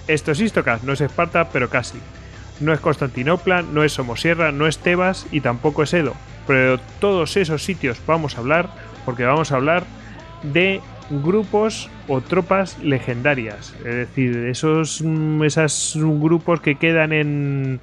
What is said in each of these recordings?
Esto es Istocast, no es Esparta, pero casi. No es Constantinopla, no es Somosierra, no es Tebas y tampoco es Edo. Pero de todos esos sitios vamos a hablar, porque vamos a hablar de grupos o tropas legendarias. Es decir, esos grupos que quedan en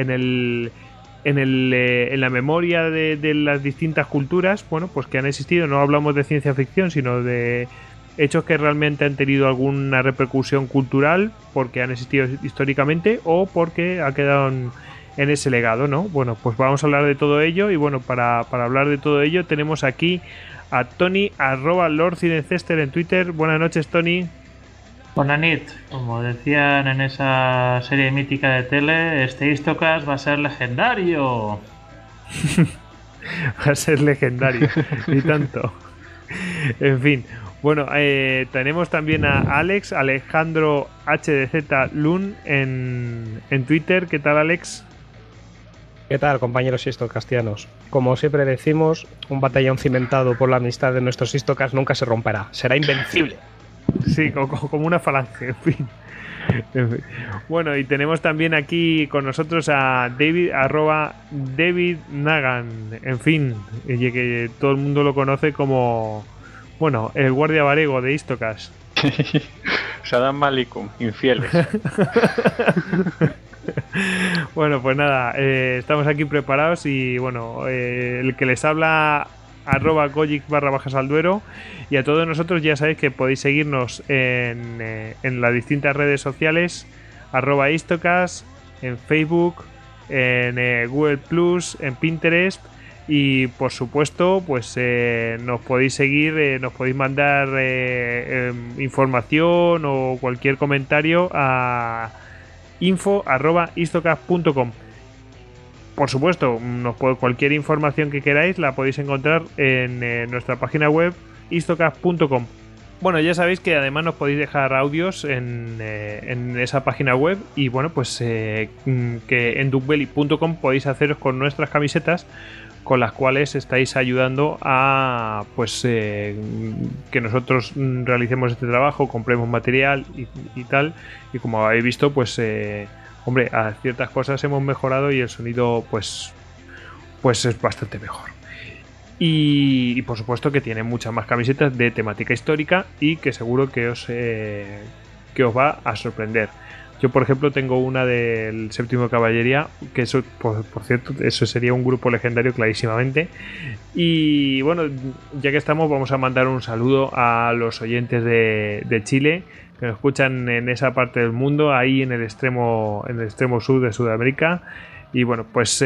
la memoria de las distintas culturas, bueno, pues que han existido. No hablamos de ciencia ficción, sino de hechos que realmente han tenido alguna repercusión cultural porque han existido históricamente o porque ha quedado en ese legado, ¿no? Bueno, pues vamos a hablar de todo ello y bueno, para hablar de todo ello tenemos aquí a Tony, @LordCinencester en Twitter. Buenas noches, Tony. Buenas noches. Como decían en esa serie mítica de tele, este Istocast va a ser legendario. Va a ser legendario, ni tanto. En fin, bueno, tenemos también a Alejandro HDZ Lun en Twitter. ¿Qué tal, Alex? ¿Qué tal, compañeros istocastianos? Como siempre decimos, un batallón cimentado por la amistad de nuestros Istocast nunca se romperá. Será invencible. Sí, como una falange, en fin. Bueno, y tenemos también aquí con nosotros a David, @David Nagan. En fin, que todo el mundo lo conoce como, bueno, el guardia varego de Istocast. Salam Malikum, infieles. Bueno, pues nada, estamos aquí preparados y bueno, el que les habla @Gojic_Salduero, y a todos nosotros ya sabéis que podéis seguirnos en las distintas redes sociales, @Istocast, en Facebook, en Google Plus, en Pinterest, y por supuesto pues nos podéis seguir, nos podéis mandar información o cualquier comentario a info@istocast.com. Por supuesto, cualquier información que queráis la podéis encontrar en nuestra página web istocast.com. Bueno, ya sabéis que además nos podéis dejar audios en esa página web, y bueno, pues que en duckbelly.com podéis haceros con nuestras camisetas, con las cuales estáis ayudando a pues que nosotros realicemos este trabajo, compremos material y tal, y como habéis visto, pues hombre, a ciertas cosas hemos mejorado y el sonido pues es bastante mejor. Y por supuesto que tiene muchas más camisetas de temática histórica y que seguro que os va a sorprender. Yo, por ejemplo, tengo una del Séptimo Caballería, que eso, por cierto, eso sería un grupo legendario clarísimamente. Y bueno, ya que estamos, vamos a mandar un saludo a los oyentes de Chile, que nos escuchan en esa parte del mundo, ahí en el extremo sur de Sudamérica. Y bueno, pues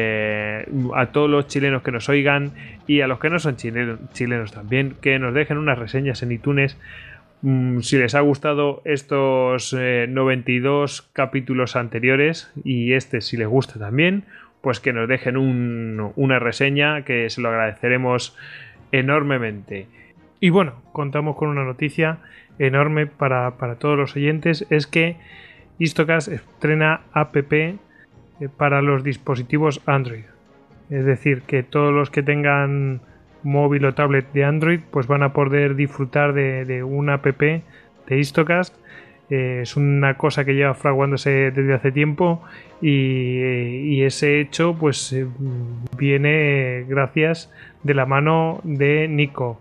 a todos los chilenos que nos oigan, y a los que no son chilenos también, que nos dejen unas reseñas en iTunes. Si les ha gustado estos 92 capítulos anteriores, y si les gusta también, pues que nos dejen una reseña, que se lo agradeceremos enormemente. Y bueno, contamos con una noticia enorme para todos los oyentes: es que Istocast estrena app para los dispositivos Android. Es decir, que todos los que tengan móvil o tablet de Android pues van a poder disfrutar de una app de Istocast. Es una cosa que lleva fraguándose desde hace tiempo, y ese hecho pues viene gracias de la mano de Nico,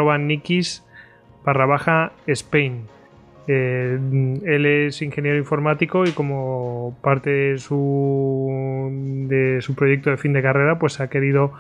@nikis_Spain. Él es ingeniero informático y como parte de su proyecto de fin de carrera pues ha querido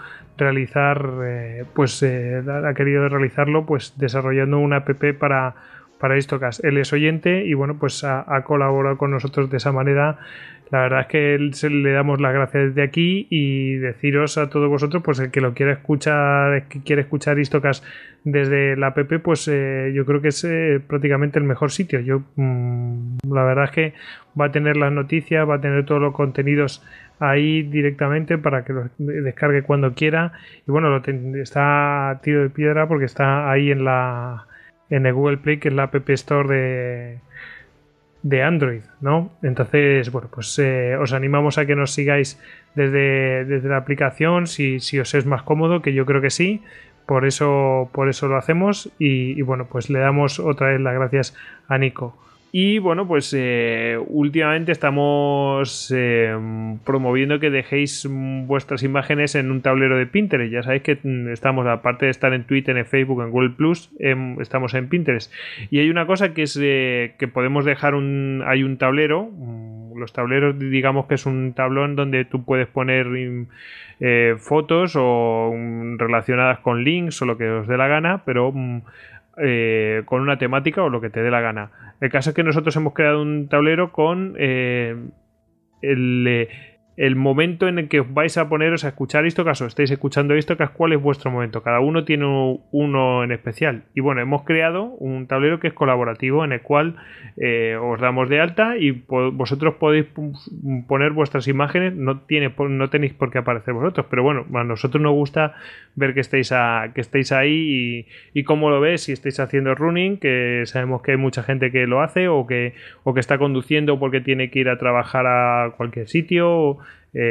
realizarlo pues desarrollando una app para Istocast. Él es oyente y bueno, pues ha colaborado con nosotros de esa manera. La verdad es que le damos las gracias desde aquí, y deciros a todos vosotros, pues el que lo quiera escuchar, que quiere escuchar Istocast desde la app, pues yo creo que es prácticamente el mejor sitio. La verdad es que va a tener las noticias, va a tener todos los contenidos ahí directamente para que lo descargue cuando quiera, y bueno, está a tiro de piedra porque está ahí en el Google Play, que es la App Store de Android, ¿no? Entonces, bueno, pues os animamos a que nos sigáis desde la aplicación si os es más cómodo, que yo creo que sí. Por eso lo hacemos, y bueno, pues le damos otra vez las gracias a Nico. Y bueno, pues últimamente estamos promoviendo que dejéis vuestras imágenes en un tablero de Pinterest. Ya sabéis que estamos, aparte de estar en Twitter, en Facebook, en Google Plus, estamos en Pinterest. Y hay una cosa que es que podemos dejar hay un tablero. Los tableros, digamos que es un tablón donde tú puedes poner fotos o relacionadas con links o lo que os dé la gana, pero con una temática o lo que te dé la gana. El caso es que nosotros hemos creado un tablero con el momento en el que os vais a poneros a escuchar Histocast o estáis escuchando Histocast, cuál es vuestro momento. Cada uno tiene uno en especial. Y bueno, hemos creado un tablero que es colaborativo en el cual os damos de alta y vosotros podéis poner vuestras imágenes. No tenéis por qué aparecer vosotros, pero bueno, a nosotros nos gusta ver que estéis ahí y cómo lo ves, si estáis haciendo running, que sabemos que hay mucha gente que lo hace o que está conduciendo porque tiene que ir a trabajar a cualquier sitio,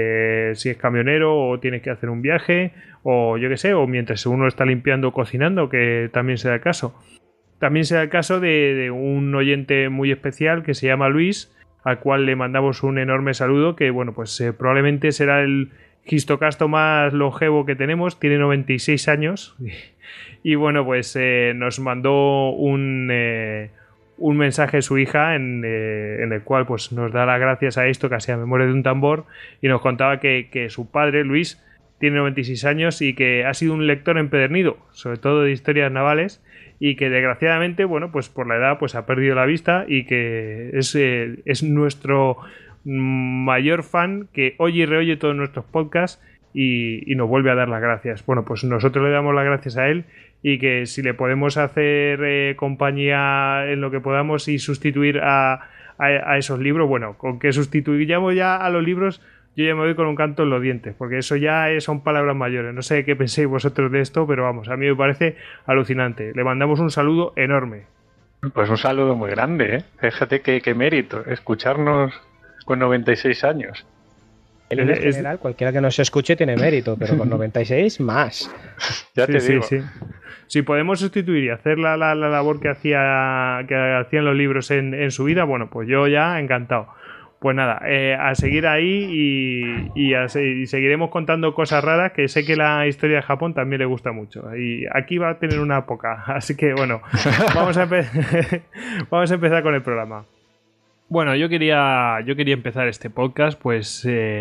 si es camionero o tienes que hacer un viaje o yo que sé, o mientras uno está limpiando o cocinando, que también sea el caso. También sea el caso de un oyente muy especial que se llama Luis, al cual le mandamos un enorme saludo, que bueno, pues probablemente será el histocasto más longevo que tenemos, tiene 96 años y bueno, pues nos mandó un mensaje de su hija en el cual pues nos da las gracias a esto, casi a memoria de un tambor, y nos contaba que su padre, Luis, tiene 96 años y que ha sido un lector empedernido, sobre todo de historias navales, y que desgraciadamente, bueno, pues por la edad pues ha perdido la vista y que es nuestro mayor fan, que oye y reoye todos nuestros podcasts y nos vuelve a dar las gracias. Bueno, pues nosotros le damos las gracias a él y que si le podemos hacer compañía en lo que podamos y sustituir a esos libros, bueno, con que sustituyamos ya a los libros, yo ya me voy con un canto en los dientes, porque eso ya son palabras mayores. No sé qué penséis vosotros de esto, pero vamos, a mí me parece alucinante. Le mandamos un saludo enorme. Pues un saludo muy grande, ¿eh? Fíjate qué mérito escucharnos con 96 años. En general, cualquiera que nos escuche tiene mérito, pero con 96 más. Ya te digo. Sí. Si podemos sustituir y hacer la labor que hacían los libros en su vida, bueno, pues yo ya encantado. Pues nada, a seguir ahí y seguiremos contando cosas raras, que sé que la historia de Japón también le gusta mucho. Y aquí va a tener una poca, así que bueno, vamos a empezar con el programa. Bueno, yo quería empezar este podcast pues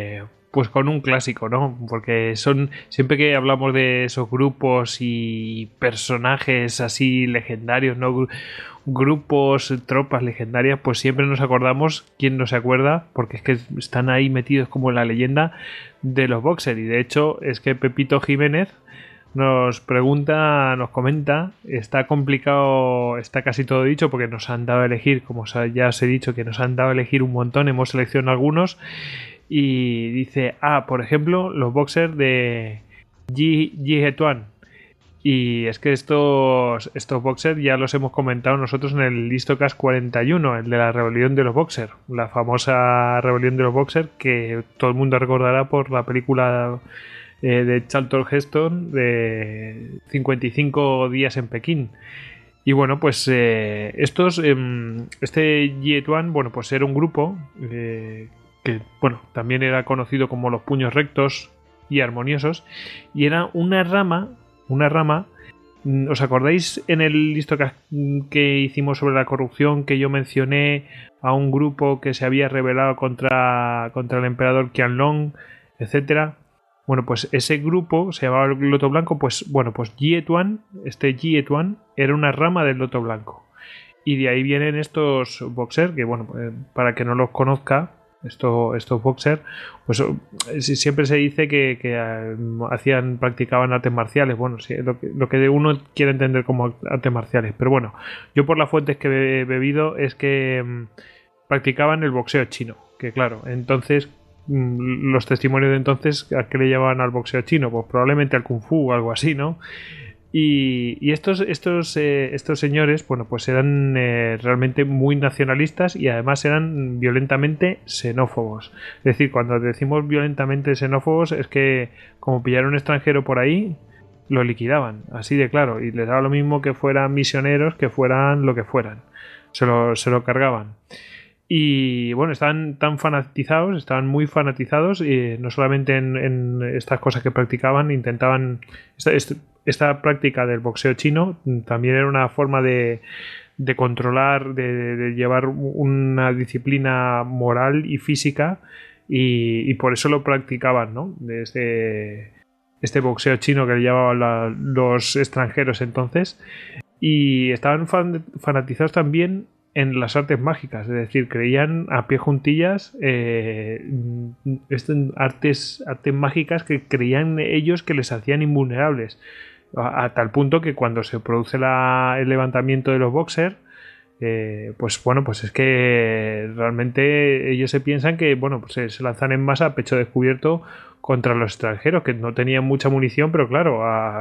con un clásico, ¿no? Porque siempre que hablamos de esos grupos y personajes así legendarios, ¿no? Grupos, tropas legendarias, pues siempre nos acordamos, ¿quién no se acuerda? Porque es que están ahí metidos como en la leyenda de los Boxer. Y de hecho es que Pepito Jiménez nos pregunta, nos comenta, está complicado, está casi todo dicho porque nos han dado a elegir, como ya os he dicho, que nos han dado a elegir un montón, hemos seleccionado algunos y dice, por ejemplo, los Boxer de Jihetuan. Y es que estos Boxer ya los hemos comentado nosotros en el Histocast 41, el de la rebelión de los Boxer, la famosa rebelión de los Boxer que todo el mundo recordará por la película de Charlton Heston de 55 días en Pekín. Y bueno, pues este Jihetuan, bueno, pues era un grupo que, bueno, también era conocido como los puños rectos y armoniosos, y era una rama. ¿Os acordáis en el Histocast que hicimos sobre la corrupción que yo mencioné a un grupo que se había rebelado contra el emperador Qianlong, etcétera? Bueno, pues ese grupo se llamaba el Loto Blanco. Pues bueno, pues Jihetuan era una rama del Loto Blanco. Y de ahí vienen estos Boxer, que bueno, para que no los conozca, estos Boxer, pues siempre se dice que practicaban artes marciales. Bueno, sí, lo que uno quiere entender como artes marciales, pero bueno, yo por las fuentes que he bebido es que practicaban el boxeo chino, que claro, entonces los testimonios de entonces, ¿a qué le llamaban al boxeo chino? Pues probablemente al kung fu o algo así, ¿no? Y estos señores, bueno, pues eran realmente muy nacionalistas y además eran violentamente xenófobos. Es decir, cuando decimos violentamente xenófobos es que como pillaron un extranjero por ahí, lo liquidaban, así de claro, y les daba lo mismo que fueran misioneros, que fueran lo que fueran. se lo cargaban. Y bueno, estaban tan fanatizados, estaban muy fanatizados, y no solamente en estas cosas que practicaban, intentaban. Esta práctica del boxeo chino también era una forma de controlar, de llevar una disciplina moral y física, y por eso lo practicaban, ¿no? De este boxeo chino que le llamaban los extranjeros entonces. Y estaban fanatizados también en las artes mágicas, es decir, creían a pie juntillas artes mágicas que creían ellos que les hacían invulnerables, a tal punto que cuando se produce el levantamiento de los boxers, pues bueno, pues es que realmente ellos se piensan que bueno, pues se lanzan en masa a pecho descubierto contra los extranjeros, que no tenían mucha munición, pero claro,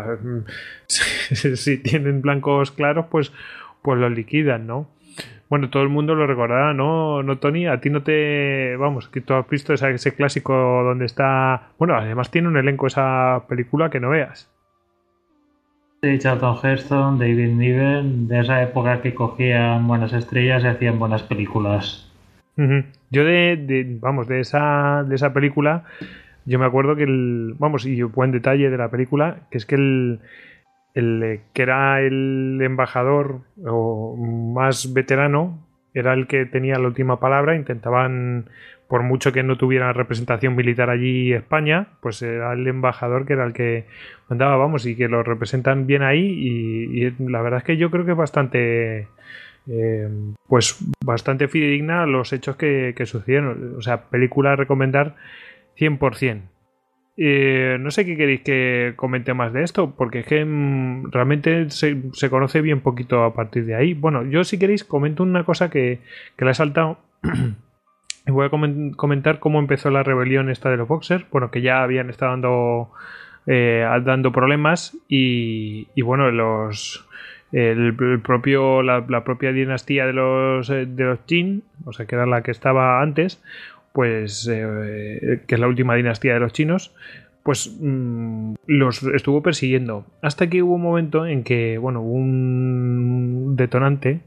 si tienen blancos claros, pues los liquidan, ¿no? Bueno, todo el mundo lo recordará, ¿no, Tony? A ti no te... Vamos, que tú has visto ese clásico donde está... Bueno, además tiene un elenco esa película que no veas. Sí, Charlton Heston, David Niven, de esa época que cogían buenas estrellas y hacían buenas películas. Uh-huh. Yo de esa película, yo me acuerdo que y buen detalle de la película, que es que el que era el embajador o más veterano, era el que tenía la última palabra. Intentaban, por mucho que no tuviera representación militar allí España, pues era el embajador que era el que mandaba, vamos, y que lo representan bien ahí, y la verdad es que yo creo que es bastante bastante fidedigna a los hechos que sucedieron. O sea, película a recomendar 100%. No sé qué queréis que comente más de esto, porque es que realmente se conoce bien poquito a partir de ahí. Bueno, yo si queréis comento una cosa que la he saltado. Y voy a comentar cómo empezó la rebelión esta de los Boxers. Bueno, que ya habían estado dando problemas, y bueno, la propia dinastía de los Qin, o sea, que era la que estaba antes, pues que es la última dinastía de los chinos, pues los estuvo persiguiendo, hasta que hubo un momento en que, bueno, hubo un detonante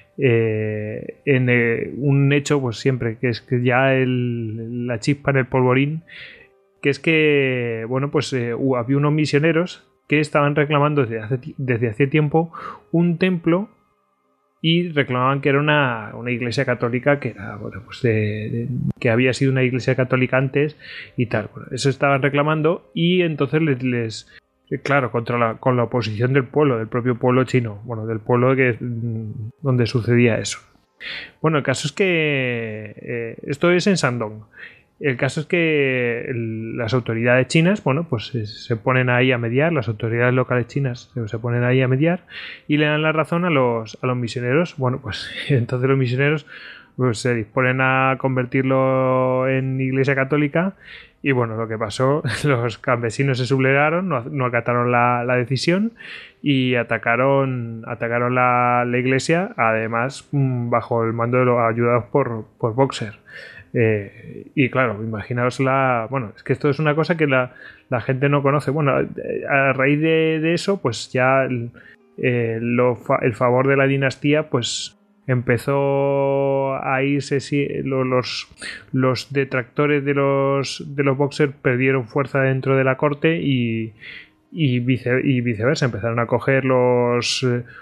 en un hecho, pues siempre, que es que ya la chispa en el polvorín, que es que, bueno, pues había unos misioneros que estaban reclamando desde hace tiempo un templo, y reclamaban que era una iglesia católica, que era, bueno, pues que había sido una iglesia católica antes y tal. Bueno, eso estaban reclamando, y entonces claro, con la oposición del propio pueblo chino, bueno, del pueblo donde sucedía eso. Bueno, el caso es que esto es en Shandong. El caso es que las autoridades chinas, bueno, pues se ponen ahí a mediar, las autoridades locales chinas se ponen ahí a mediar, y le dan la razón a los misioneros. Bueno, pues entonces los misioneros pues se disponen a convertirlo en iglesia católica, y bueno, lo que pasó, los campesinos se sublevaron, no acataron la decisión, y atacaron la iglesia, además bajo el mando de los ayudados por Boxer. Y claro, imaginaos bueno, es que esto es una cosa que la gente no conoce. Bueno, a raíz de eso, pues ya el favor de la dinastía, pues empezó a irse. Los detractores de los Boxer perdieron fuerza dentro de la corte, y viceversa, empezaron a coger los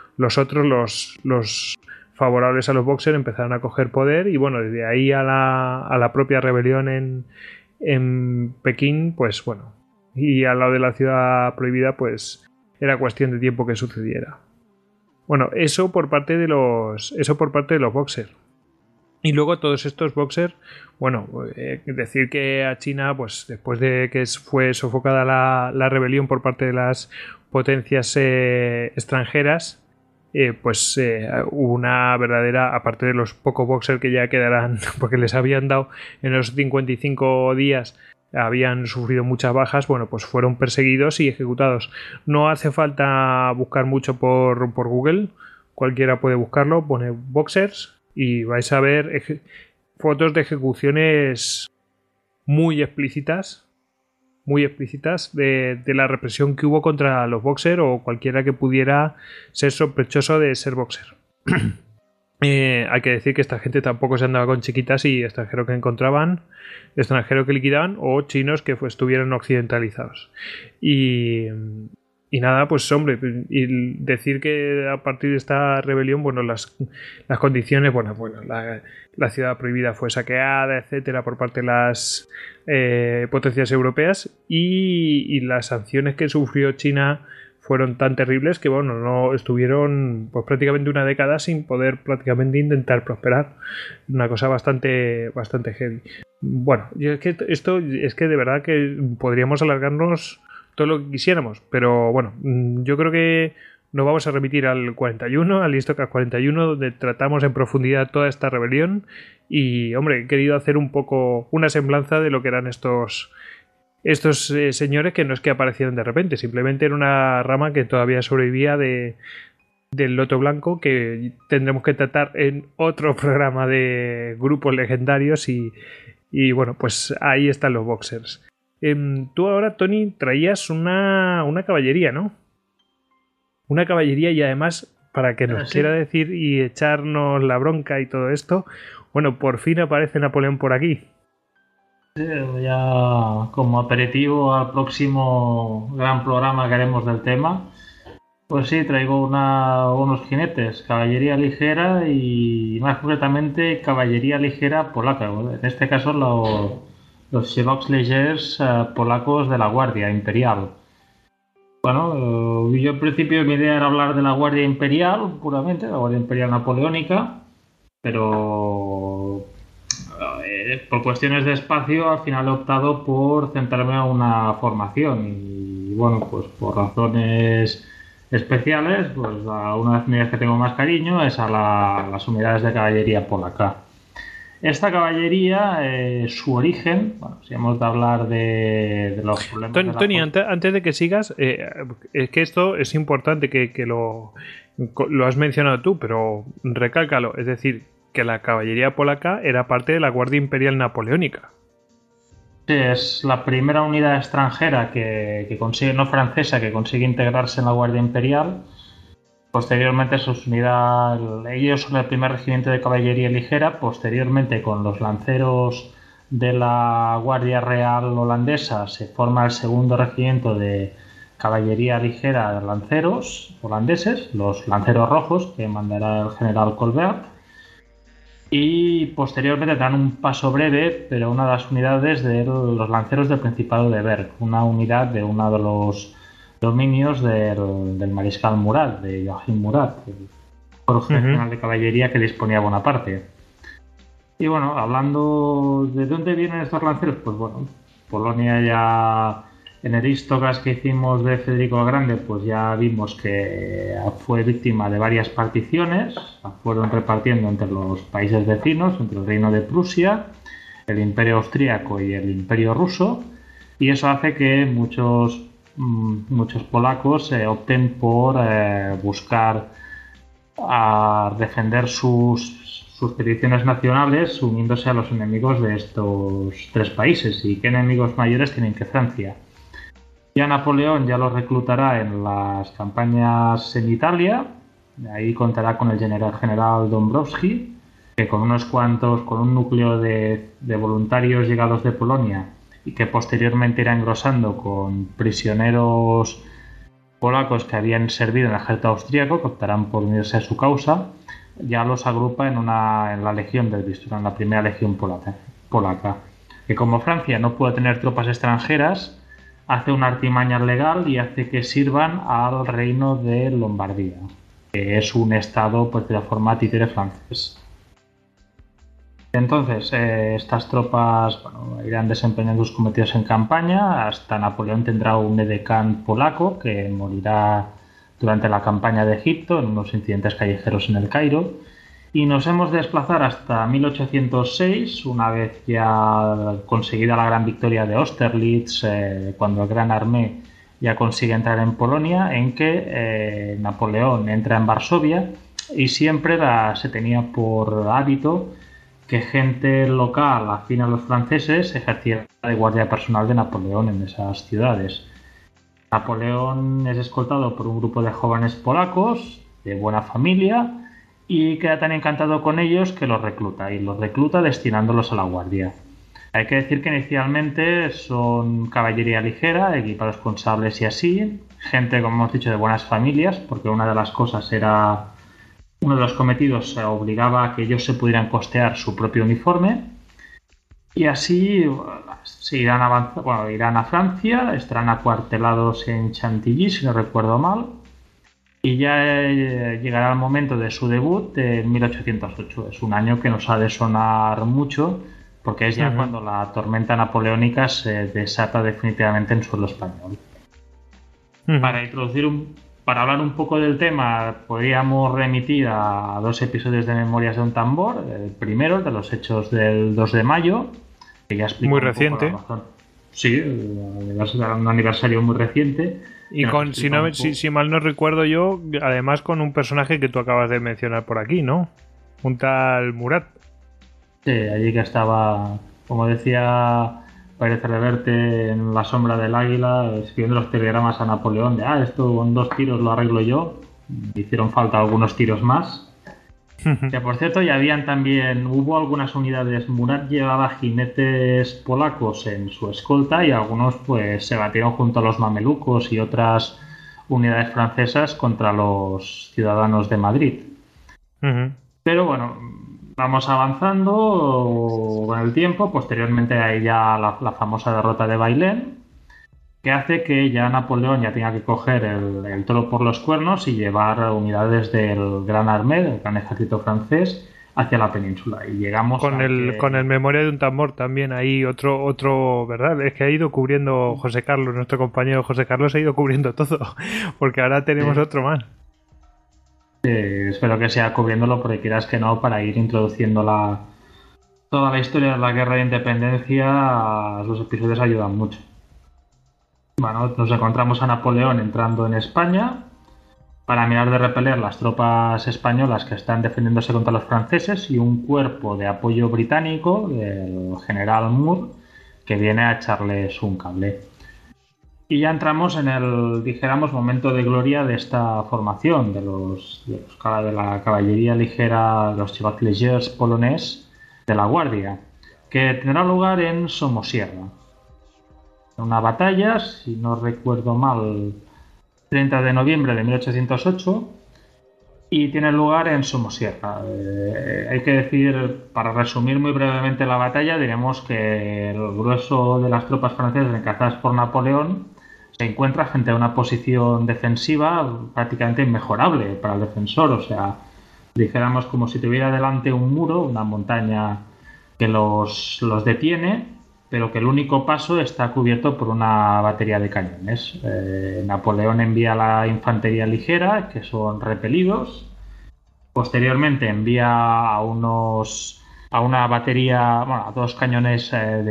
favorables a los Boxer, empezaron a coger poder, y bueno, desde ahí a la propia rebelión en Pekín, pues bueno, y al lado de la ciudad prohibida, pues era cuestión de tiempo que sucediera. Bueno, eso por parte de los Boxer. Y luego todos estos Boxer, bueno, decir que a China, pues después de que fue sofocada la rebelión por parte de las potencias extranjeras, pues hubo una verdadera, aparte de los pocos Boxer que ya quedarán, porque les habían dado en los 55 días, habían sufrido muchas bajas, bueno, pues fueron perseguidos y ejecutados. No hace falta buscar mucho por Google, cualquiera puede buscarlo, pone Boxers y vais a ver fotos de ejecuciones muy explícitas de la represión que hubo contra los Boxer o cualquiera que pudiera ser sospechoso de ser Boxer. Hay que decir que esta gente tampoco se andaba con chiquitas y extranjero que encontraban, extranjero que liquidaban o chinos que estuvieran occidentalizados. Y nada, pues hombre, y decir que a partir de esta rebelión, bueno, las condiciones, bueno, la ciudad prohibida fue saqueada, etcétera, por parte de las potencias europeas y las sanciones que sufrió China fueron tan terribles que, bueno, no estuvieron pues prácticamente una década sin poder prácticamente intentar prosperar. Una cosa bastante heavy. Bueno, es que de verdad que podríamos alargarnos todo lo que quisiéramos, pero bueno, yo creo que nos vamos a remitir al 41, al Istocas 41, donde tratamos en profundidad toda esta rebelión y, hombre, he querido hacer un poco una semblanza de lo que eran estos señores, que no es que aparecieron de repente, simplemente era una rama que todavía sobrevivía del Loto Blanco, que tendremos que tratar en otro programa de grupos legendarios y bueno, pues ahí están los boxers. Tú ahora, Tony, traías una caballería, ¿no? Una caballería y además, para que nos quiera decir y echarnos la bronca y todo esto, bueno, por fin aparece Napoleón por aquí. Ya como aperitivo al próximo gran programa que haremos del tema, pues sí, traigo unos jinetes, caballería ligera y más concretamente caballería ligera polaca. En este caso los Chevaux Légers polacos de la Guardia Imperial. Bueno, yo en principio mi idea era hablar de la Guardia Imperial, puramente, la Guardia Imperial Napoleónica, pero por cuestiones de espacio al final he optado por centrarme en una formación y bueno, pues por razones especiales, pues a una de las unidades que tengo más cariño es a las unidades de caballería polaca. Esta caballería, su origen, bueno, si hemos de hablar de los problemas... Tony, antes de que sigas, es que esto es importante que lo has mencionado tú, pero recálcalo, es decir, que la caballería polaca era parte de la Guardia Imperial Napoleónica. Sí, es la primera unidad extranjera que consigue, no francesa, que consigue integrarse en la Guardia Imperial. Posteriormente ellos son el primer regimiento de caballería ligera. Posteriormente, con los lanceros de la Guardia Real holandesa, se forma el segundo regimiento de caballería ligera de lanceros holandeses, los lanceros rojos, que mandará el general Colbert. Y posteriormente dan un paso breve, pero una de las unidades de los lanceros del Principado de Berg, una unidad de uno de los dominios del mariscal Murat, de Joachim Murat, el cuerpo general de caballería que disponía Bonaparte. Y bueno, hablando de dónde vienen estos lanceros, pues bueno, Polonia ya en el Istocas que hicimos de Federico el Grande, pues ya vimos que fue víctima de varias particiones, la fueron repartiendo entre los países vecinos, entre el Reino de Prusia, el Imperio Austríaco y el Imperio Ruso, y eso hace que muchos polacos opten por buscar defender sus peticiones nacionales uniéndose a los enemigos de estos tres países. ¿Y qué enemigos mayores tienen que Francia? Ya Napoleón ya los reclutará en las campañas en Italia, ahí contará con el general Dąbrowski, que con un núcleo de voluntarios llegados de Polonia y que posteriormente irá engrosando con prisioneros polacos que habían servido en el ejército austríaco, que optarán por unirse a su causa, ya los agrupa en la Legión del Vístula, en la primera legión polaca. Que como Francia no puede tener tropas extranjeras, hace una artimaña legal y hace que sirvan al reino de Lombardía, que es un estado pues de la forma títere francés. Entonces, estas tropas irán desempeñando sus cometidos en campaña. Hasta Napoleón tendrá un edecán polaco que morirá durante la campaña de Egipto en unos incidentes callejeros en el Cairo. Y nos hemos de desplazar hasta 1806, una vez ya conseguida la gran victoria de Austerlitz, cuando el Gran Armée ya consigue entrar en Polonia, en que Napoleón entra en Varsovia y siempre se tenía por hábito que gente local afín a los franceses ejerciera de guardia personal de Napoleón en esas ciudades. Napoleón es escoltado por un grupo de jóvenes polacos de buena familia y queda tan encantado con ellos que los recluta destinándolos a la guardia. Hay que decir que inicialmente son caballería ligera, equipados con sables y así, gente, como hemos dicho, de buenas familias, porque una de las cosas era, uno de los cometidos obligaba a que ellos se pudieran costear su propio uniforme, y así se irán a Francia, estarán acuartelados en Chantilly, si no recuerdo mal, y ya llegará el momento de su debut en 1808. Es un año que nos ha de sonar mucho, porque es ya cuando la tormenta napoleónica se desata definitivamente en suelo español. Para hablar un poco del tema, podríamos remitir a 2 episodios de Memorias de un tambor. El primero, el de los hechos del 2 de mayo, que ya explica muy un reciente. poco la razón. Sí, un aniversario muy reciente. Y con, si mal no recuerdo yo, además con un personaje que tú acabas de mencionar por aquí, ¿no? Un tal Murat. Sí, allí que estaba, como decía Pérez Reverte en La sombra del águila, escribiendo los telegramas a Napoleón de esto con 2 tiros lo arreglo yo. Hicieron falta algunos tiros más. Que por cierto, hubo algunas unidades. Murat llevaba jinetes polacos en su escolta y algunos pues se batieron junto a los mamelucos y otras unidades francesas contra los ciudadanos de Madrid. Pero bueno, vamos avanzando con el tiempo. Posteriormente hay ya la famosa derrota de Bailén, que hace que ya Napoleón ya tenga que coger el toro por los cuernos y llevar unidades del Gran Armée, del gran ejército francés, hacia la península. Y llegamos con el Memoria de un tambor también, ahí otro, ¿verdad? Es que ha ido cubriendo José Carlos, nuestro compañero José Carlos ha ido cubriendo todo, porque ahora tenemos otro más. Espero que sea cubriéndolo, porque quieras que no, para ir introduciendo toda la historia de la guerra de independencia, los episodios ayudan mucho. Bueno, nos encontramos a Napoleón entrando en España para mirar de repeler las tropas españolas que están defendiéndose contra los franceses y un cuerpo de apoyo británico del general Moore que viene a echarles un cable. Y ya entramos en el, dijéramos, momento de gloria de esta formación de la caballería ligera, los chevaliers polonés de la Guardia, que tendrá lugar en Somosierra. Una batalla, si no recuerdo mal, 30 de noviembre de 1808, y tiene lugar en Somosierra. Hay que decir, para resumir muy brevemente la batalla, diremos que el grueso de las tropas francesas encabezadas por Napoleón se encuentra frente a una posición defensiva prácticamente inmejorable para el defensor. O sea, dijéramos como si tuviera delante un muro, una montaña que los detiene, pero que el único paso está cubierto por una batería de cañones. Napoleón envía la infantería ligera, que son repelidos. Posteriormente envía a una batería, a 2 cañones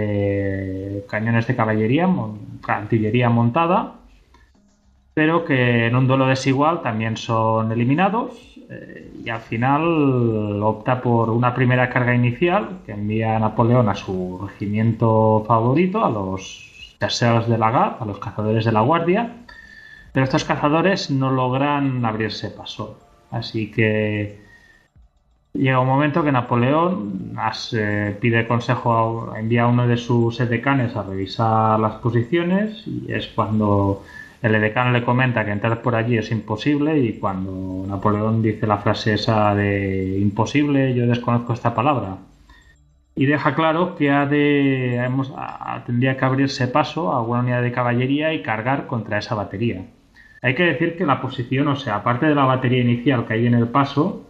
de caballería, artillería montada, pero que en un duelo desigual también son eliminados. Y al final opta por una primera carga inicial que envía Napoleón a su regimiento favorito, a los chasseurs de la Garde, a los cazadores de la Guardia, pero estos cazadores no logran abrirse paso. Así que llega un momento que Napoleón pide consejo, envía a uno de sus edecanes a revisar las posiciones, y es cuando el edecán le comenta que entrar por allí es imposible, y cuando Napoleón dice la frase esa de imposible, yo desconozco esta palabra, y deja claro que tendría que abrirse paso a una unidad de caballería y cargar contra esa batería. Hay que decir que la posición, o sea, aparte de la batería inicial que hay en el paso,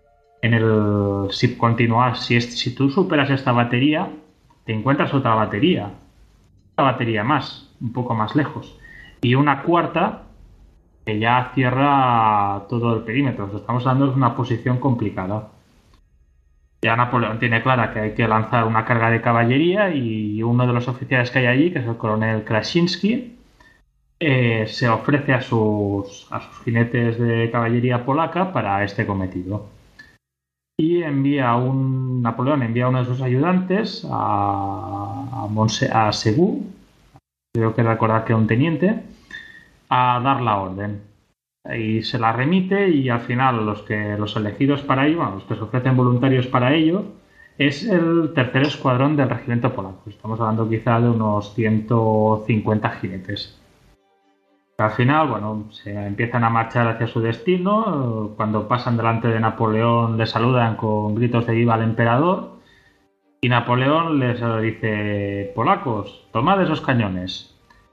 si tú superas esta batería, te encuentras otra batería más, un poco más lejos, y una cuarta que ya cierra todo el perímetro. Estamos hablando de una posición complicada. Ya Napoleón tiene clara que hay que lanzar una carga de caballería, y uno de los oficiales que hay allí, que es el coronel Krasinski, se ofrece a sus jinetes de caballería polaca para este cometido. Y Napoleón envía a uno de sus ayudantes a Segú, creo que recordar que era un teniente, a dar la orden. y se la remite, y al final los elegidos para ello, bueno, los que se ofrecen voluntarios para ello, es el tercer escuadrón del regimiento polaco. Estamos hablando quizá de unos 150 jinetes. Al final, bueno, se empiezan a marchar hacia su destino. Cuando pasan delante de Napoleón, le saludan con gritos de viva al emperador, y Napoleón les dice: polacos, tomad esos cañones.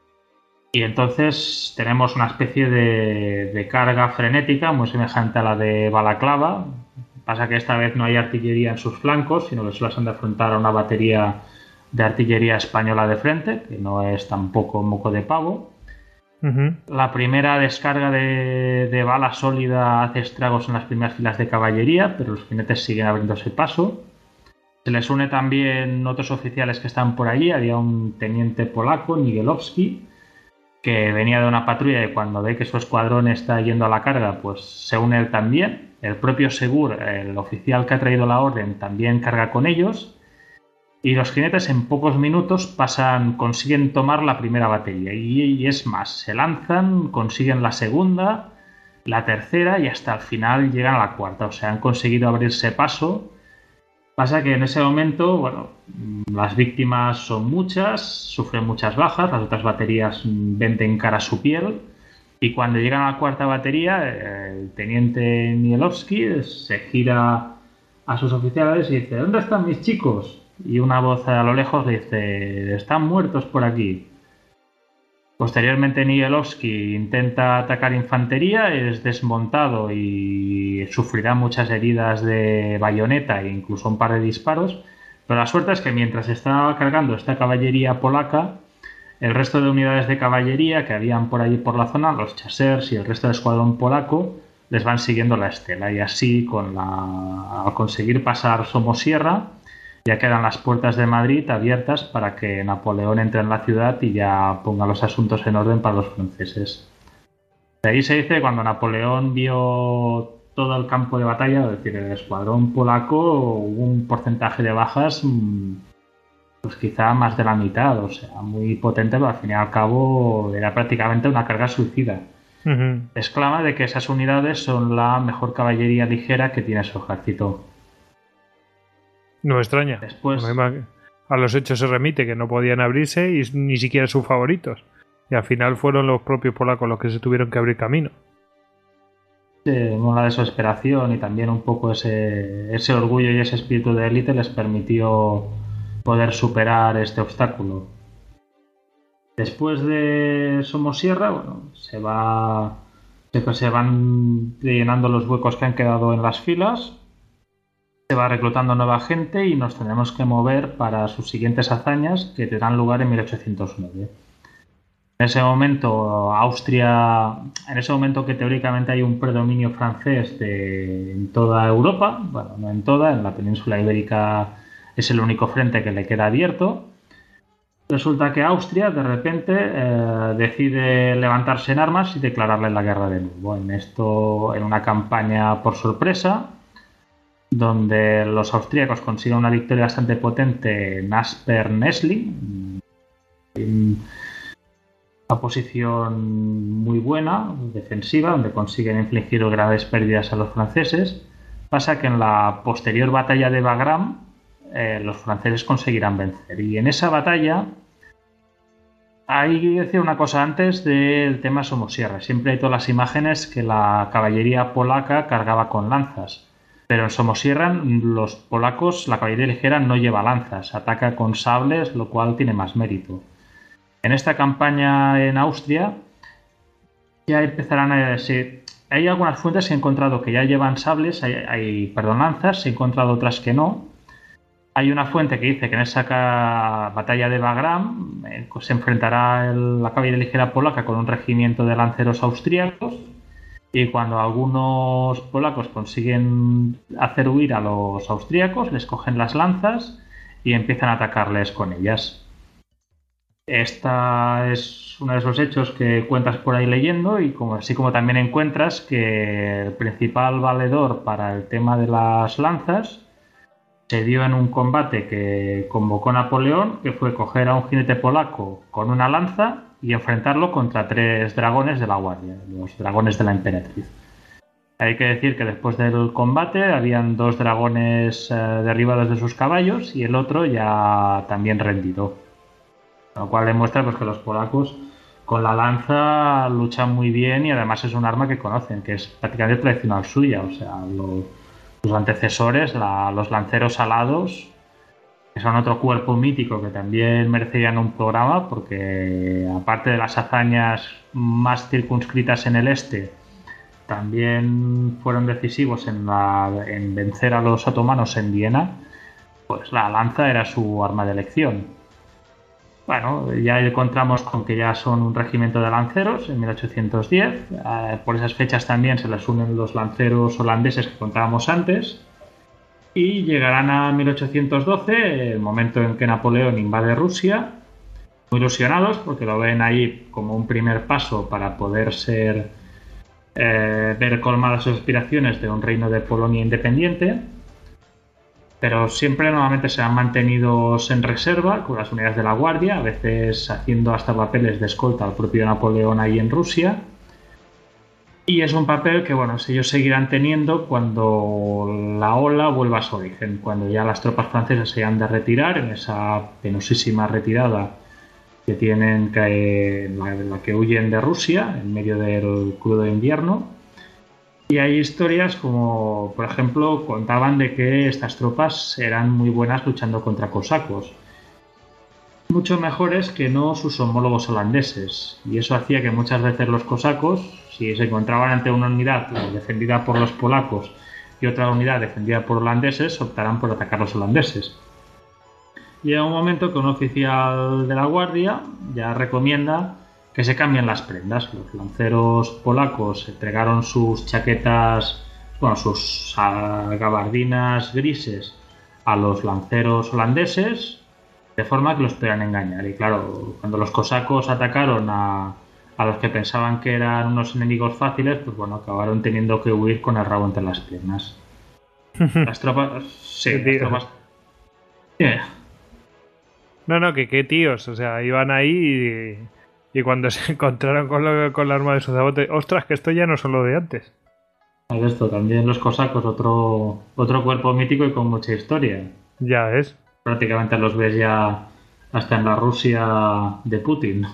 Y entonces tenemos una especie de carga frenética muy semejante a la de Balaclava. Pasa que esta vez no hay artillería en sus flancos, sino que solo se han de afrontar a una batería de artillería española de frente, que no es tampoco moco de pavo. La primera descarga de bala sólida hace estragos en las primeras filas de caballería, pero los jinetes siguen abriéndose paso. Se les une también otros oficiales que están por allí. Había un teniente polaco, Nigiełowski, que venía de una patrulla, y cuando ve que su escuadrón está yendo a la carga, pues se une él también. El propio Segur, el oficial que ha traído la orden, también carga con ellos. Y los jinetes en pocos minutos consiguen tomar la primera batería. Y es más, se lanzan, consiguen la segunda, la tercera, y hasta el final llegan a la cuarta. O sea, han conseguido abrirse paso. Pasa que en ese momento, bueno, las víctimas son muchas, sufren muchas bajas, las otras baterías venden cara a su piel. Y cuando llegan a la cuarta batería, el teniente Nigiełowski se gira a sus oficiales y dice: ¿dónde están mis chicos? Y una voz a lo lejos le dice: están muertos por aquí. Posteriormente Nigiełowski intenta atacar infantería, es desmontado y sufrirá muchas heridas de bayoneta e incluso un par de disparos. Pero la suerte es que mientras estaba cargando esta caballería polaca, el resto de unidades de caballería que habían por allí por la zona, los chasseurs y el resto del escuadrón polaco, les van siguiendo la estela. Y así, al conseguir pasar Somosierra, ya quedan las puertas de Madrid abiertas para que Napoleón entre en la ciudad y ya ponga los asuntos en orden para los franceses. De ahí se dice que cuando Napoleón vio todo el campo de batalla, es decir, el escuadrón polaco, hubo un porcentaje de bajas, pues quizá más de la mitad, o sea, muy potente, pero al fin y al cabo era prácticamente una carga suicida. Exclama de que esas unidades son la mejor caballería ligera que tiene su ejército. No me extraña. Después, a los hechos se remite que no podían abrirse y ni siquiera sus favoritos. Y al final fueron los propios polacos los que se tuvieron que abrir camino. La desesperación y también un poco ese orgullo y ese espíritu de élite les permitió poder superar este obstáculo. Después de Somosierra, bueno, se van llenando los huecos que han quedado en las filas. Se va reclutando nueva gente y nos tenemos que mover para sus siguientes hazañas, que tendrán lugar en 1809. En ese momento que teóricamente hay un predominio francés en toda Europa, bueno, no en toda, en la península ibérica es el único frente que le queda abierto. Resulta que Austria de repente decide levantarse en armas y declararle la guerra de nuevo. En una campaña por sorpresa, donde los austríacos consiguen una victoria bastante potente en Aspern-Essling, una posición muy buena, defensiva, donde consiguen infligir graves pérdidas a los franceses. Pasa que en la posterior batalla de Wagram los franceses conseguirán vencer, y en esa batalla hay que decir una cosa antes del tema Somosierra. Siempre hay todas las imágenes que la caballería polaca cargaba con lanzas. Pero en Somosierra los polacos, la caballería ligera no lleva lanzas, ataca con sables, lo cual tiene más mérito. En esta campaña en Austria ya empezarán a... hay algunas fuentes que he encontrado que ya llevan sables, lanzas, he encontrado otras que no. Hay una fuente que dice que en esa batalla de Wagram se enfrentará la caballería ligera polaca con un regimiento de lanceros austríacos. Y cuando algunos polacos consiguen hacer huir a los austríacos, les cogen las lanzas y empiezan a atacarles con ellas. Esta es uno de esos hechos que cuentas por ahí leyendo, y así como también encuentras que el principal valedor para el tema de las lanzas se dio en un combate que convocó Napoleón, que fue coger a un jinete polaco con una lanza y enfrentarlo contra 3 dragones de la guardia, los dragones de la emperatriz. Hay que decir que después del combate habían 2 dragones derribados de sus caballos y el otro ya también rendido. Lo cual demuestra pues, que los polacos con la lanza luchan muy bien y además es un arma que conocen, que es prácticamente tradicional suya. O sea, sus antecesores, los lanceros alados, que son otro cuerpo mítico que también merecerían un programa porque aparte de las hazañas más circunscritas en el este, también fueron decisivos en vencer a los otomanos en Viena, pues la lanza era su arma de elección. Bueno, ya encontramos con que ya son un regimiento de lanceros en 1810. Por esas fechas también se les unen los lanceros holandeses que contábamos antes. Y llegarán a 1812, el momento en que Napoleón invade Rusia, muy ilusionados porque lo ven ahí como un primer paso para poder ver colmadas sus aspiraciones de un reino de Polonia independiente, pero siempre normalmente se han mantenido en reserva con las unidades de la guardia, a veces haciendo hasta papeles de escolta al propio Napoleón ahí en Rusia. Y es un papel que bueno, ellos seguirán teniendo cuando la ola vuelva a su origen, cuando ya las tropas francesas se han de retirar en esa penosísima retirada que tienen la que huyen de Rusia en medio del crudo invierno. Y hay historias como, por ejemplo, contaban de que estas tropas eran muy buenas luchando contra cosacos, mucho mejores que no sus homólogos holandeses, y eso hacía que muchas veces los cosacos, si se encontraban ante una unidad defendida por los polacos y otra unidad defendida por holandeses, optaran por atacar a los holandeses. Llega un momento que un oficial de la guardia ya recomienda que se cambien las prendas. Los lanceros polacos entregaron sus chaquetas, bueno, sus gabardinas grises a los lanceros holandeses, de forma que los pudieran engañar. Y claro, cuando los cosacos atacaron a los que pensaban que eran unos enemigos fáciles, pues bueno, acabaron teniendo que huir con el rabo entre las piernas. Las tropas... Sí, las tropas... No, que qué tíos, o sea, iban ahí y cuando se encontraron con la arma de sacerdote, ostras, que esto ya no son lo de antes. Esto también los cosacos, otro cuerpo mítico y con mucha historia. Ya es. Prácticamente los ves ya hasta en la Rusia de Putin.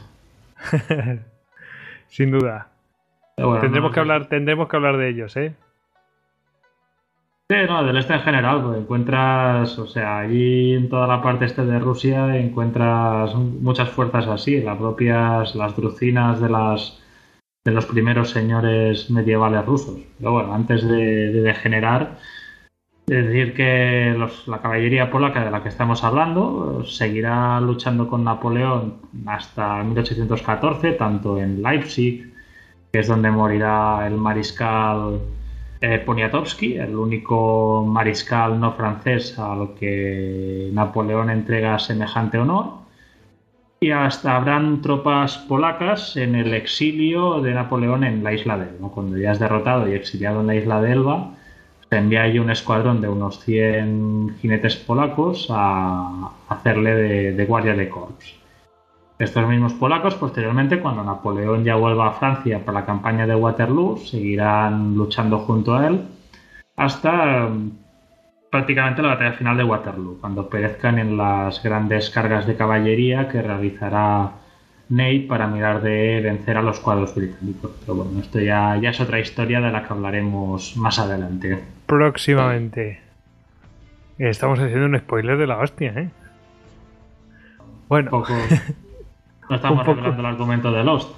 Sin duda. Bueno, tendremos que hablar de ellos, ¿eh? Sí, no, del este en general, pues encuentras, o sea, allí en toda la parte este de Rusia encuentras muchas fuerzas así, las drucinas de los primeros señores medievales rusos. Pero bueno, antes de degenerar, es decir que la caballería polaca de la que estamos hablando seguirá luchando con Napoleón hasta 1814, tanto en Leipzig, que es donde morirá el mariscal Poniatowski, el único mariscal no francés al que Napoleón entrega semejante honor, y hasta habrán tropas polacas en el exilio de Napoleón en la isla de Elba. Cuando ya es derrotado y exiliado en la isla de Elba, se envía allí un escuadrón de unos 100 jinetes polacos a hacerle de guardia de corps. Estos mismos polacos, posteriormente, cuando Napoleón ya vuelva a Francia para la campaña de Waterloo, seguirán luchando junto a él hasta prácticamente la batalla final de Waterloo, cuando perezcan en las grandes cargas de caballería que realizará Ney para mirar de vencer a los cuadros británicos. Pero bueno, esto ya es otra historia de la que hablaremos más adelante. Próximamente. Estamos haciendo un spoiler de la hostia, ¿eh? Bueno. No estamos revelando el argumento de Lost.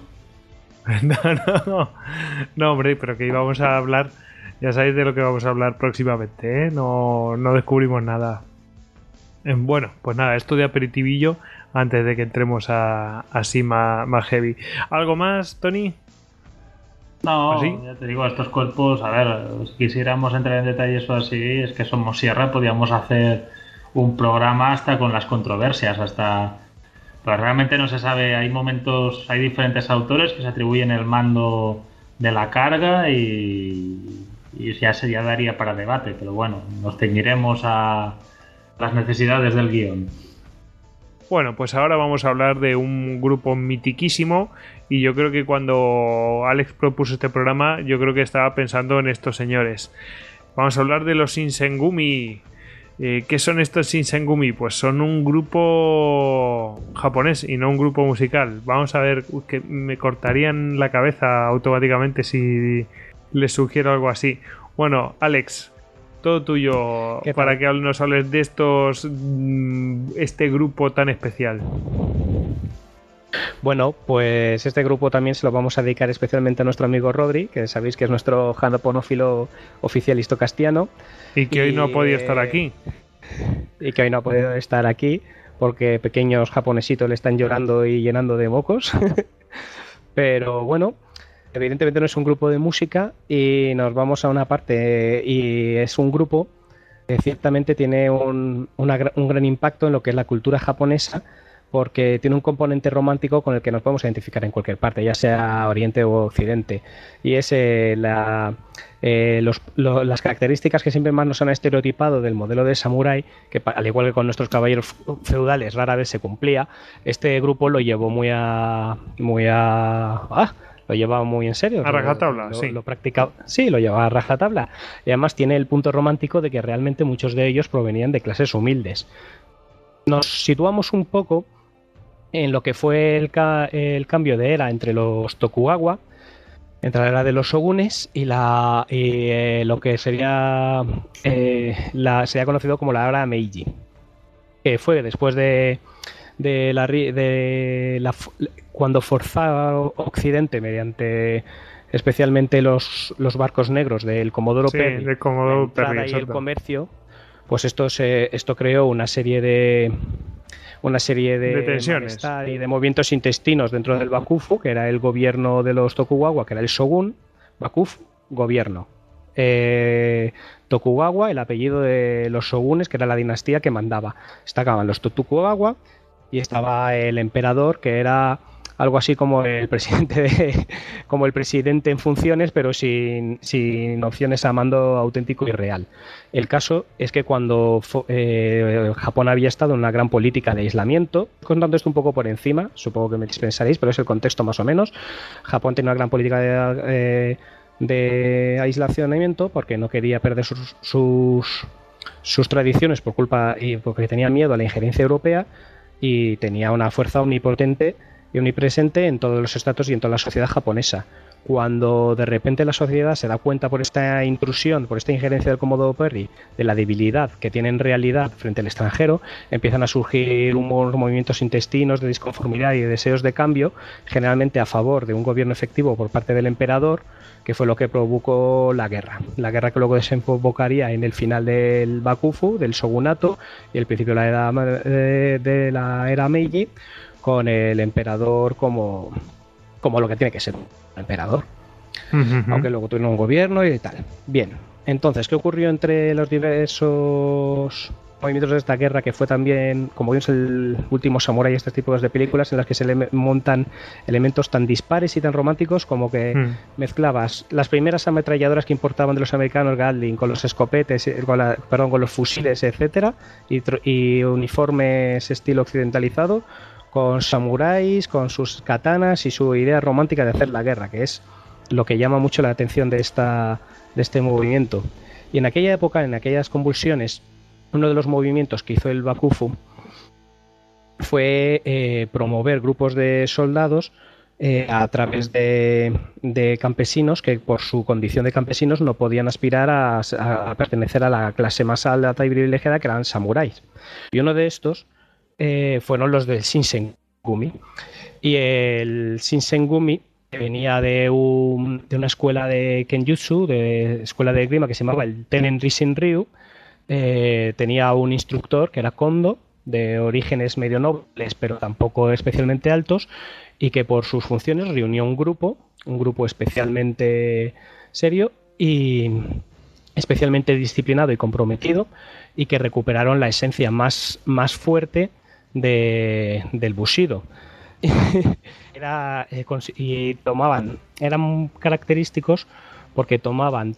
No, hombre, pero que íbamos a hablar, ya sabéis de lo que vamos a hablar próximamente, ¿eh? No descubrimos nada. Bueno, pues nada, esto de aperitivillo antes de que entremos así más heavy. ¿Algo más, Tony? No, ¿Así? Ya te digo, estos cuerpos, a ver, si quisiéramos entrar en detalles o así, es que somos Sierra, podríamos hacer un programa hasta con las controversias, Pero realmente no se sabe, hay diferentes autores que se atribuyen el mando de la carga y ya daría para debate, pero bueno, nos ceñiremos a las necesidades del guión. Bueno, pues ahora vamos a hablar de un grupo mitiquísimo y yo creo que cuando Alex propuso este programa yo creo que estaba pensando en estos señores. Vamos a hablar de los Shinsengumi. ¿Qué son estos Shinsengumi? Pues son un grupo japonés y no un grupo musical. Vamos a ver, que me cortarían la cabeza automáticamente si les sugiero algo así. Bueno, Alex, todo tuyo para que nos hables de este grupo tan especial. Bueno, pues este grupo también se lo vamos a dedicar especialmente a nuestro amigo Rodri, que sabéis que es nuestro japonófilo oficial histocastiano. Y que hoy no ha podido estar aquí. Y que hoy no ha podido estar aquí porque pequeños japonesitos le están llorando y llenando de mocos. Pero bueno, evidentemente no es un grupo de música y nos vamos a una parte, y es un grupo que ciertamente tiene un gran impacto en lo que es la cultura japonesa, porque tiene un componente romántico con el que nos podemos identificar en cualquier parte, ya sea Oriente o Occidente, y es las características que siempre más nos han estereotipado del modelo de samurái, que al igual que con nuestros caballeros feudales rara vez se cumplía. Este grupo lo llevó lo llevaba muy en serio. A rajatabla, sí. Lo practicaba, sí, lo llevaba a rajatabla. Y además tiene el punto romántico de que realmente muchos de ellos provenían de clases humildes. Nos situamos un poco en lo que fue el cambio de era entre los Tokugawa, entre la era de los shogunes y lo que sería conocido como la era Meiji, que fue después cuando forzaba Occidente mediante especialmente los barcos negros del Comodoro Perry, del Comodoro Perry, y el comercio, pues esto creó una serie de tensiones y de movimientos intestinos dentro del Bakufu, que era el gobierno de los Tokugawa, que era el shogun. Bakufu, gobierno. Tokugawa, el apellido de los shogunes, que era la dinastía que mandaba. Estaban los Tokugawa y estaba el emperador, que era algo así como el presidente en funciones, pero sin opciones a mando auténtico y real. El caso es que cuando Japón había estado en una gran política de aislamiento, contando esto un poco por encima, supongo que me dispensaréis, pero es el contexto más o menos. Japón tenía una gran política de aislamiento porque no quería perder sus tradiciones porque tenía miedo a la injerencia europea, y tenía una fuerza omnipotente y omnipresente en todos los estratos y en toda la sociedad japonesa. Cuando de repente la sociedad se da cuenta por esta intrusión, por esta injerencia del Comodoro Perry, de la debilidad que tiene en realidad frente al extranjero, empiezan a surgir unos movimientos intestinos de disconformidad y de deseos de cambio, generalmente a favor de un gobierno efectivo por parte del emperador, que fue lo que provocó la guerra que luego desembocaría en el final del Bakufu, del shogunato, y el principio de la era Meiji, con el emperador como lo que tiene que ser un emperador. Aunque luego tuvieron un gobierno y tal. Bien, entonces, ¿qué ocurrió entre los diversos movimientos de esta guerra? Que fue también, como vimos el último Samurai, este tipo de películas en las que se le montan elementos tan dispares y tan románticos, como que mezclabas las primeras ametralladoras que importaban de los americanos, Gatling, con los escopetes, con los fusiles, etcétera, y uniformes estilo occidentalizado, con samuráis, con sus katanas y su idea romántica de hacer la guerra, que es lo que llama mucho la atención de este movimiento. Y en aquella época, en aquellas convulsiones, uno de los movimientos que hizo el Bakufu fue promover grupos de soldados a través de campesinos que por su condición de campesinos no podían aspirar a pertenecer a la clase más alta y privilegiada, que eran samuráis. Y uno de estos fueron los del Shinsengumi. Y el Shinsengumi venía de una escuela de Kenjutsu, de escuela de esgrima, que se llamaba el Tenen Risshin Ryu. Tenía un instructor que era Kondo, de orígenes medio nobles pero tampoco especialmente altos, y que por sus funciones reunió un grupo especialmente serio y especialmente disciplinado y comprometido, y que recuperaron la esencia más fuerte del Bushido. Eran característicos porque tomaban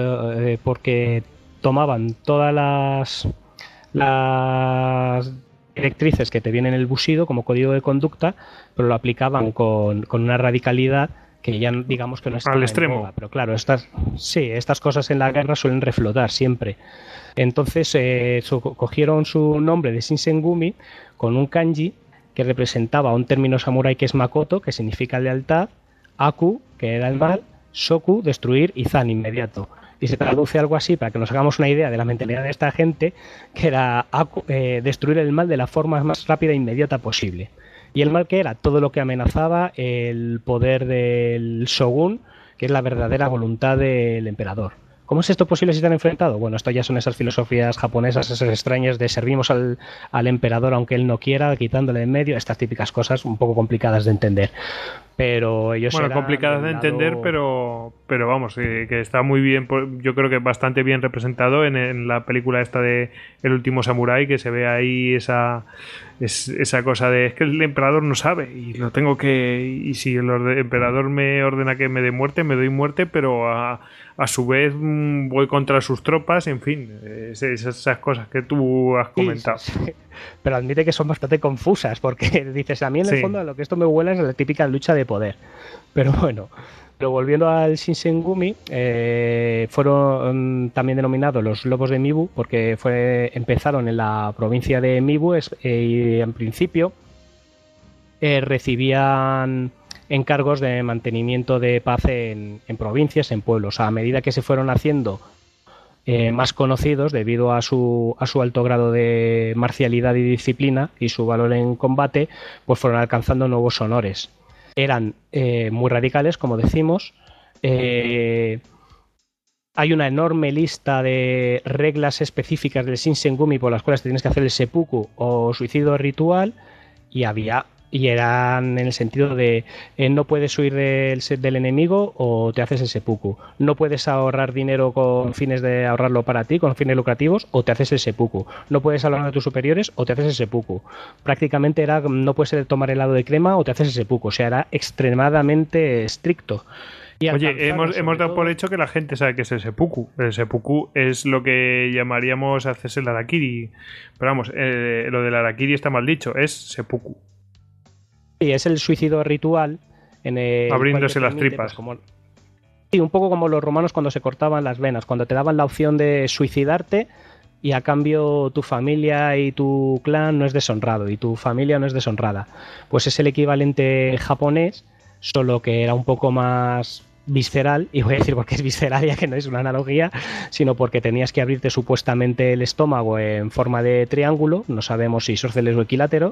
todas las directrices que te vienen en el Bushido como código de conducta, pero lo aplicaban con una radicalidad que ya digamos que no está al extremo. boga. Pero claro, estas cosas en la guerra suelen reflotar siempre. Entonces cogieron su nombre de Shinsengumi con un kanji que representaba un término samurái que es Makoto, que significa lealtad, Aku, que era el mal, Soku, destruir, y Zan, inmediato. Y se traduce algo así, para que nos hagamos una idea de la mentalidad de esta gente, que era destruir el mal de la forma más rápida e inmediata posible. ¿Y el mal qué era? Todo lo que amenazaba el poder del shogun, que es la verdadera voluntad del emperador. ¿Cómo es esto posible si están enfrentados? Bueno, esto ya son esas filosofías japonesas, esas extrañas de servimos al emperador aunque él no quiera, quitándole en medio, estas típicas cosas un poco complicadas de entender. Pero ellos complicadas de entender, pero vamos, que está muy bien, yo creo que bastante bien representado en la película esta de El último samurái, que se ve ahí esa cosa de es que el emperador no sabe y lo tengo que, y si el emperador me ordena que me dé muerte, me doy muerte, pero a su vez voy contra sus tropas, en fin, esas cosas que tú has comentado. Sí. Pero admite que son bastante confusas, porque dices, a mí en el fondo lo que esto me huele es la típica lucha de poder. Pero bueno, pero volviendo al Shinsengumi, fueron también denominados los lobos de Mibu, porque empezaron en la provincia de Mibu y en principio recibían encargos de mantenimiento de paz en provincias, en pueblos. A medida que se fueron haciendo más conocidos debido a su alto grado de marcialidad y disciplina y su valor en combate, pues fueron alcanzando nuevos honores. Eran muy radicales, como decimos. Hay una enorme lista de reglas específicas del Shinsengumi por las cuales te tienes que hacer el seppuku o suicidio ritual, y eran en el sentido de no puedes huir del enemigo o te haces el seppuku. No puedes ahorrar dinero con fines de ahorrarlo para ti, con fines lucrativos, o te haces el seppuku. No puedes hablar de tus superiores o te haces el seppuku. Prácticamente era no puedes tomar helado de crema o te haces el seppuku. O sea, era extremadamente estricto. Oye, hemos dado por hecho que la gente sabe que es el seppuku. El seppuku es lo que llamaríamos hacerse el harakiri. Pero vamos, lo del harakiri está mal dicho, es seppuku. Sí, es el suicidio ritual. Abriéndose las tripas. Sí, un poco como los romanos cuando se cortaban las venas, cuando te daban la opción de suicidarte y a cambio tu familia y tu clan no es deshonrado y tu familia no es deshonrada. Pues es el equivalente japonés, solo que era un poco más visceral, y voy a decir porque es visceral ya que no es una analogía, sino porque tenías que abrirte supuestamente el estómago en forma de triángulo, no sabemos si isósceles o equilátero,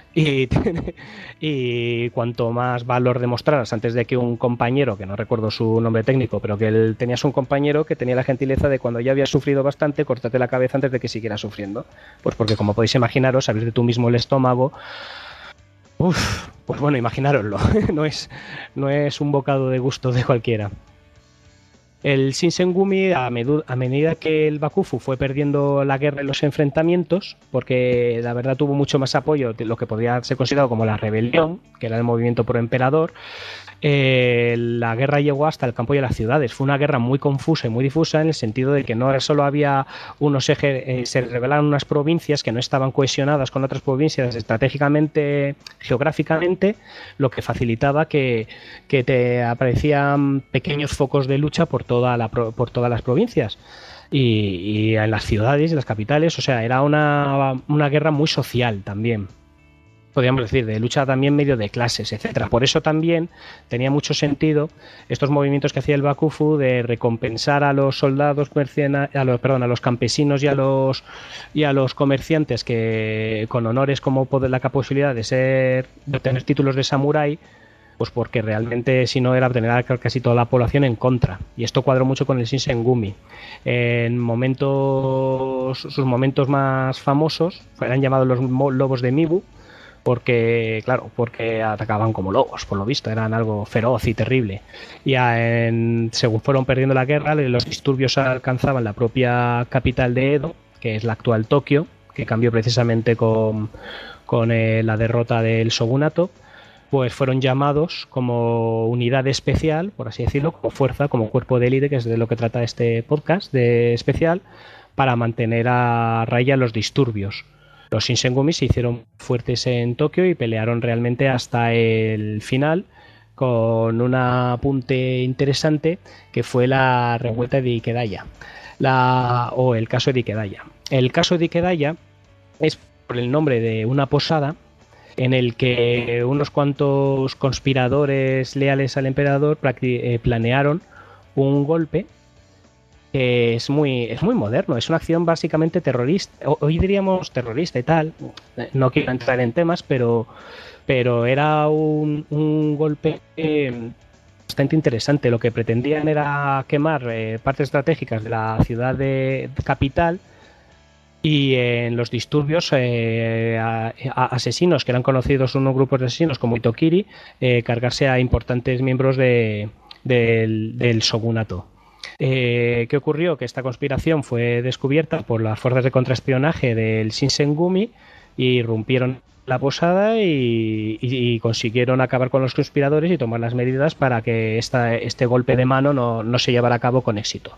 y cuanto más valor demostraras antes de que un compañero, que no recuerdo su nombre técnico, pero que tenías un compañero que tenía la gentileza de cuando ya habías sufrido bastante, cortarte la cabeza antes de que siguiera sufriendo. Pues porque como podéis imaginaros, abrirte tú mismo el estómago, pues bueno, imaginároslo, no es un bocado de gusto de cualquiera. El Shinsengumi, a medida que el Bakufu fue perdiendo la guerra y los enfrentamientos, porque la verdad tuvo mucho más apoyo de lo que podría ser considerado como la rebelión, que era el movimiento pro emperador, la guerra llegó hasta el campo y a las ciudades. Fue una guerra muy confusa y muy difusa en el sentido de que no solo había unos ejes, se rebelaban unas provincias que no estaban cohesionadas con otras provincias estratégicamente, geográficamente, lo que facilitaba que te aparecían pequeños focos de lucha por todas las provincias. Y en las ciudades y las capitales, o sea, era una guerra muy social también, podríamos decir, de lucha también medio de clases, etcétera. Por eso también tenía mucho sentido estos movimientos que hacía el Bakufu de recompensar a los soldados a los campesinos y a los comerciantes que con honores como la posibilidad de obtener títulos de samurái, pues porque realmente si no era obtener a casi toda la población en contra. Y esto cuadró mucho con el Shinsengumi. En sus momentos más famosos eran llamados los lobos de Mibu, porque atacaban como lobos, por lo visto, eran algo feroz y terrible. Y según fueron perdiendo la guerra, los disturbios alcanzaban la propia capital de Edo, que es la actual Tokio, que cambió precisamente con la derrota del shogunato. Pues fueron llamados como unidad especial, por así decirlo, como fuerza, como cuerpo de élite, que es de lo que trata este podcast de especial, para mantener a raya los disturbios. Los Shinsengumi se hicieron fuertes en Tokio y pelearon realmente hasta el final, con un apunte interesante que fue la revuelta de Ikedaya, o el caso de Ikedaya. El caso de Ikedaya es por el nombre de una posada en el que unos cuantos conspiradores leales al emperador planearon un golpe que es muy moderno, es una acción básicamente terrorista, hoy diríamos terrorista y tal, no quiero entrar en temas, pero era un golpe bastante interesante. Lo que pretendían era quemar partes estratégicas de la ciudad de capital, y en los disturbios asesinos, que eran conocidos unos grupos de asesinos como Itokiri, cargarse a importantes miembros del shogunato. ¿Qué ocurrió? Que esta conspiración fue descubierta por las fuerzas de contraespionaje del Shinsengumi y irrumpieron la posada y consiguieron acabar con los conspiradores y tomar las medidas para que este golpe de mano no se llevara a cabo con éxito.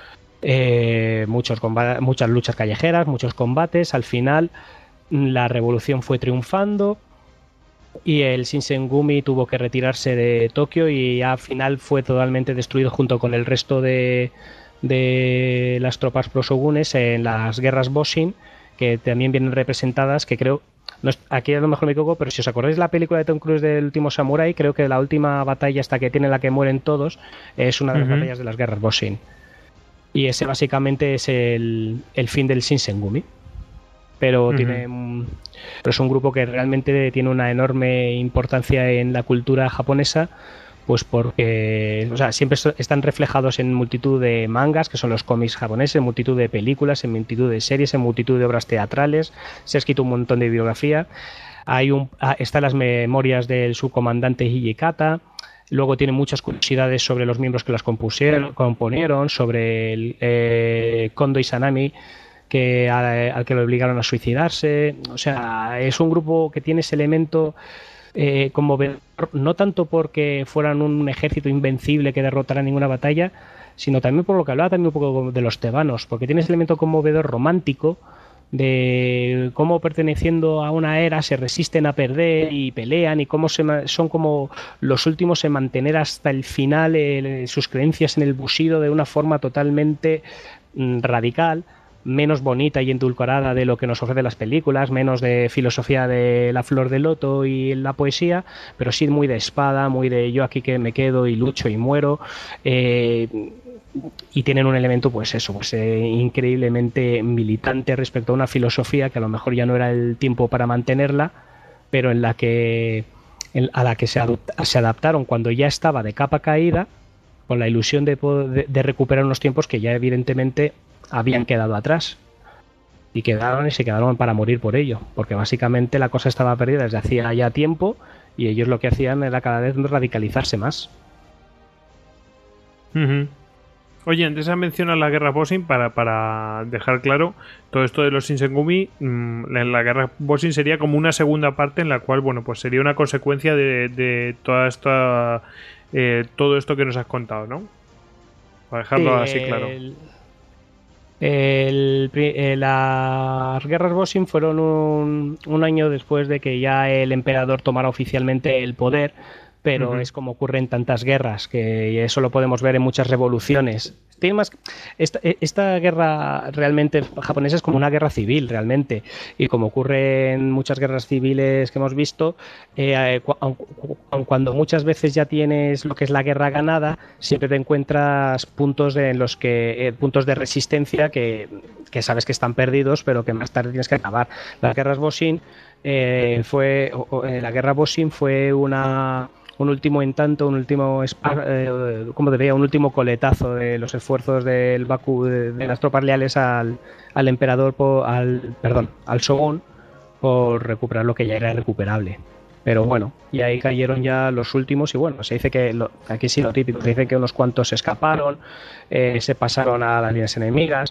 Muchas luchas callejeras, muchos combates. Al final la revolución fue triunfando y el Shinsengumi tuvo que retirarse de Tokio y al final fue totalmente destruido junto con el resto de las tropas proshogunes en las guerras Boshin, que también vienen representadas, que creo, aquí a lo mejor me equivoco, pero si os acordáis de la película de Tom Cruise del último Samurai, creo que la última batalla hasta que tiene, la que mueren todos, es una de las batallas de las guerras Boshin. Y ese básicamente es el fin del Shinsengumi. Pero es un grupo que realmente tiene una enorme importancia en la cultura japonesa, pues porque, o sea, siempre están reflejados en multitud de mangas, que son los cómics japoneses, en multitud de películas, en multitud de series, en multitud de obras teatrales. Se ha escrito un montón de bibliografía. Están las memorias del subcomandante Hijikata. Luego tiene muchas curiosidades sobre los miembros que las componieron, sobre el Kondo Izanami, al que lo obligaron a suicidarse. O sea, es un grupo que tiene ese elemento conmovedor, no tanto porque fueran un ejército invencible que derrotara ninguna batalla, sino también por lo que hablaba también un poco de los tebanos, porque tiene ese elemento conmovedor romántico de cómo, perteneciendo a una era, se resisten a perder y pelean, y cómo son como los últimos en mantener hasta el final sus creencias en el bushido de una forma totalmente radical, menos bonita y endulcorada de lo que nos ofrecen las películas, menos de filosofía de la flor de loto y la poesía, pero sí muy de espada, muy de yo aquí que me quedo y lucho y muero. Y tienen un elemento, pues eso, increíblemente militante respecto a una filosofía que a lo mejor ya no era el tiempo para mantenerla, pero a la que se adaptaron cuando ya estaba de capa caída, con la ilusión de recuperar unos tiempos que ya evidentemente habían quedado atrás. Y se quedaron para morir por ello, porque básicamente la cosa estaba perdida desde hacía ya tiempo y ellos lo que hacían era cada vez radicalizarse más. Oye, antes has mencionado la guerra Boshin, para dejar claro todo esto de los Shinsengumi. La guerra Boshin sería como una segunda parte en la cual, bueno, pues sería una consecuencia de toda esta todo esto que nos has contado, ¿no? Para dejarlo así claro. Las guerras Boshin fueron un año después de que ya el emperador tomara oficialmente el poder, pero es como ocurre en tantas guerras, que eso lo podemos ver en muchas revoluciones. Esta guerra realmente japonesa es como una guerra civil realmente, y como ocurre en muchas guerras civiles que hemos visto, cuando muchas veces ya tienes lo que es la guerra ganada, siempre te encuentras puntos puntos de resistencia que sabes que están perdidos, pero que más tarde tienes que acabar. Las guerras Boshin la guerra Boshin fue un último intento, un último coletazo de los esfuerzos del Baku, de las tropas leales al emperador, al shogun, por recuperar lo que ya era recuperable. Pero bueno, y ahí cayeron ya los últimos, y bueno, se dice que aquí sí lo típico, se dice que unos cuantos se escaparon, se pasaron a las líneas enemigas.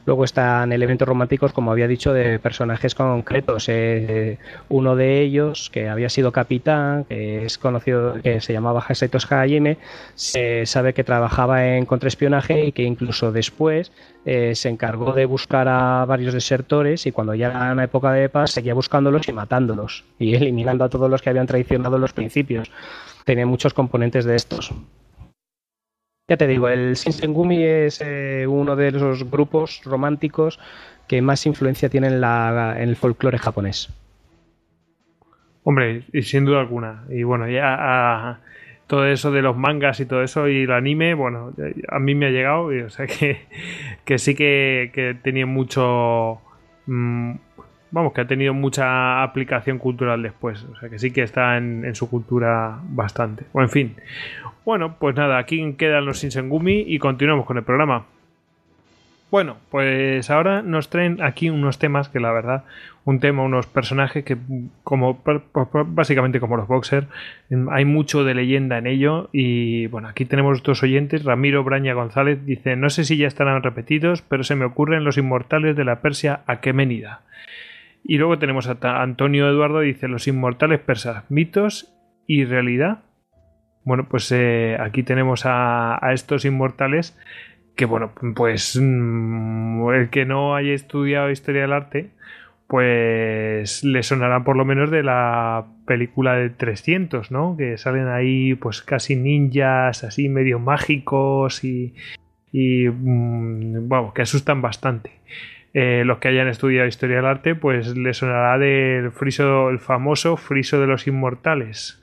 Luego están elementos románticos, como había dicho, de personajes concretos. Uno de ellos, que había sido capitán, que es conocido, que se llamaba Haseto Hajime, se sabe que trabajaba en contraespionaje y que incluso después se encargó de buscar a varios desertores, y cuando ya era una época de paz seguía buscándolos y matándolos y eliminando a todos los que habían traicionado los principios. Tenía muchos componentes de estos. Ya te digo, el Shinsengumi es uno de los grupos románticos que más influencia tiene en el folclore japonés. Hombre, y sin duda alguna. Y bueno, ya todo eso de los mangas y todo eso y el anime, bueno, a mí me ha llegado, y, o sea que sí que tenía mucho... vamos, que ha tenido mucha aplicación cultural después. O sea que sí que está en su cultura bastante. O en fin. Bueno, pues nada, aquí quedan los Shinsengumi y continuamos con el programa. Bueno, pues ahora nos traen aquí unos temas que la verdad, unos personajes que básicamente como los boxers, hay mucho de leyenda en ello. Y bueno, aquí tenemos dos oyentes. Ramiro Braña González dice: no sé si ya estarán repetidos, pero se me ocurren los inmortales de la Persia Aqueménida. Y luego tenemos a Antonio Eduardo, dice: los inmortales persas, mitos y realidad. Bueno, pues aquí tenemos a estos inmortales que, bueno, pues el que no haya estudiado historia del arte, pues le sonará por lo menos de la película de 300, ¿no? Que salen ahí pues casi ninjas, así medio mágicos y vamos, que asustan bastante. Los que hayan estudiado historia del arte, pues le sonará del el famoso friso de los inmortales.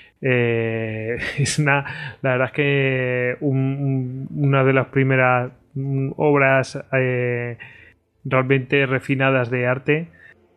La verdad es que una de las primeras obras realmente refinadas de arte,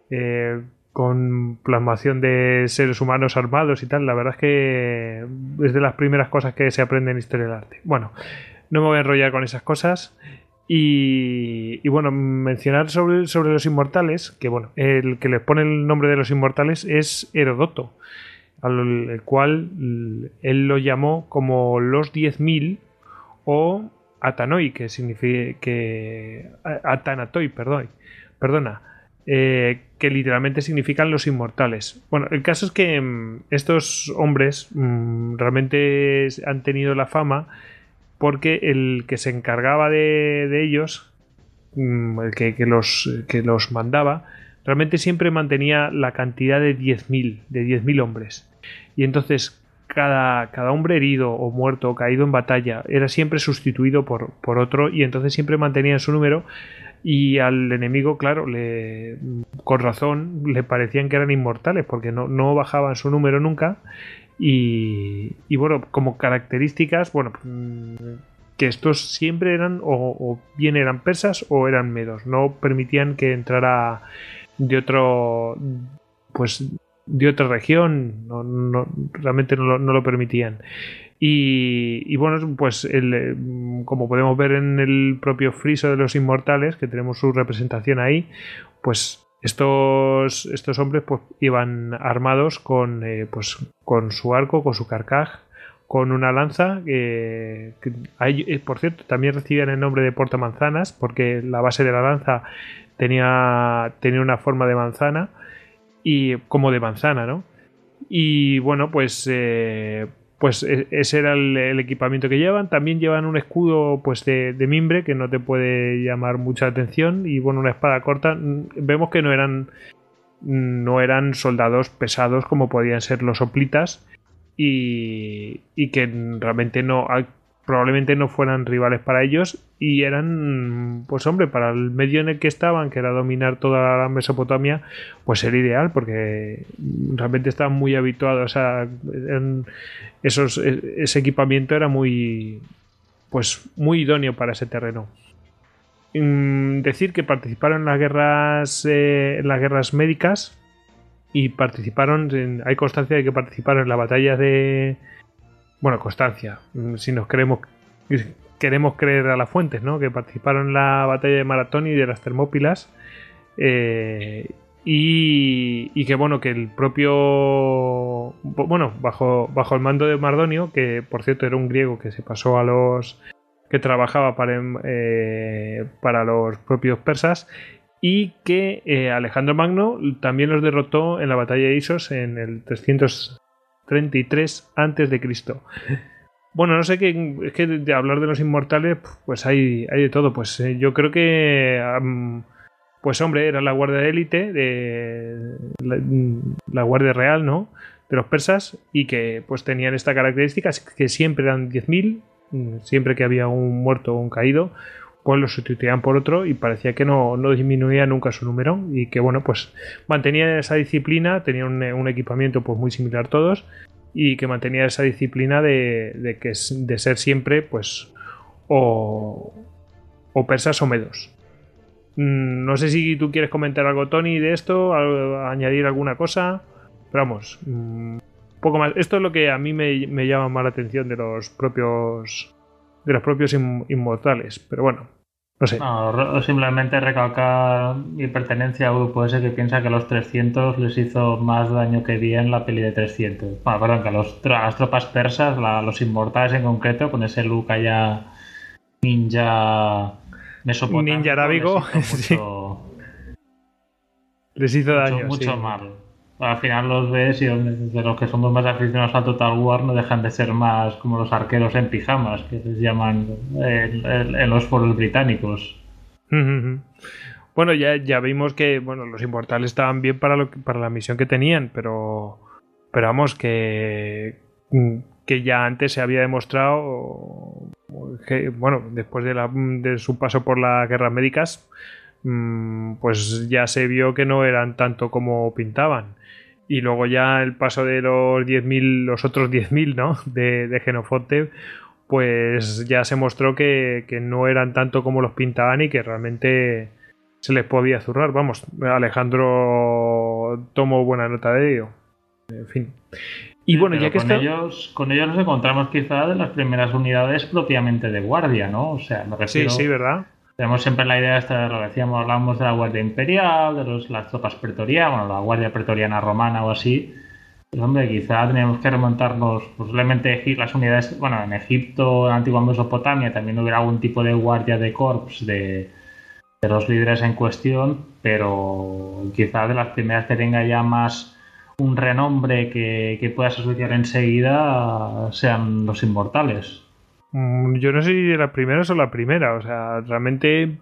con plasmación de seres humanos armados y tal. La verdad es que es de las primeras cosas que se aprende en historia del arte. Bueno, no me voy a enrollar con esas cosas. Y bueno, mencionar sobre los inmortales, que bueno, el que les pone el nombre de los inmortales es Heródoto, al cual él lo llamó como los 10.000 o Atanoi, que significa Atanatoi, perdona, que literalmente significan los inmortales. Bueno, el caso es que estos hombres realmente han tenido la fama porque el que se encargaba de ellos, el que los mandaba, realmente siempre mantenía la cantidad de 10.000 hombres. Y entonces cada hombre herido o muerto o caído en batalla era siempre sustituido por otro, y entonces siempre mantenían su número, y al enemigo, claro, con razón le parecían que eran inmortales porque no bajaban su número nunca. Y bueno, como características, bueno, que estos siempre eran o bien eran persas o eran medos, no permitían que entrara de otra región, realmente no lo permitían. Y bueno, pues como podemos ver en el propio friso de los inmortales, que tenemos su representación ahí, pues estos hombres pues iban armados con su arco, con su carcaj, con una lanza, por cierto, también recibían el nombre de portamanzanas porque la base de la lanza tenía una forma de manzana, y como de manzana, ¿no? Y bueno, pues ese era el equipamiento que llevan. También llevan un escudo pues de mimbre, que no te puede llamar mucha atención, y bueno, una espada corta. Vemos que no eran soldados pesados como podían ser los hoplitas, y que realmente probablemente no fueran rivales para ellos, y eran, pues hombre, para el medio en el que estaban, que era dominar toda la Mesopotamia, pues era ideal, porque realmente estaban muy habituados a ese equipamiento era muy idóneo para ese terreno. Decir que participaron en las guerras médicas, y hay constancia de que participaron en la batalla de... Bueno, constancia, si nos queremos creer a las fuentes, ¿no? Que participaron en la batalla de Maratón y de las Termópilas, y que bueno, que el propio, bueno, bajo el mando de Mardonio, que por cierto era un griego que se pasó a que trabajaba para los propios persas, y que Alejandro Magno también los derrotó en la batalla de Isos en el 333 a.C. Bueno, no sé qué, es que de hablar de los inmortales, pues hay de todo. Pues yo creo que, pues hombre, era la guardia de élite, la guardia real, ¿no?, de los persas, y que pues tenían esta característica, que siempre eran 10.000, siempre que había un muerto o un caído, pues lo sustituían por otro, y parecía que no disminuía nunca su número, y que bueno, pues mantenía esa disciplina, tenían un equipamiento pues muy similar todos, y que mantenía esa disciplina de ser siempre pues o persas o medos. No sé si tú quieres comentar algo, Tony, de esto, añadir alguna cosa, pero vamos, poco más. Esto es lo que a mí me llama más la atención de los propios inmortales, pero bueno, no sé. No, simplemente recalcar mi pertenencia a un grupo ese que piensa que a los 300 les hizo más daño que bien la peli de 300. Bueno, perdón, que a las tropas persas, los inmortales en concreto, con ese look allá ninja mesopotámico, ninja arábigo, les hizo daño, mucho mal. Al final los ves y de los que somos más aficionados a Total War no dejan de ser más como los arqueros en pijamas, que les llaman en los foros británicos. Bueno, ya vimos que bueno, los inmortales estaban bien para la misión que tenían, pero vamos, que ya antes se había demostrado que, bueno, después de su paso por las guerras médicas, pues ya se vio que no eran tanto como pintaban. Y luego ya el paso de los 10.000, los otros 10.000, ¿no?, de Jenofonte, pues ya se mostró que no eran tanto como los pintaban y que realmente se les podía zurrar. Vamos, Alejandro tomó buena nota de ello. En fin. Y sí, bueno, ya que con ellos nos encontramos quizá de las primeras unidades propiamente de guardia, ¿no? O sea, me refiero... Sí, ¿verdad? Tenemos siempre la idea esta, lo decíamos, hablamos de la Guardia Imperial, de las tropas pretorianas, bueno, la Guardia Pretoriana Romana o así. Pues, hombre, quizá tenemos que remontarnos, posiblemente las unidades, bueno, en Egipto, en antigua Mesopotamia, también hubiera algún tipo de guardia de corps de los líderes en cuestión, pero quizá de las primeras que tenga ya más un renombre que puedas asociar enseguida sean los inmortales. Yo no sé si de las primeras o la primera, o sea, realmente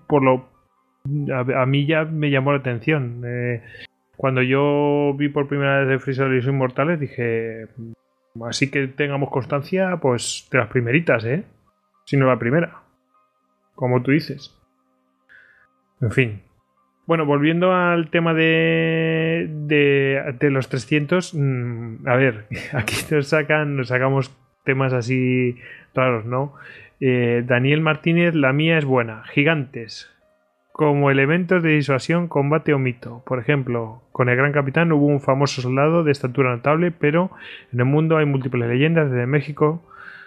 a mí ya me llamó la atención. Cuando yo vi por primera vez de Freezer y los Inmortales dije, así que tengamos constancia, pues de las primeritas, si no la primera, como tú dices. En fin. Bueno, volviendo al tema de los 300, a ver, aquí nos sacamos temas así raros, ¿no? Daniel Martínez, la mía es buena. Gigantes. Como elementos de disuasión, combate o mito. Por ejemplo, con el Gran Capitán hubo un famoso soldado de estatura notable, pero en el mundo hay múltiples leyendas desde México.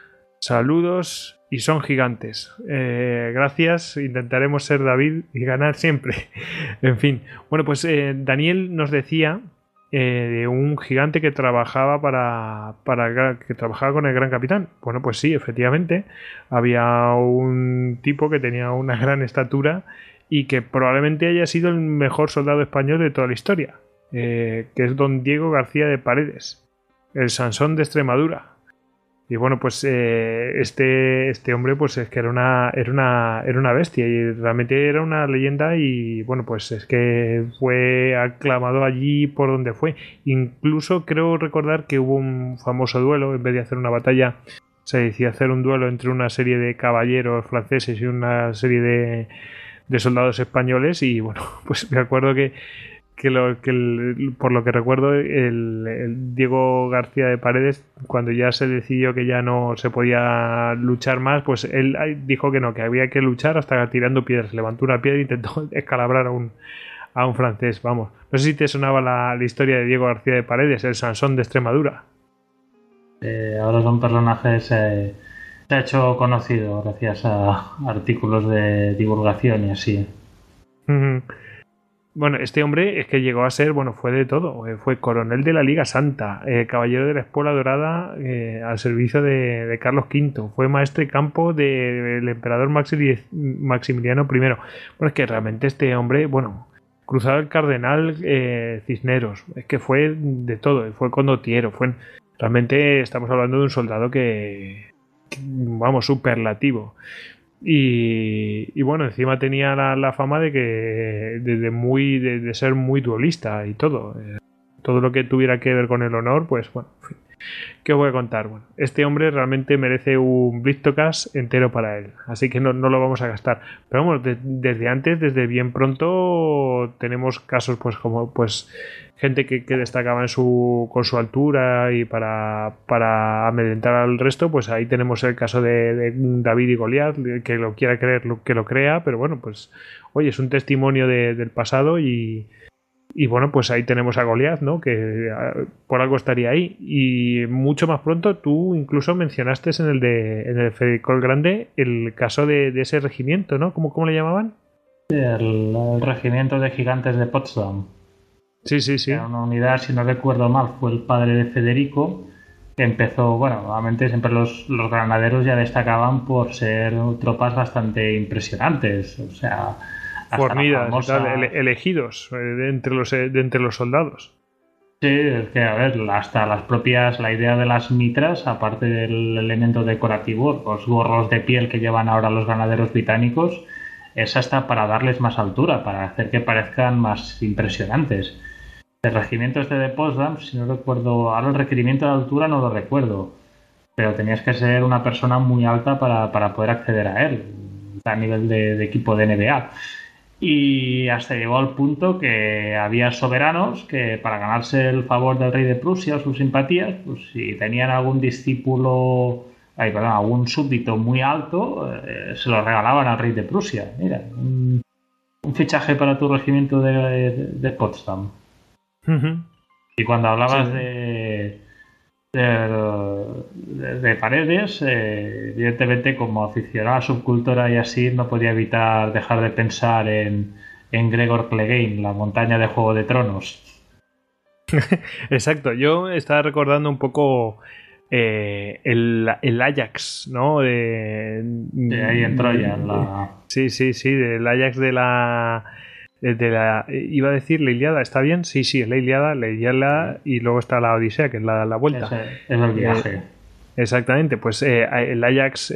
Saludos y son gigantes. Gracias, intentaremos ser David y ganar siempre. En fin, bueno, pues Daniel nos decía de un gigante que trabajaba que trabajaba con el Gran Capitán. Bueno, pues sí, efectivamente, había un tipo que tenía una gran estatura y que probablemente haya sido el mejor soldado español de toda la historia, que es don Diego García de Paredes, el Sansón de Extremadura. Y bueno, pues este hombre pues es que era una bestia y realmente era una leyenda, y bueno, pues es que fue aclamado allí por donde fue. Incluso creo recordar que hubo un famoso duelo, en vez de hacer una batalla se decidió hacer un duelo entre una serie de caballeros franceses y una serie de soldados españoles, y bueno, pues me acuerdo que por lo que recuerdo, el Diego García de Paredes, cuando ya se decidió que ya no se podía luchar más, pues él dijo que no, que había que luchar hasta tirando piedras. Levantó una piedra e intentó escalabrar a un francés, vamos. No sé si te sonaba la historia de Diego García de Paredes, el Sansón de Extremadura. Ahora son personajes se ha hecho conocido gracias a artículos de divulgación y así. Bueno, este hombre es que llegó a ser, bueno, fue de todo. Fue coronel de la Liga Santa, caballero de la Espuela Dorada al servicio de Carlos V. Fue maestre de campo del emperador Maximiliano I. Bueno, es que realmente este hombre, bueno, cruzado el cardenal Cisneros, es que fue de todo. Fue condottiero, realmente estamos hablando de un soldado vamos, superlativo. Y bueno, encima tenía la fama de que de ser muy duelista y todo. Todo lo que tuviera que ver con el honor, pues bueno, en fin. ¿Qué os voy a contar? Bueno, este hombre realmente merece un Blitzdocast entero para él, así que no lo vamos a gastar. Pero vamos, desde antes, desde bien pronto, tenemos casos pues como pues gente que destacaba con su altura y para amedrentar al resto. Pues ahí tenemos el caso de David y Goliat, que lo quiera creer, que lo crea, pero bueno, pues oye, es un testimonio del pasado y bueno, pues ahí tenemos a Goliat, ¿no? Que por algo estaría ahí. Y mucho más pronto tú incluso mencionaste en el Federico el Grande el caso de ese regimiento, ¿no? ¿Cómo le llamaban? El regimiento de gigantes de Potsdam. Sí. Era una unidad, si no recuerdo mal, fue el padre de Federico, que empezó, bueno, nuevamente siempre los granaderos ya destacaban por ser tropas bastante impresionantes, o sea, fornidas, famosa... elegidos de entre los soldados. Sí, es que a ver, hasta las propias, la idea de las mitras, aparte del elemento decorativo, los gorros de piel que llevan ahora los ganaderos británicos, es hasta para darles más altura, para hacer que parezcan más impresionantes. El regimiento este de Potsdam, si no recuerdo, ahora el requerimiento de altura no lo recuerdo, pero tenías que ser una persona muy alta para poder acceder a él, a nivel de equipo de NBA. Y hasta llegó al punto que había soberanos que para ganarse el favor del rey de Prusia o sus simpatías, pues si tenían algún algún súbdito muy alto, se lo regalaban al rey de Prusia. Mira, un fichaje para tu regimiento de Potsdam. Uh-huh. Y cuando hablabas sí. de Paredes, evidentemente como aficionado a subcultura y así, no podía evitar dejar de pensar en Gregor Clegane, la montaña de Juego de Tronos. Exacto, yo estaba recordando un poco el Ajax, ¿no? De ahí en Troya. Sí, del Ajax de la iba a decir la Ilíada, ¿está bien? Sí, es la Ilíada y luego está la Odisea, que es la vuelta. Es el viaje. Exactamente, pues el Ajax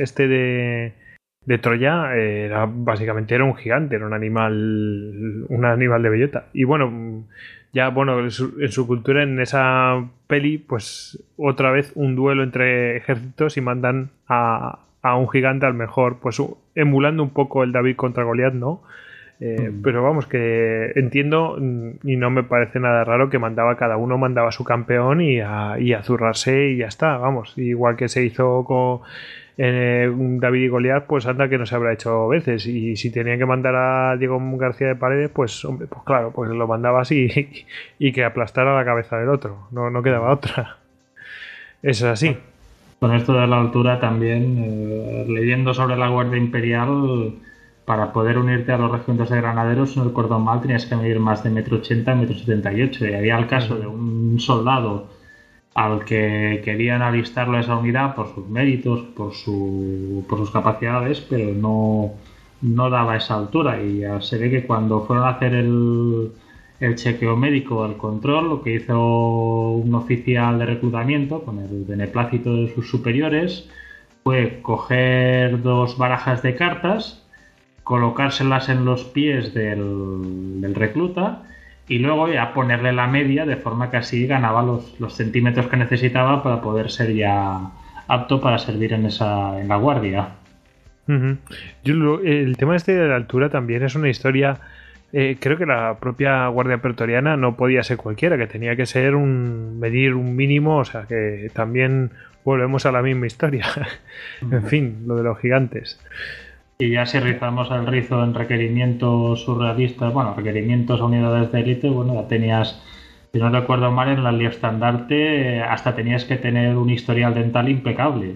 de Troya básicamente era un gigante, era un animal de bellota. Y bueno, ya bueno, en su cultura, en esa peli, pues otra vez un duelo entre ejércitos y mandan a un gigante al mejor, pues emulando un poco el David contra Goliat, ¿no? Pero vamos, que entiendo y no me parece nada raro que cada uno mandaba a su campeón y a zurrarse y ya está, vamos, igual que se hizo con David y Goliat, pues anda que no se habrá hecho veces, y si tenían que mandar a Diego García de Paredes, pues hombre, pues claro, pues lo mandaba así y que aplastara la cabeza del otro, no quedaba otra. Eso es así. Con esto de la altura también, leyendo sobre la Guardia Imperial, para poder unirte a los regimientos de granaderos, si no recuerdo mal, tenías que medir más de 1,80 m, 1,78 m. Y había el caso de un soldado al que querían alistarlo a esa unidad por sus méritos, por sus capacidades, pero no daba esa altura. Y ya se ve que cuando fueron a hacer el chequeo médico, el control, lo que hizo un oficial de reclutamiento, con el beneplácito de sus superiores, fue coger 2 barajas de cartas, colocárselas en los pies del recluta y luego ya ponerle la media, de forma que así ganaba los centímetros que necesitaba para poder ser ya apto para servir en la guardia. Uh-huh. El tema de la altura también es una historia. Creo que la propia guardia pretoriana no podía ser cualquiera, que tenía que ser medir un mínimo, o sea que también volvemos a la misma historia. En fin, lo de los gigantes. Y ya si rizamos el rizo en requerimientos surrealistas, requerimientos a unidades de élite, ya tenías, si no recuerdo mal, en la Liestandarte hasta tenías que tener un historial dental impecable.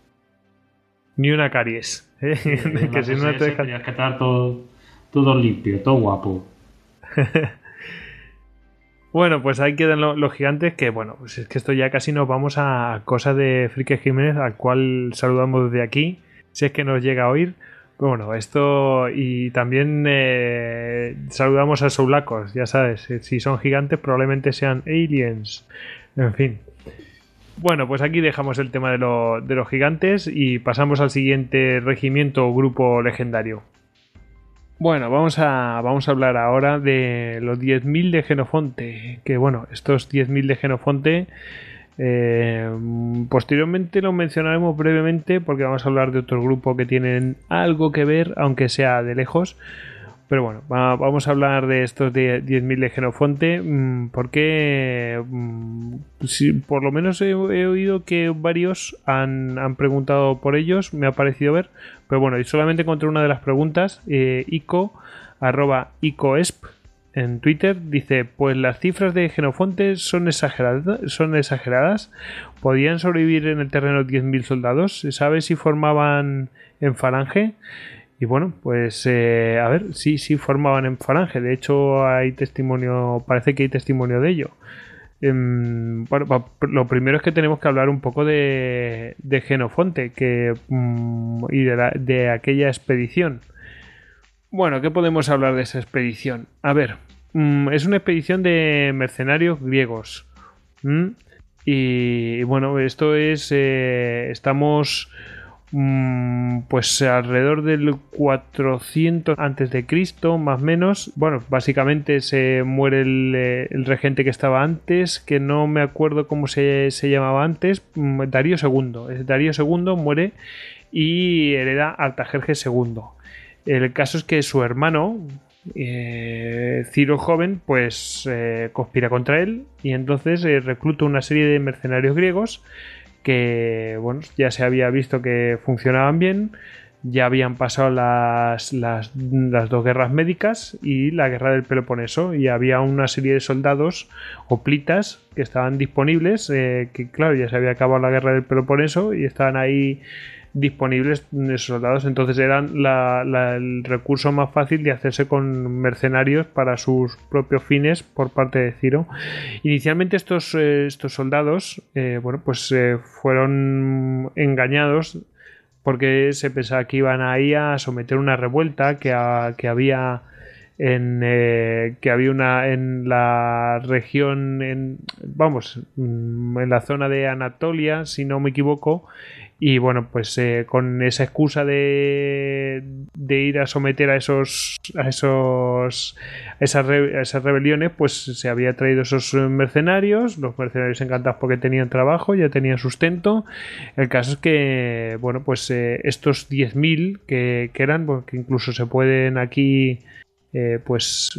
Ni una caries. Que si no te tenías que estar todo limpio, todo guapo. Bueno, pues ahí quedan los gigantes, que bueno, pues es que esto ya casi nos vamos a cosas de Friki Jiménez, al cual saludamos desde aquí, si es que nos llega a oír. Pero bueno, esto, y también saludamos a Soulacos, ya sabes, si son gigantes probablemente sean aliens, en fin. Bueno, pues aquí dejamos el tema de los gigantes y pasamos al siguiente regimiento o grupo legendario. Bueno, vamos a hablar ahora de los 10.000 de Genofonte. Que bueno, estos 10.000 de Genofonte posteriormente los mencionaremos brevemente porque vamos a hablar de otro grupo que tienen algo que ver, aunque sea de lejos. Pero bueno, vamos a hablar de estos de 10.000 de Genofonte porque sí, por lo menos he oído que varios han preguntado por ellos, me ha parecido ver. Pero bueno, y solamente encontré una de las preguntas, @icoesp en Twitter, dice, pues las cifras de Genofonte son exageradas, ¿podían sobrevivir en el terreno 10.000 soldados? ¿Se sabe si formaban en falange? Y bueno, pues a ver, sí formaban en falange. De hecho, hay testimonio, parece que hay testimonio de ello. Bueno, lo primero es que tenemos que hablar un poco de Genofonte y de aquella expedición. Bueno, ¿qué podemos hablar de esa expedición? A ver, es una expedición de mercenarios griegos. Y bueno, esto es... estamos... pues alrededor del 400 antes de Cristo, más o menos. Bueno, básicamente se muere el regente que estaba antes, que no me acuerdo cómo se llamaba antes, Darío II. Darío II muere y hereda Artajerjes II. El caso es que su hermano, Ciro joven, pues conspira contra él y entonces recluta una serie de mercenarios griegos que bueno, ya se había visto que funcionaban bien, ya habían pasado las dos guerras médicas y la guerra del Peloponeso, y había una serie de soldados hoplitas que estaban disponibles, que claro, ya se había acabado la guerra del Peloponeso y estaban ahí disponibles esos soldados, entonces eran el recurso más fácil de hacerse con mercenarios para sus propios fines por parte de Ciro. Inicialmente estos soldados bueno, pues fueron engañados porque se pensaba que iban ahí a someter una revuelta que había en la región, en la zona de Anatolia, si no me equivoco. Y bueno, pues con esa excusa de ir a someter a esas rebeliones, pues se había traído esos mercenarios, los mercenarios encantados porque tenían trabajo, ya tenían sustento. El caso es que, bueno, pues estos 10.000 que eran, porque incluso se pueden aquí pues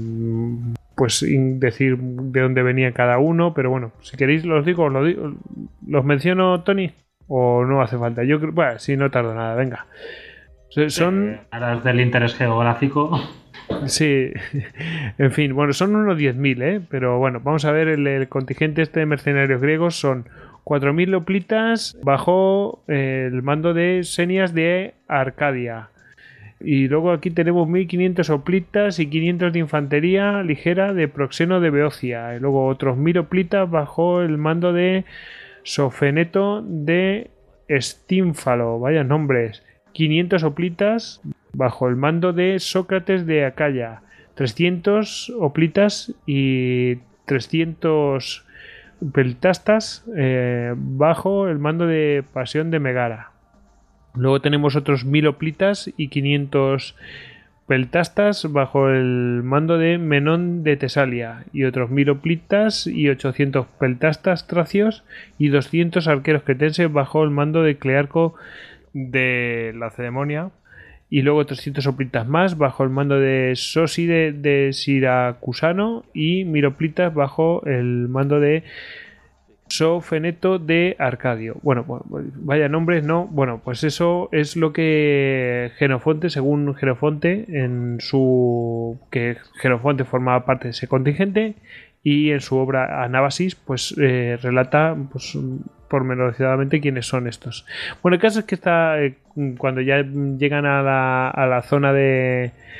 decir de dónde venía cada uno, pero bueno, si queréis los menciono, Tony. ¿O no hace falta? Yo creo... Bueno, sí, no tardo nada, venga. Son... Ahora es del interés geográfico. Sí, en fin, bueno, son unos 10.000, pero bueno, vamos a ver el contingente de mercenarios griegos. Son 4.000 hoplitas bajo el mando de Senias de Arcadia. Y luego aquí tenemos 1.500 hoplitas y 500 de infantería ligera de Proxeno de Beocia. Y luego otros 1.000 hoplitas bajo el mando de Sofeneto de Estínfalo, vaya nombres. 500 hoplitas bajo el mando de Sócrates de Acaya. 300 hoplitas y 300 peltastas bajo el mando de Pasión de Megara. Luego tenemos otros 1.000 hoplitas y 500 peltastas bajo el mando de Menón de Tesalia, y otros 1.000 hoplitas y 800 peltastas tracios y 200 arqueros cretenses bajo el mando de Clearco de Lacedemonia, y luego 300 hoplitas más bajo el mando de Sóside de Siracusano y 1.000 hoplitas bajo el mando de Sofeneto de Arcadio. Bueno, vaya nombres, ¿no? Bueno, pues eso es lo que Genofonte, según Genofonte, que Genofonte formaba parte de ese contingente, y en su obra Anábasis, pues relata pues pormenorizadamente quiénes son estos. Bueno, el caso es que cuando ya llegan a la zona de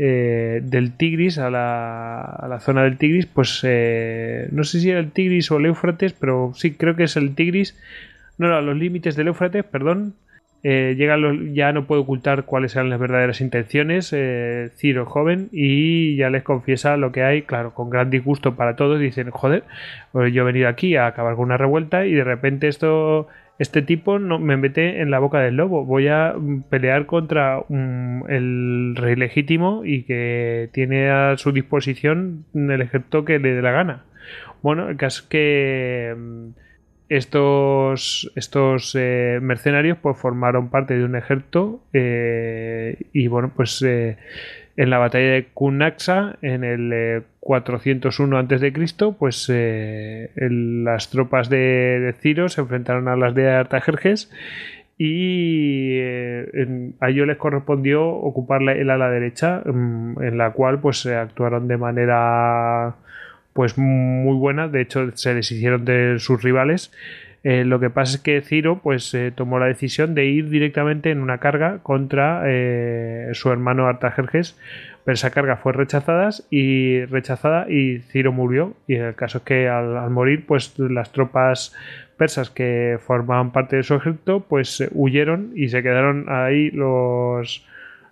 del Tigris a la zona del Tigris, pues no sé si era el Tigris o el Éufrates, pero sí, creo que es el Tigris. No, a los límites del Éufrates, perdón. Ya no puede ocultar cuáles eran las verdaderas intenciones Ciro joven, y ya les confiesa lo que hay, claro, con gran disgusto para todos. Dicen, joder, pues yo he venido aquí a acabar con una revuelta y de repente este tipo no, me mete en la boca del lobo. Voy a pelear contra el rey legítimo y que tiene a su disposición el ejército que le dé la gana. Bueno, el caso es que estos mercenarios pues formaron parte de un ejército y bueno, pues en la batalla de Cunaxa en el 401 a.C., pues las tropas de Ciro se enfrentaron a las de Artajerjes y a ellos les correspondió ocupar el ala derecha, en la cual pues actuaron de manera pues muy buena. De hecho se deshicieron de sus rivales. Lo que pasa es que Ciro pues tomó la decisión de ir directamente en una carga contra su hermano Artajerjes, pero esa carga fue rechazada y Ciro murió. Y el caso es que al morir, pues las tropas persas que formaban parte de su ejército pues huyeron y se quedaron ahí los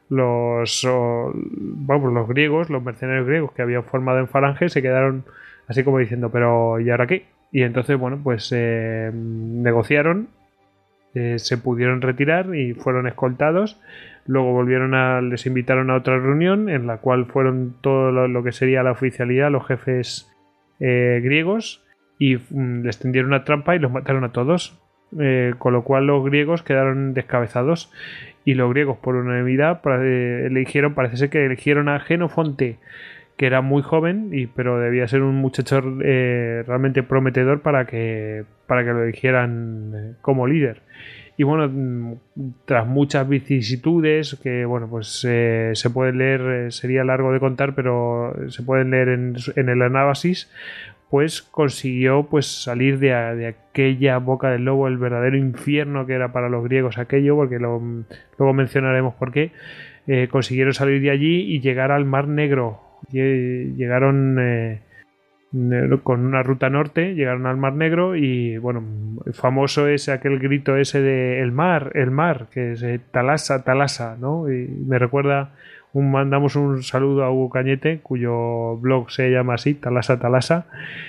griegos, los mercenarios griegos que habían formado en falange, se quedaron así como diciendo, pero ¿y ahora qué? Y entonces, bueno, pues negociaron, se pudieron retirar y fueron escoltados. Luego les invitaron a otra reunión en la cual fueron todo lo que sería la oficialidad, los jefes griegos, y les tendieron una trampa y los mataron a todos. Con lo cual los griegos quedaron descabezados. Y los griegos, por unanimidad, parece ser que eligieron a Genofonte, que era muy joven, pero debía ser un muchacho realmente prometedor para que lo eligieran como líder. Y bueno, tras muchas vicisitudes que bueno, pues se pueden leer, sería largo de contar, pero se pueden leer en el Anábasis, pues consiguió pues salir de aquella boca del lobo, el verdadero infierno que era para los griegos aquello, porque luego mencionaremos por qué. Consiguieron salir de allí y llegar al Mar Negro. Llegaron con una ruta norte, llegaron al Mar Negro y bueno, famoso es aquel grito ese de el mar, que es Talasa, Talasa, ¿no? Y me recuerda, mandamos un saludo a Hugo Cañete, cuyo blog se llama así, Talasa, Talasa.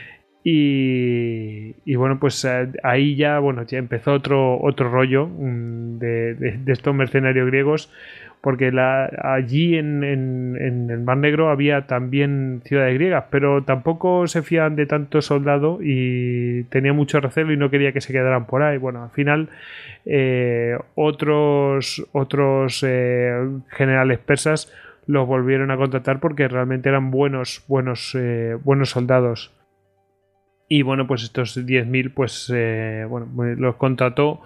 Y bueno, pues ahí ya empezó otro rollo de estos mercenarios griegos, porque allí en el Mar Negro había también ciudades griegas, pero tampoco se fiaban de tanto soldado y tenía mucho recelo y no quería que se quedaran por ahí. Bueno, al final otros generales persas los volvieron a contratar porque realmente eran buenos soldados. Y bueno, pues estos 10.000 pues los contrató.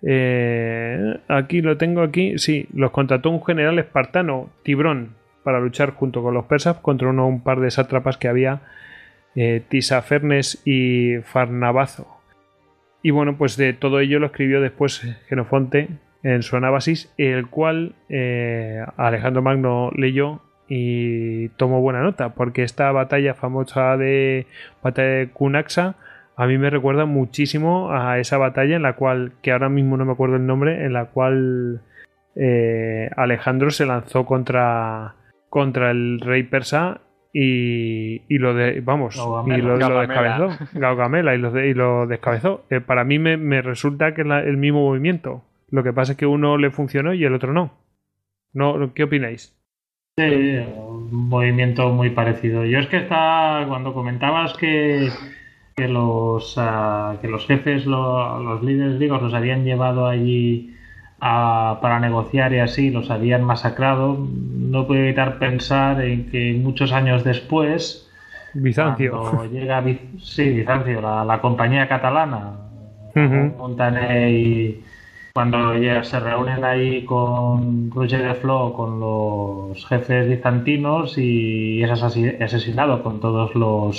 Aquí lo tengo aquí. Sí, los contrató un general espartano, Tibrón, para luchar junto con los persas contra un par de sátrapas que había, Tisafernes y Farnabazo. Y bueno, pues de todo ello lo escribió después Genofonte en su Anábasis, el cual Alejandro Magno leyó y tomó buena nota, porque esta batalla famosa de Cunaxa a mí me recuerda muchísimo a esa batalla en la cual, que ahora mismo no me acuerdo el nombre, en la cual Alejandro se lanzó contra el rey persa y lo descabezó. Gaugamela, y lo descabezó. Para mí me resulta que es el mismo movimiento. Lo que pasa es que uno le funcionó y el otro no. ¿Qué opináis? Sí, un movimiento muy parecido. Yo es que cuando comentabas que los jefes, los líderes griegos los habían llevado allí para negociar y así, los habían masacrado, no puedo evitar pensar en que muchos años después, Bizancio, Bizancio, la compañía catalana, Montaner, y cuando ya se reúnen ahí con Roger de Flor, con los jefes bizantinos, y es asesinado con todos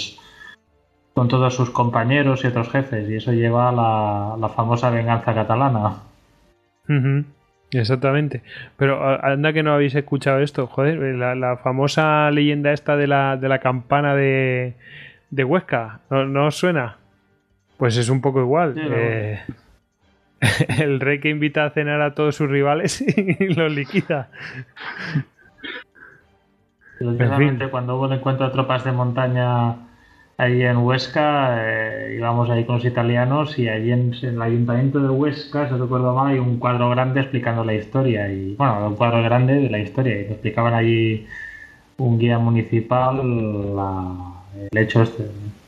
sus compañeros y otros jefes, y eso lleva a la famosa venganza catalana. Exactamente. Pero anda que no habéis escuchado esto, joder, la famosa leyenda esta de la campana de Huesca, ¿no os suena? Pues es un poco igual. Sí, El rey que invita a cenar a todos sus rivales y los liquida. Precisamente cuando hubo el encuentro de tropas de montaña ahí en Huesca, íbamos ahí con los italianos y allí en el ayuntamiento de Huesca, si no recuerdo mal, hay un cuadro grande explicando la historia y bueno, un cuadro grande de la historia y te explicaban allí un guía municipal el hecho este.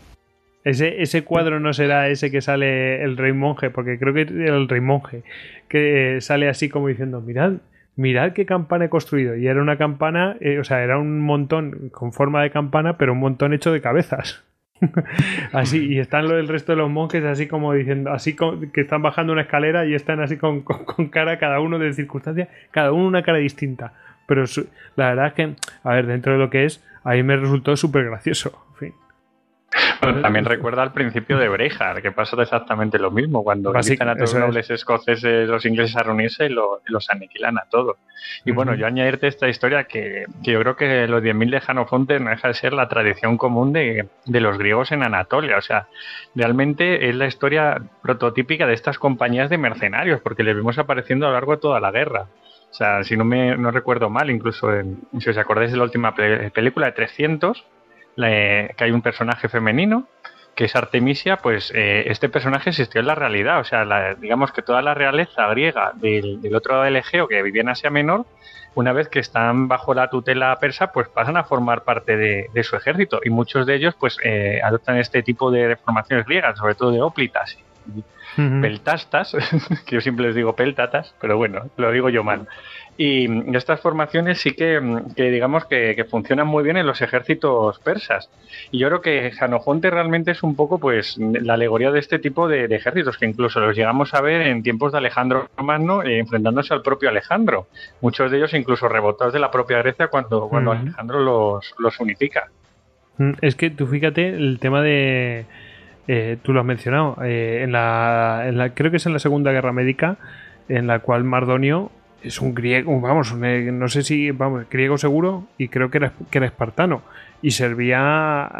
Ese cuadro no será ese que sale el rey monje, porque creo que era el rey monje, que sale así como diciendo, mirad qué campana he construido. Y era una campana, o sea, era un montón con forma de campana, pero un montón hecho de cabezas. Así, y están el resto de los monjes así como diciendo, así como, que están bajando una escalera y están así con cara, cada uno de circunstancia, cada uno una cara distinta. Pero la verdad es que, a ver, dentro de lo que es, a mí me resultó súper gracioso. En fin. Bueno, también recuerda al principio de Braveheart, que pasa exactamente lo mismo, cuando invitan a todos los nobles escoceses, los ingleses a reunirse y los aniquilan a todos. Y bueno, yo añadirte esta historia que yo creo que los 10.000 de Jenofonte no deja de ser la tradición común de los griegos en Anatolia. O sea, realmente es la historia prototípica de estas compañías de mercenarios, porque les vemos apareciendo a lo largo de toda la guerra. O sea, si no recuerdo mal, incluso si os acordáis de la última película de 300, que hay un personaje femenino que es Artemisia, pues este personaje existió en la realidad. O sea, digamos que toda la realeza griega del otro lado del Egeo, que vivía en Asia Menor, una vez que están bajo la tutela persa, pues pasan a formar parte de su ejército, y muchos de ellos pues adoptan este tipo de formaciones griegas, sobre todo de óplitas y peltastas, que yo siempre les digo peltatas, pero bueno, lo digo yo mal. Y estas formaciones sí que digamos que funcionan muy bien en los ejércitos persas. Y yo creo que Jenofonte realmente es un poco pues la alegoría de este tipo de ejércitos, que incluso los llegamos a ver en tiempos de Alejandro Magno, enfrentándose al propio Alejandro. Muchos de ellos incluso rebotados de la propia Grecia cuando Alejandro los unifica. Es que tú fíjate el tema de... tú lo has mencionado, creo que es en la Segunda Guerra Médica, en la cual Mardonio es un griego, vamos, no sé si, vamos, griego seguro, y creo que era espartano, y servía,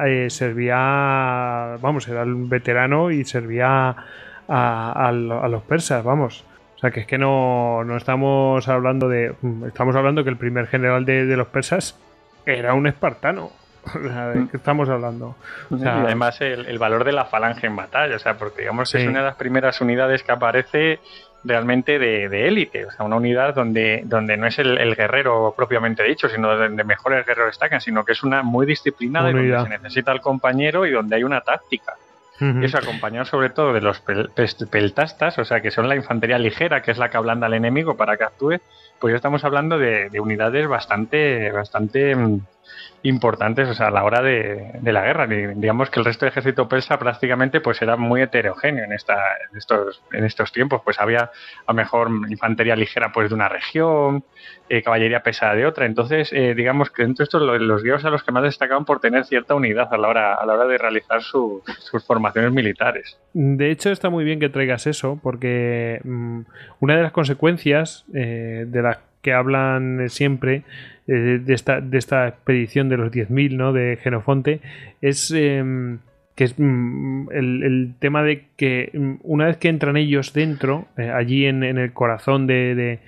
vamos, era un veterano y servía a los persas, vamos. O sea, que es que no estamos hablando estamos hablando que el primer general de los persas era un espartano. ¿De qué estamos hablando? O sea, y además el valor de la falange en batalla, o sea, porque digamos que es una de las primeras unidades que aparece realmente de élite, o sea, una unidad donde no es el guerrero propiamente dicho, sino donde mejores guerreros destacan, sino que es una muy disciplinada y donde se necesita al compañero y donde hay una táctica. Y eso acompañado sobre todo de los peltastas, o sea, que son la infantería ligera, que es la que ablanda al enemigo para que actúe, pues ya estamos hablando de unidades bastante importantes, o sea, a la hora de la guerra. Digamos que el resto del ejército persa prácticamente pues era muy heterogéneo en estos tiempos. Pues había a lo mejor infantería ligera pues de una región, caballería pesada de otra. Entonces, digamos que dentro de estos los griegos a los que más destacaban por tener cierta unidad a la hora de realizar sus formaciones militares. De hecho, está muy bien que traigas eso, porque una de las consecuencias de las que hablan siempre de esta expedición de los 10.000, ¿no?, de Jenofonte, es que es el tema de que una vez que entran ellos dentro, allí en el corazón de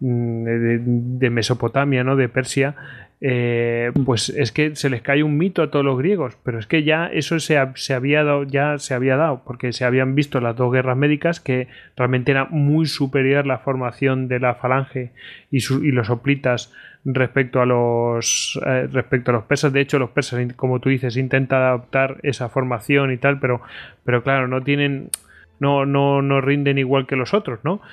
Mesopotamia, ¿no?, de Persia, pues es que se les cae un mito a todos los griegos, pero es que ya eso se había dado, porque se habían visto las dos guerras médicas, que realmente era muy superior la formación de la falange y los hoplitas respecto a los persas. De hecho, los persas, como tú dices, intentan adaptar esa formación y tal, pero claro, no rinden igual que los otros, ¿no?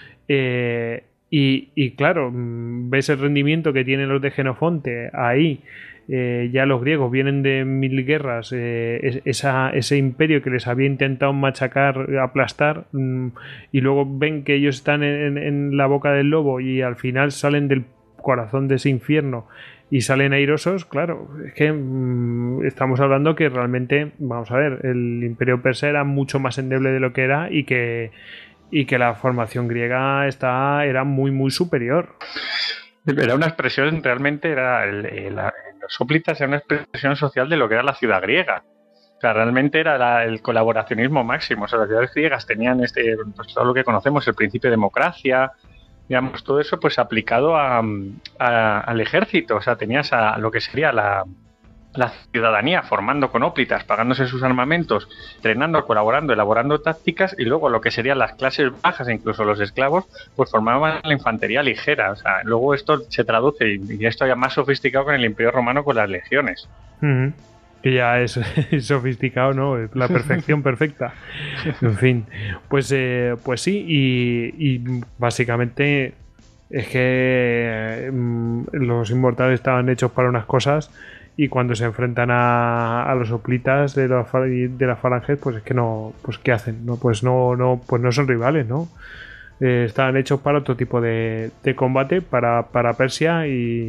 Y claro, ves el rendimiento que tienen los de Jenofonte ahí. Ya los griegos vienen de 1000 guerras, ese imperio que les había intentado machacar, aplastar, y luego ven que ellos están en la boca del lobo y al final salen del corazón de ese infierno y salen airosos. Claro, es que estamos hablando que realmente, vamos a ver, el imperio persa era mucho más endeble de lo que era, y que y que la formación griega era muy, muy superior. Era una expresión, realmente los hoplitas eran una expresión social de lo que era la ciudad griega. O sea, realmente era el colaboracionismo máximo. O sea, las ciudades griegas tenían pues, todo lo que conocemos, el principio de democracia, digamos, todo eso pues aplicado al ejército. O sea, tenías a lo que sería la ciudadanía formando con hoplitas, pagándose sus armamentos, entrenando, colaborando, elaborando tácticas, y luego lo que serían las clases bajas e incluso los esclavos, pues formaban la infantería ligera. O sea, luego esto se traduce y esto ya más sofisticado con el Imperio Romano con las legiones. Que ya es sofisticado, ¿no? La perfección perfecta. En fin, pues sí, y básicamente es que los inmortales estaban hechos para unas cosas, y cuando se enfrentan a los hoplitas de las falanges, pues es que no, pues ¿qué hacen? No, pues no son rivales, ¿no? Estaban hechos para otro tipo de combate, para Persia,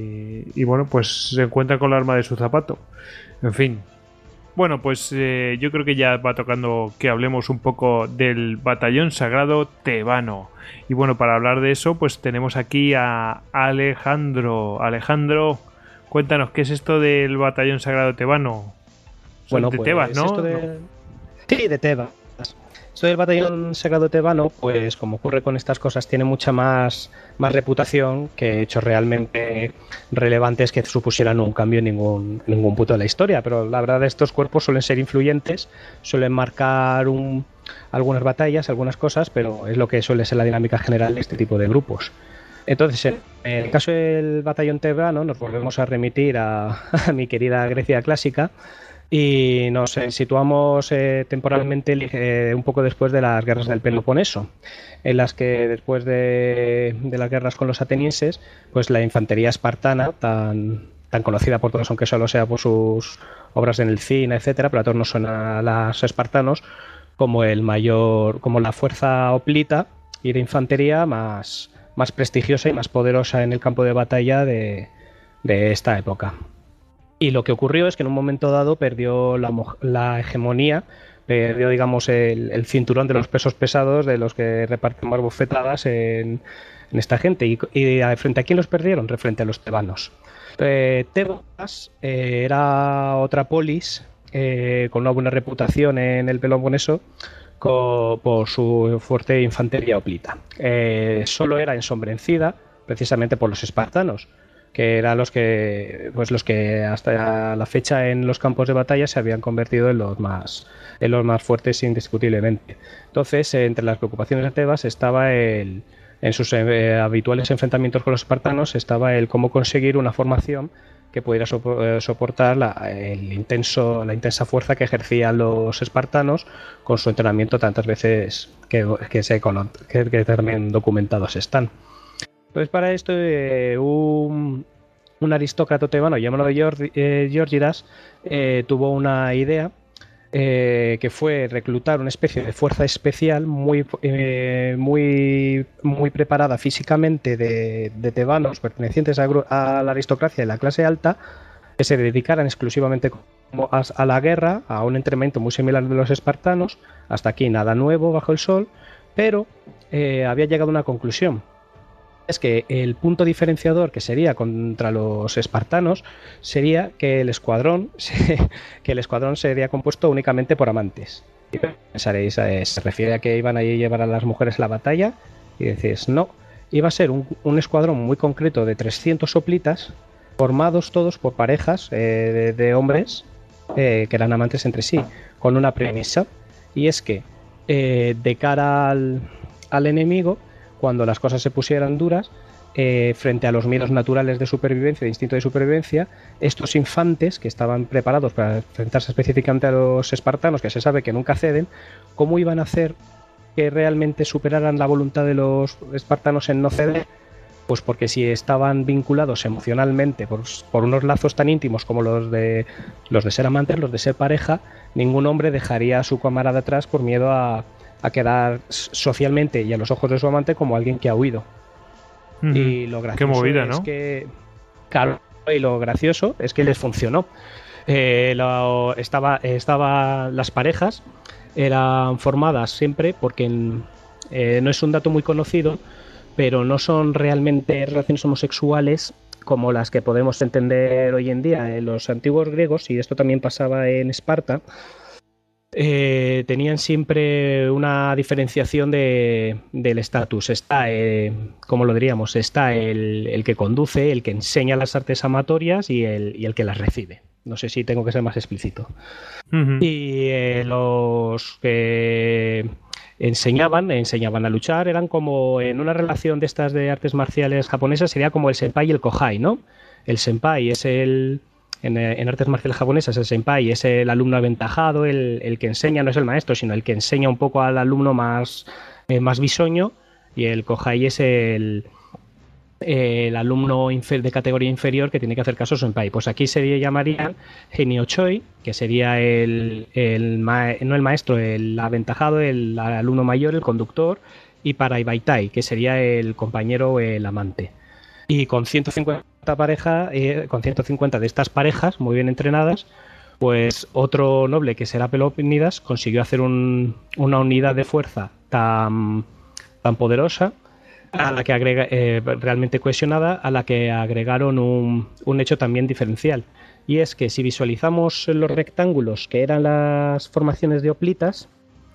y bueno, pues se encuentran con la arma de su zapato. En fin. Bueno, pues yo creo que ya va tocando que hablemos un poco del batallón sagrado tebano. Y bueno, para hablar de eso, pues tenemos aquí a Alejandro. Alejandro, cuéntanos, ¿qué es esto del batallón sagrado tebano? Bueno, de pues Tebas, ¿no? Sí, de Tebas. Esto del batallón sagrado tebano, pues como ocurre con estas cosas, tiene mucha más reputación que hechos realmente relevantes que supusieran un cambio en ningún punto de la historia. Pero la verdad, estos cuerpos suelen ser influyentes, suelen marcar algunas batallas, algunas cosas, pero es lo que suele ser la dinámica general de este tipo de grupos. Entonces, en el caso del batallón tebano, nos volvemos a remitir a mi querida Grecia clásica, y nos situamos temporalmente un poco después de las guerras del Peloponeso, en las que después de las guerras con los atenienses, pues la infantería espartana, tan conocida por todos, aunque solo sea por sus obras en el cine, etcétera, pero a todos nos suena a los espartanos como la fuerza hoplita y de infantería más prestigiosa y más poderosa en el campo de batalla de esta época. Y lo que ocurrió es que en un momento dado perdió la hegemonía, perdió, digamos, el cinturón de los pesos pesados, de los que reparten más bofetadas en esta gente. ¿Y frente a quién los perdieron? Frente a los tebanos. Tebas era otra polis con una buena reputación en el Peloponeso por su fuerte infantería hoplita. Solo era ensombrecida precisamente por los espartanos, que eran los que hasta la fecha en los campos de batalla se habían convertido en los más fuertes indiscutiblemente. Entonces, entre las preocupaciones de Tebas estaba en sus habituales enfrentamientos con los espartanos, estaba el cómo conseguir una formación que pudiera soportar la intensa fuerza que ejercían los espartanos con su entrenamiento tantas veces que también documentados están. Pues para esto un aristócrata tebano llamado Georgidas tuvo una idea que fue reclutar una especie de fuerza especial muy preparada físicamente de tebanos pertenecientes a la aristocracia de la clase alta, que se dedicaran exclusivamente a la guerra, a un entrenamiento muy similar de los espartanos. Hasta aquí nada nuevo bajo el sol, pero había llegado a una conclusión. Es que el punto diferenciador que sería contra los espartanos sería que el escuadrón sería compuesto únicamente por amantes. Y pensaréis, ¿se refiere a que iban a llevar a las mujeres a la batalla? Y decís, no, iba a ser un escuadrón muy concreto de 300 hoplitas, formados todos por parejas de hombres que eran amantes entre sí, con una premisa, y es que de cara al enemigo, cuando las cosas se pusieran duras, frente a los miedos naturales de supervivencia, de instinto de supervivencia, estos infantes que estaban preparados para enfrentarse específicamente a los espartanos, que se sabe que nunca ceden, ¿cómo iban a hacer que realmente superaran la voluntad de los espartanos en no ceder? Pues porque si estaban vinculados emocionalmente por unos lazos tan íntimos como los de ser amantes, los de ser pareja, ningún hombre dejaría a su camarada atrás por miedo a quedar socialmente y a los ojos de su amante como alguien que ha huido. Y lo gracioso, qué movida, ¿no? Es que, claro, y lo gracioso es que les funcionó. Las parejas eran formadas siempre porque no es un dato muy conocido, pero no son realmente relaciones homosexuales como las que podemos entender hoy en día. Los antiguos griegos, y esto también pasaba en Esparta, tenían siempre una diferenciación del estatus. Está, como lo diríamos, está el que conduce, el que enseña las artes amatorias y el que las recibe. No sé si tengo que ser más explícito. Y los que enseñaban a luchar, eran como en una relación de estas de artes marciales japonesas, sería como el senpai y el kohai, ¿no? El senpai es en artes marciales japonesas, el senpai es el alumno aventajado, el que enseña, no es el maestro, sino el que enseña un poco al alumno más bisoño, y el kohai es el alumno de categoría inferior que tiene que hacer caso a su senpai. Pues aquí se llamarían Geniochoi, que sería no el maestro, el aventajado, el alumno mayor, el conductor, y Paraibaitai, que sería el compañero o el amante. Y con 150 con 150 de estas parejas muy bien entrenadas, pues otro noble, que será Pelópidas, consiguió hacer una unidad de fuerza tan poderosa, a la que agrega, realmente cohesionada, a la que agregaron un hecho también diferencial. Y es que si visualizamos los rectángulos que eran las formaciones de hoplitas,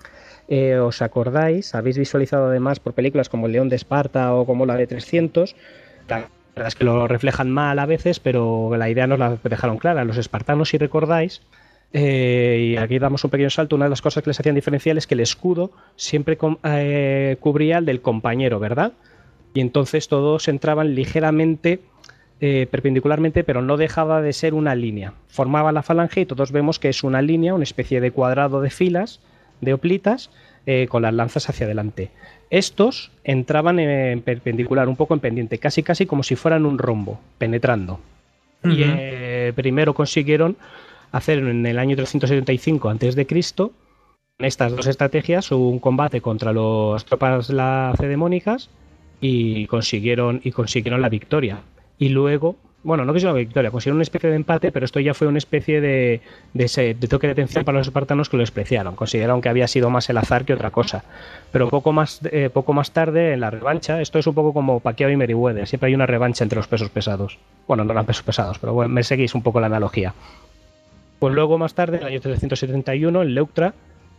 os acordáis, habéis visualizado además por películas como El León de Esparta o como la de 300, la verdad es que lo reflejan mal a veces, pero la idea nos la dejaron clara. Los espartanos, si recordáis, y aquí damos un pequeño salto, una de las cosas que les hacían diferencial es que el escudo siempre cubría el del compañero, ¿verdad? Y entonces todos entraban ligeramente perpendicularmente, pero no dejaba de ser una línea. Formaba la falange y todos vemos que es una línea, una especie de cuadrado de filas, de hoplitas, con las lanzas hacia adelante. Estos entraban en perpendicular, un poco en pendiente, casi como si fueran un rombo, penetrando. Y primero consiguieron hacer en el año 375 a.C., en estas dos estrategias, un combate contra las tropas lacedemónicas y consiguieron la victoria. Y luego, bueno, no consiguieron la victoria, consiguieron una especie de empate, pero esto ya fue una especie de toque de atención para los espartanos, que lo despreciaron. Consideraron que había sido más el azar que otra cosa. Pero poco más tarde, en la revancha, esto es un poco como Pacquiao y Mayweather, siempre hay una revancha entre los pesos pesados. Bueno, no eran pesos pesados, pero bueno, me seguís un poco la analogía. Pues luego, más tarde, en el año 371, en Leuctra,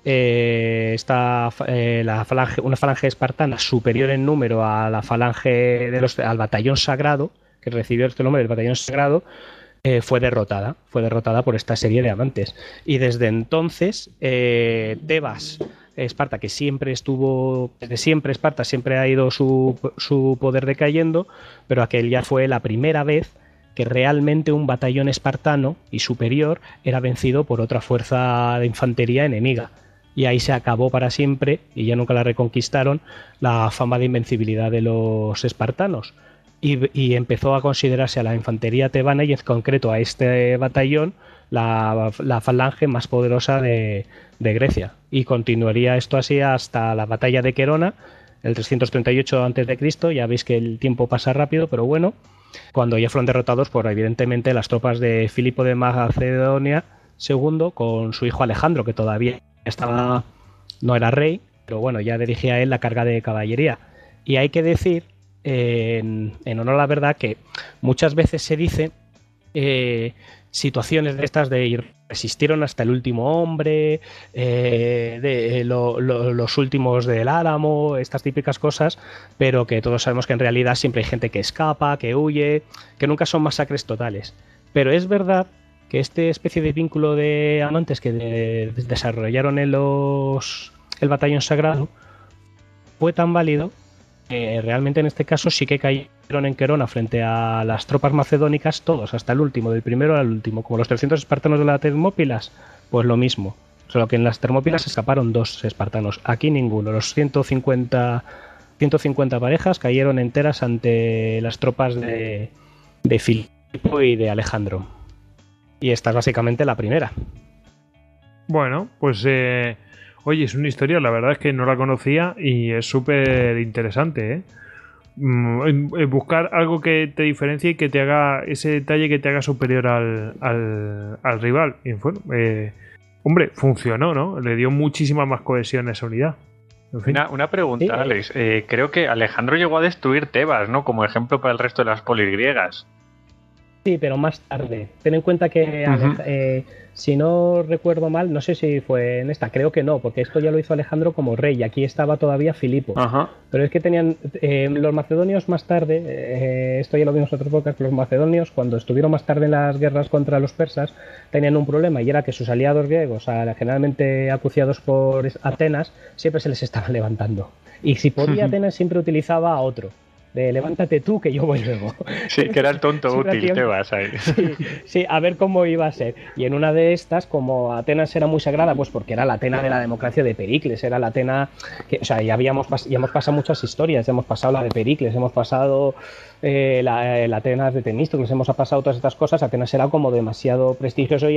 está una falange espartana superior en número a la falange al batallón sagrado, que recibió este nombre del batallón sagrado, fue derrotada por esta serie de amantes. Y desde entonces, Tebas, Esparta, que siempre estuvo, desde siempre Esparta siempre ha ido su poder decayendo, pero aquel ya fue la primera vez que realmente un batallón espartano y superior era vencido por otra fuerza de infantería enemiga. Y ahí se acabó para siempre, y ya nunca la reconquistaron, la fama de invencibilidad de los espartanos. Y empezó a considerarse a la infantería tebana, y en concreto a este batallón, la falange más poderosa de Grecia. Y continuaría esto así hasta la batalla de Querona, el 338 a.C. Ya veis que el tiempo pasa rápido, pero bueno, cuando ya fueron derrotados por, evidentemente, las tropas de Filipo de Macedonia II, con su hijo Alejandro, que todavía no era rey, pero bueno, ya dirigía él la carga de caballería. Y hay que decir, en honor a la verdad, que muchas veces se dice situaciones de estas de resistieron hasta el último hombre, los últimos del Álamo, estas típicas cosas, pero que todos sabemos que en realidad siempre hay gente que escapa, que huye, que nunca son masacres totales. Pero es verdad que esta especie de vínculo de amantes que desarrollaron el batallón sagrado fue tan válido que realmente en este caso sí que cayeron en Querona frente a las tropas macedónicas todos, hasta el último, del primero al último, como los 300 espartanos de las Termópilas, pues lo mismo, solo que en las Termópilas escaparon 2 espartanos, aquí ninguno. Los 150 parejas cayeron enteras ante las tropas de Filipo y de Alejandro. Y esta es básicamente la primera. Bueno, pues oye, es una historia, la verdad es que no la conocía y es súper interesante, ¿eh? Buscar algo que te diferencie y que te haga ese detalle que te haga superior al rival. Y bueno, hombre, funcionó, ¿no? Le dio muchísima más cohesión a esa unidad. En fin. Una pregunta, sí, Alex. Creo que Alejandro llegó a destruir Tebas, ¿no? Como ejemplo para el resto de las polis griegas. Sí, pero más tarde. Ten en cuenta que, si no recuerdo mal, no sé si fue en esta, creo que no, porque esto ya lo hizo Alejandro como rey y aquí estaba todavía Filipo. Pero es que tenían los macedonios más tarde, esto ya lo vimos en otras épocas, los macedonios cuando estuvieron más tarde en las guerras contra los persas tenían un problema y era que sus aliados griegos, generalmente acuciados por Atenas, siempre se les estaban levantando. Y si podía, Atenas siempre utilizaba a otro. De levántate tú que yo voy luego. Sí, que era el tonto útil, Tebas ahí. Sí, a ver cómo iba a ser. Y en una de estas, como Atenas era muy sagrada, pues porque era la Atena de la democracia de Pericles, era la Atena que, o sea, ya hemos pasado muchas historias, ya hemos pasado la de Pericles, hemos pasado la Atenas de Temístocles, hemos pasado todas estas cosas. Atenas era como demasiado prestigioso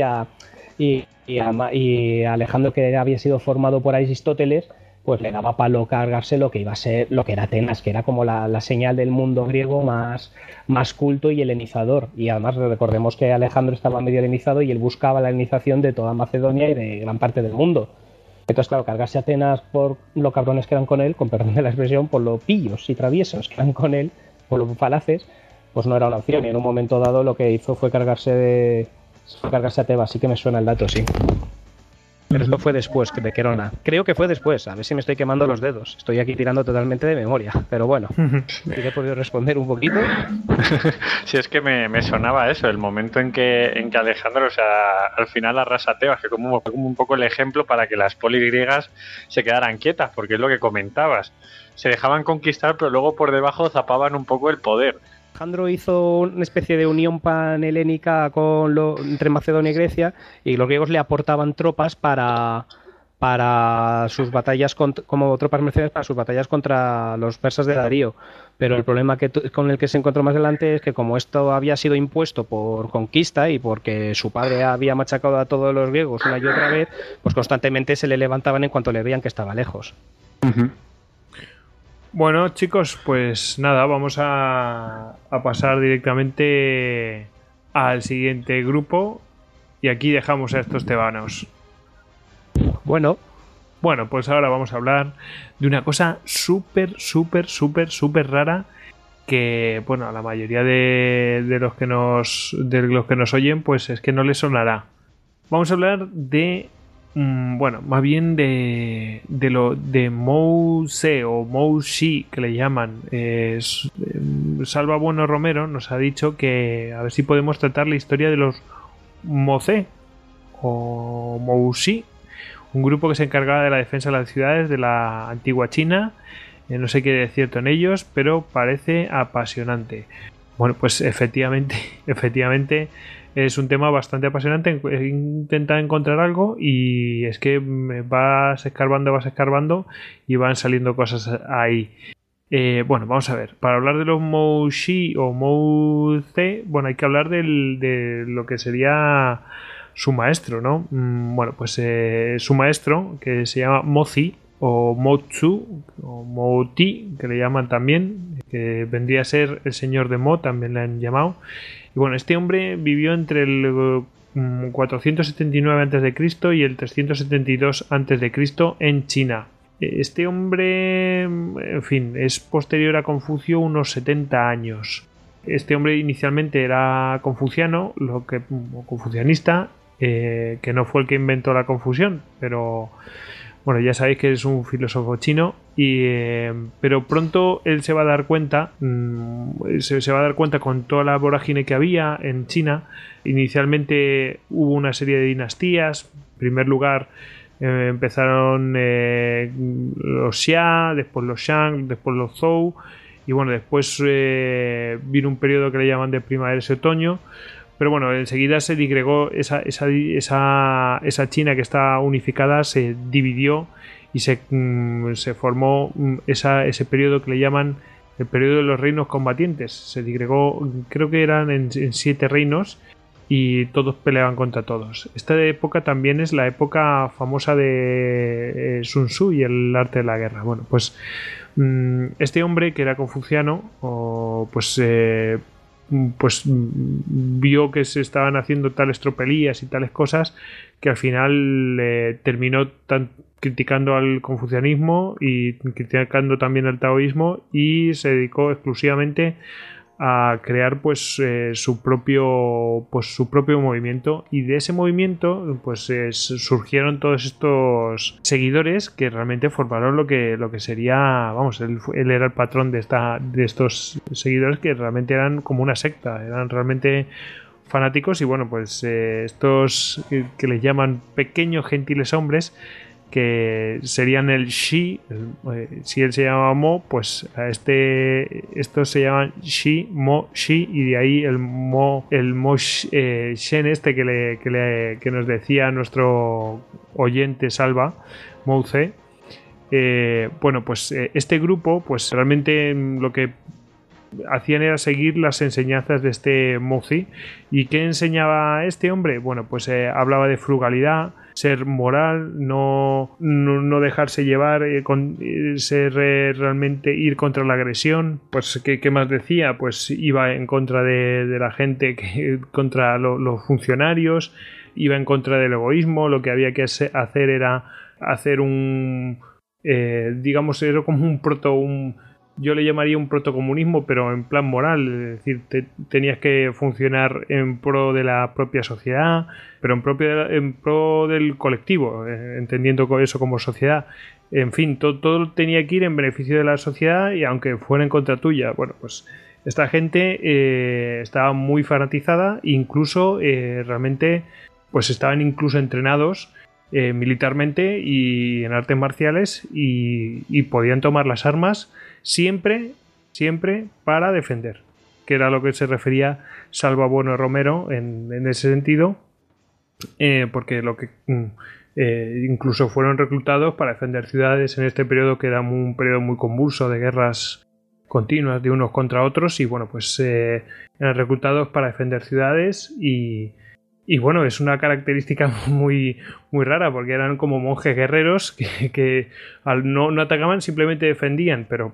y Alejandro, que había sido formado por Aristóteles, pues le daba palo cargarse lo que iba a ser, lo que era Atenas, que era como la señal del mundo griego más culto y helenizador. Y además recordemos que Alejandro estaba medio helenizado y él buscaba la helenización de toda Macedonia y de gran parte del mundo. Entonces, claro, cargarse a Atenas por lo cabrones que eran con él, con perdón de la expresión, por lo pillos y traviesos que eran con él, por lo falaces, pues no era una opción. Y en un momento dado lo que hizo fue cargarse a Tebas. Sí que me suena el dato, sí. Pero esto fue después de Querona. Creo que fue después. A ver si me estoy quemando los dedos. Estoy aquí tirando totalmente de memoria. Pero bueno, sí que he podido responder un poquito. Sí, es que me sonaba eso. El momento en que Alejandro, o sea, al final arrasa a Tebas, que como un poco el ejemplo para que las polis griegas se quedaran quietas, porque es lo que comentabas. Se dejaban conquistar, pero luego por debajo zapaban un poco el poder. Alejandro hizo una especie de unión panhelénica entre Macedonia y Grecia, y los griegos le aportaban tropas para sus batallas como tropas mercenarias para sus batallas contra los persas de Darío. Pero el problema con el que se encontró más adelante es que como esto había sido impuesto por conquista y porque su padre había machacado a todos los griegos una y otra vez, pues constantemente se le levantaban en cuanto le veían que estaba lejos. Bueno, chicos, pues nada, vamos a pasar directamente al siguiente grupo y aquí dejamos a estos tebanos. Bueno, pues ahora vamos a hablar de una cosa súper rara que, bueno, a la mayoría de los que nos oyen, pues es que no les sonará. Vamos a hablar de más bien de Mouse o Moushi, que le llaman. Salva Bueno Romero nos ha dicho que a ver si podemos tratar la historia de los Moce o Moushi, un grupo que se encargaba de la defensa de las ciudades de la antigua China. No sé qué es cierto en ellos, pero parece apasionante. Bueno, pues efectivamente es un tema bastante apasionante. Intenta encontrar algo y es que vas escarbando y van saliendo cosas ahí. Bueno, vamos a ver. Para hablar de los Moushi o Mouce, bueno, hay que hablar de lo que sería su maestro, ¿no? Bueno, pues su maestro, que se llama Mozi o Motsu o Moti, que le llaman también, que vendría a ser el señor de Mo, también le han llamado. Y bueno, este hombre vivió entre el 479 a.C. y el 372 a.C. en China. Este hombre, en fin, es posterior a Confucio unos 70 años. Este hombre inicialmente era confuciano, confucianista, que no fue el que inventó la confusión, pero bueno, ya sabéis que es un filósofo chino, pero pronto él se va a dar cuenta, se va a dar cuenta con toda la vorágine que había en China. Inicialmente hubo una serie de dinastías. En primer lugar empezaron los Xia, después los Shang, después los Zhou, y bueno, después vino un periodo que le llaman de primavera y otoño. Pero bueno, enseguida se digregó esa China que está unificada, se dividió y se formó ese periodo que le llaman el periodo de los reinos combatientes. Se digregó, creo que eran en 7 reinos y todos peleaban contra todos. Esta época también es la época famosa de Sun Tzu y el arte de la guerra. Bueno, pues este hombre que era confuciano, pues pues vio que se estaban haciendo tales tropelías y tales cosas que al final terminó criticando al confucianismo y criticando también al taoísmo, y se dedicó exclusivamente a crear su propio movimiento, y de ese movimiento surgieron todos estos seguidores que realmente formaron lo que sería, vamos, él era el patrón de estos seguidores, que realmente eran como una secta, eran realmente fanáticos. Y bueno, pues estos que les llaman pequeños gentiles hombres, que serían el Shi, si él se llama Mo, pues a estos se llaman Shi, Mo, Shi, y de ahí el Mo Shen que nos decía nuestro oyente Salva, Mo Tse. Bueno, pues este grupo, pues realmente lo que hacían era seguir las enseñanzas de este Mo Tse. ¿Y qué enseñaba este hombre? Bueno, pues hablaba de frugalidad, ser moral, no dejarse llevar, ser realmente ir contra la agresión. Pues ¿qué más decía? Pues iba en contra de la gente, contra los funcionarios, iba en contra del egoísmo. Lo que había que hacer era hacer digamos, era como yo le llamaría un protocomunismo, pero en plan moral. Es decir, tenías que funcionar en pro de la propia sociedad, pero en pro del colectivo, entendiendo eso como sociedad. En fin, todo tenía que ir en beneficio de la sociedad, y aunque fuera en contra tuya. Bueno, pues esta gente estaba muy fanatizada, incluso realmente pues estaban incluso entrenados militarmente y en artes marciales, y podían tomar las armas siempre para defender, que era lo que se refería Salva Bueno Romero en ese sentido, porque lo que incluso fueron reclutados para defender ciudades en este periodo, que era un periodo muy convulso de guerras continuas de unos contra otros, y bueno, pues eran reclutados para defender ciudades. Y bueno, es una característica muy, muy rara, porque eran como monjes guerreros que no atacaban, simplemente defendían, pero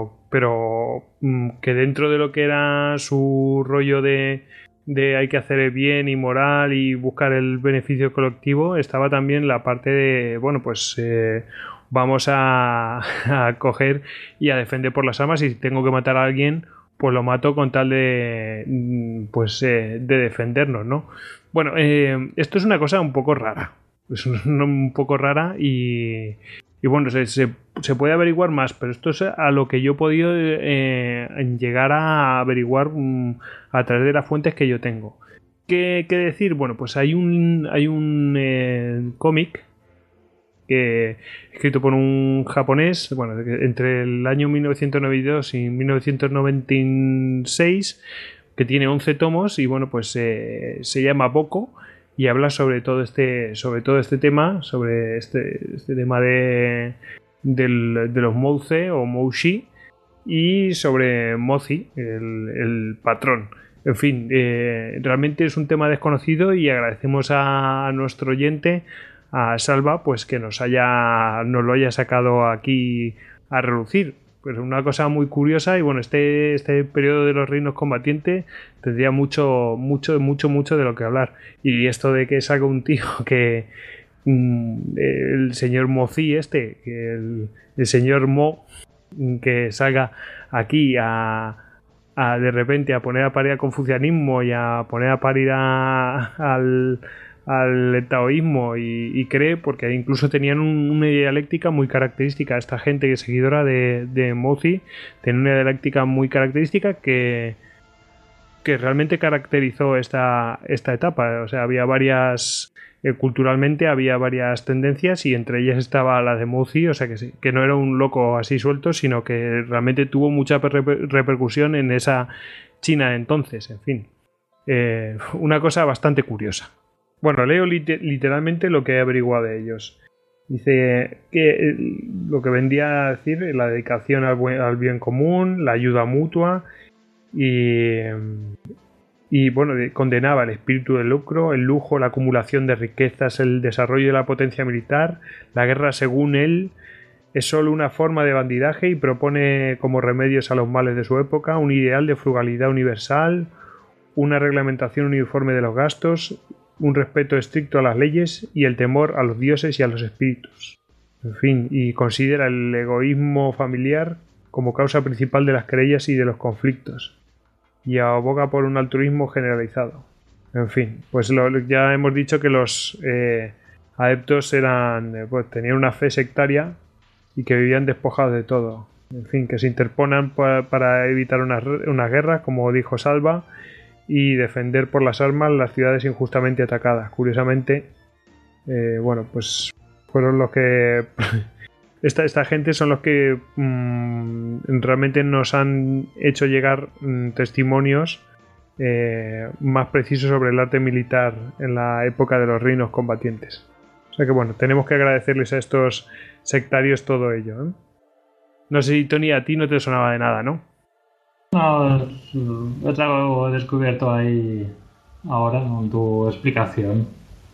que dentro de lo que era su rollo de hay que hacer el bien y moral y buscar el beneficio colectivo, estaba también la parte de, bueno, pues vamos a coger y a defender por las armas, y si tengo que matar a alguien, pues lo mato con tal de defendernos, ¿no? Bueno, esto es una cosa un poco rara. Es un poco rara, y bueno, se puede averiguar más, pero esto es a lo que yo he podido llegar a averiguar a través de las fuentes que yo tengo. ¿Qué decir? Bueno, pues hay un cómic escrito por un japonés, bueno, entre el año 1992 y 1996, que tiene 11 tomos, y bueno, pues se llama Boko, y habla sobre todo este tema, sobre este tema de los Mouse o Moushi, y sobre Mozi, el patrón. En fin, realmente es un tema desconocido, y agradecemos a nuestro oyente, a Salva, pues que nos lo haya sacado aquí a relucir. Pues una cosa muy curiosa. Y bueno, este periodo de los reinos combatientes tendría mucho de lo que hablar. Y esto de que salga un tío que el señor Mozi el señor Mo, que salga aquí de repente a poner a parir al confucianismo y a poner a parir al taoísmo, y cree, porque incluso tenían una dialéctica muy característica. Esta gente que es seguidora de Mozi tenía una dialéctica muy característica que realmente caracterizó esta etapa. O sea, había varias culturalmente había varias tendencias, y entre ellas estaba la de Mozi. O sea que sí, que no era un loco así suelto, sino que realmente tuvo mucha repercusión en esa China de entonces. En fin, una cosa bastante curiosa. Bueno, leo literalmente lo que he averiguado de ellos. Dice que lo que vendría a decir la dedicación al bien común, la ayuda mutua, y bueno, condenaba el espíritu del lucro, el lujo, la acumulación de riquezas, el desarrollo de la potencia militar. La guerra, según él, es solo una forma de bandidaje, y propone como remedios a los males de su época un ideal de frugalidad universal, una reglamentación uniforme de los gastos, un respeto estricto a las leyes y el temor a los dioses y a los espíritus. En fin, y considera el egoísmo familiar como causa principal de las querellas y de los conflictos, y aboga por un altruismo generalizado. En fin, pues ya hemos dicho que los adeptos tenían una fe sectaria y que vivían despojados de todo. En fin, que se interponan para evitar una guerra, como dijo Salva, y defender por las armas las ciudades injustamente atacadas. Curiosamente, pues fueron los que... Esta gente son los que realmente nos han hecho llegar testimonios más precisos sobre el arte militar en la época de los reinos combatientes. O sea que tenemos que agradecerles a estos sectarios todo ello, ¿eh? No sé si, Tony, a ti no te sonaba de nada, ¿no? No, es algo descubierto ahí ahora con tu explicación.